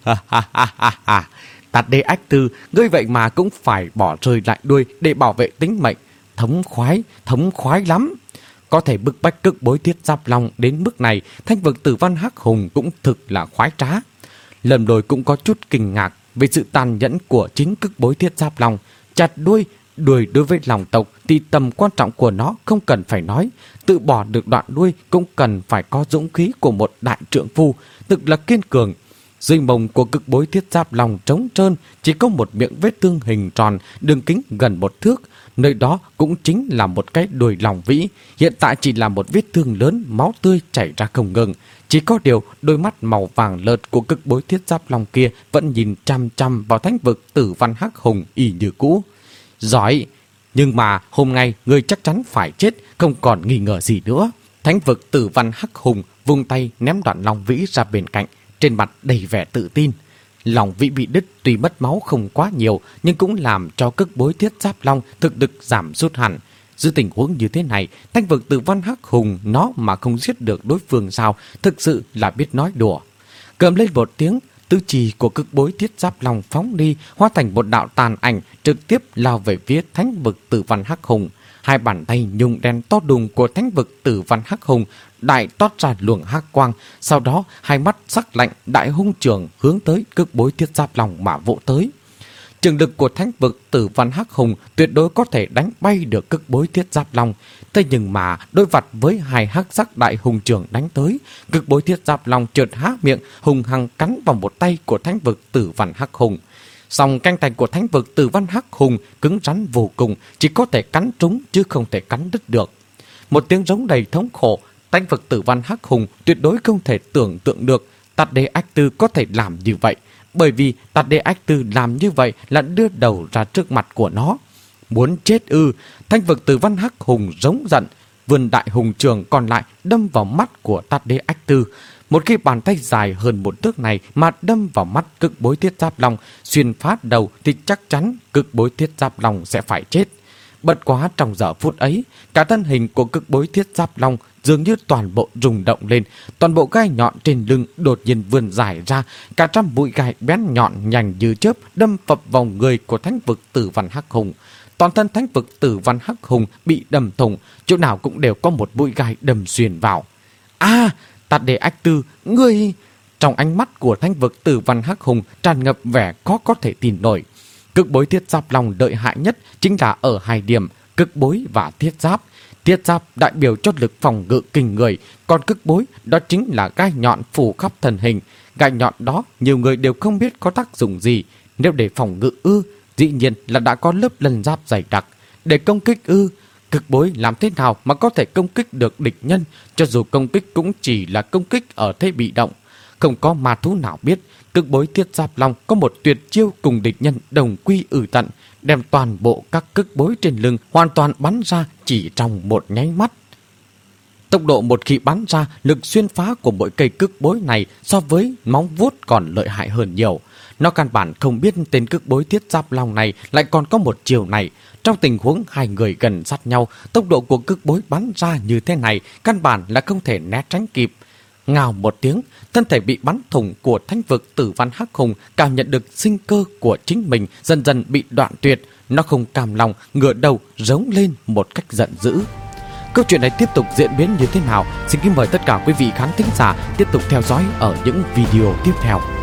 Tạt Đế Ách Tư, ngươi vậy mà cũng phải bỏ rơi lại đuôi để bảo vệ tính mệnh. Thống khoái, thống khoái lắm. Có thể bức bách cực bối thiết giáp long đến mức này, thánh vực Tử Văn Hắc Hùng cũng thực là khoái trá. Lâm Lôi cũng có chút kinh ngạc về sự tàn nhẫn của chính cực bối thiết giáp long. Chặt đuôi, đuôi đối với lòng tộc thì tầm quan trọng của nó không cần phải nói. Tự bỏ được đoạn đuôi cũng cần phải có dũng khí của một đại trượng phu, thực là kiên cường. Dưới mông của cực bối thiết giáp long trống trơn, chỉ có một miệng vết thương hình tròn, đường kính gần một thước. Nơi đó cũng chính là một cái đuôi long vĩ. Hiện tại chỉ là một vết thương lớn, máu tươi chảy ra không ngừng. Chỉ có điều đôi mắt màu vàng lợt của cực bối thiết giáp long kia vẫn nhìn chăm chăm vào thánh vực Tử Văn Hắc Hùng y như cũ. Giỏi! Nhưng mà hôm nay ngươi chắc chắn phải chết, không còn nghi ngờ gì nữa. Thánh vực Tử Văn Hắc Hùng vung tay ném đoạn long vĩ ra bên cạnh, trên mặt đầy vẻ tự tin. Long vĩ bị đứt tuy mất máu không quá nhiều, nhưng cũng làm cho cực bối thiết giáp long thực lực giảm sút hẳn. Dưới tình huống như thế này, Thánh vực Tử Văn Hắc Hùng nó mà không giết được đối phương sao, thực sự là biết nói đùa. Cầm lên một tiếng, tứ chi của cực bối Thiết Giáp Long phóng đi, hóa thành một đạo tàn ảnh, trực tiếp lao về phía Thánh vực Tử Văn Hắc Hùng. Hai bàn tay nhung đen to đùng của Thánh vực Tử Văn Hắc Hùng đại toát ra luồng hắc quang, sau đó hai mắt sắc lạnh đại hung trường hướng tới cực bối Thiết Giáp Long mà vỗ tới. Trường lực của Thánh vực Tử Văn Hắc Hùng tuyệt đối có thể đánh bay được cực bối Thiết Giáp Long. Thế nhưng mà đối mặt với hai hắc sắc đại hùng trường đánh tới, cực bối Thiết Giáp Long chợt há miệng hùng hăng cắn vào một tay của Thánh vực Tử Văn Hắc Hùng. Song canh tay của Thánh vực Tử Văn Hắc Hùng cứng rắn vô cùng, chỉ có thể cắn trúng chứ không thể cắn đứt được. Một tiếng rống đầy thống khổ, Thánh vực Tử Văn Hắc Hùng tuyệt đối không thể tưởng tượng được Tạt Đế Ách Tư có thể làm như vậy. Bởi vì Tạt Đế Ách Tư làm như vậy là đưa đầu ra trước mặt của nó. Muốn chết ư? Thánh vực Tử Văn Hắc Hùng rống giận, vươn đại hùng trường còn lại đâm vào mắt của Tạt Đế Ách Tư. Một khi bàn tay dài hơn một thước này mà đâm vào mắt cực bối Thiết Giáp Long, xuyên phá đầu thì chắc chắn cực bối Thiết Giáp Long sẽ phải chết. Bất quá trong giờ phút ấy, cả thân hình của cực bối Thiết Giáp Long dường như toàn bộ rung động lên, toàn bộ gai nhọn trên lưng đột nhiên vươn dài ra, cả trăm mũi gai bén nhọn nhanh như chớp đâm phập vào người của Thánh vực Tử Văn Hắc Hùng. Toàn thân Thánh vực Tử Văn Hắc Hùng bị đâm thủng, chỗ nào cũng đều có một mũi gai đâm xuyên vào. A, Tạt Đế Ách Tư, ngươi! Trong ánh mắt của Thánh vực Tử Văn Hắc Hùng tràn ngập vẻ khó có thể tin nổi. Cực bối Thiết Giáp Long lợi hại nhất chính là ở hai điểm, cực bối và thiết giáp. Thiết giáp đại biểu cho lực phòng ngự kinh người, còn cực bối đó chính là gai nhọn phủ khắp thân hình. Gai nhọn đó nhiều người đều không biết có tác dụng gì. Nếu để phòng ngự ư, dĩ nhiên là đã có lớp lân giáp dày đặc. Để công kích ư, cực bối làm thế nào mà có thể công kích được địch nhân, cho dù công kích cũng chỉ là công kích ở thế bị động. Không có ma thú nào biết cực bối Thiết Giáp Long có một tuyệt chiêu cùng địch nhân đồng quy ử tận, đem toàn bộ các cực bối trên lưng hoàn toàn bắn ra chỉ trong một nháy mắt. Tốc độ một khi bắn ra, lực xuyên phá của mỗi cây cực bối này so với móng vuốt còn lợi hại hơn nhiều. Nó căn bản không biết tên cực bối Thiết Giáp Long này lại còn có một chiều này. Trong tình huống hai người gần sát nhau, tốc độ của cực bối bắn ra như thế này căn bản là không thể né tránh kịp. Ngào một tiếng, thân thể bị bắn thủng của Thánh vực Tử Văn Hắc Hùng cảm nhận được sinh cơ của chính mình dần dần bị đoạn tuyệt. Nó không cam lòng, ngửa đầu rống lên một cách giận dữ. Câu chuyện này tiếp tục diễn biến như thế nào? Xin kính mời tất cả quý vị khán thính giả tiếp tục theo dõi ở những video tiếp theo.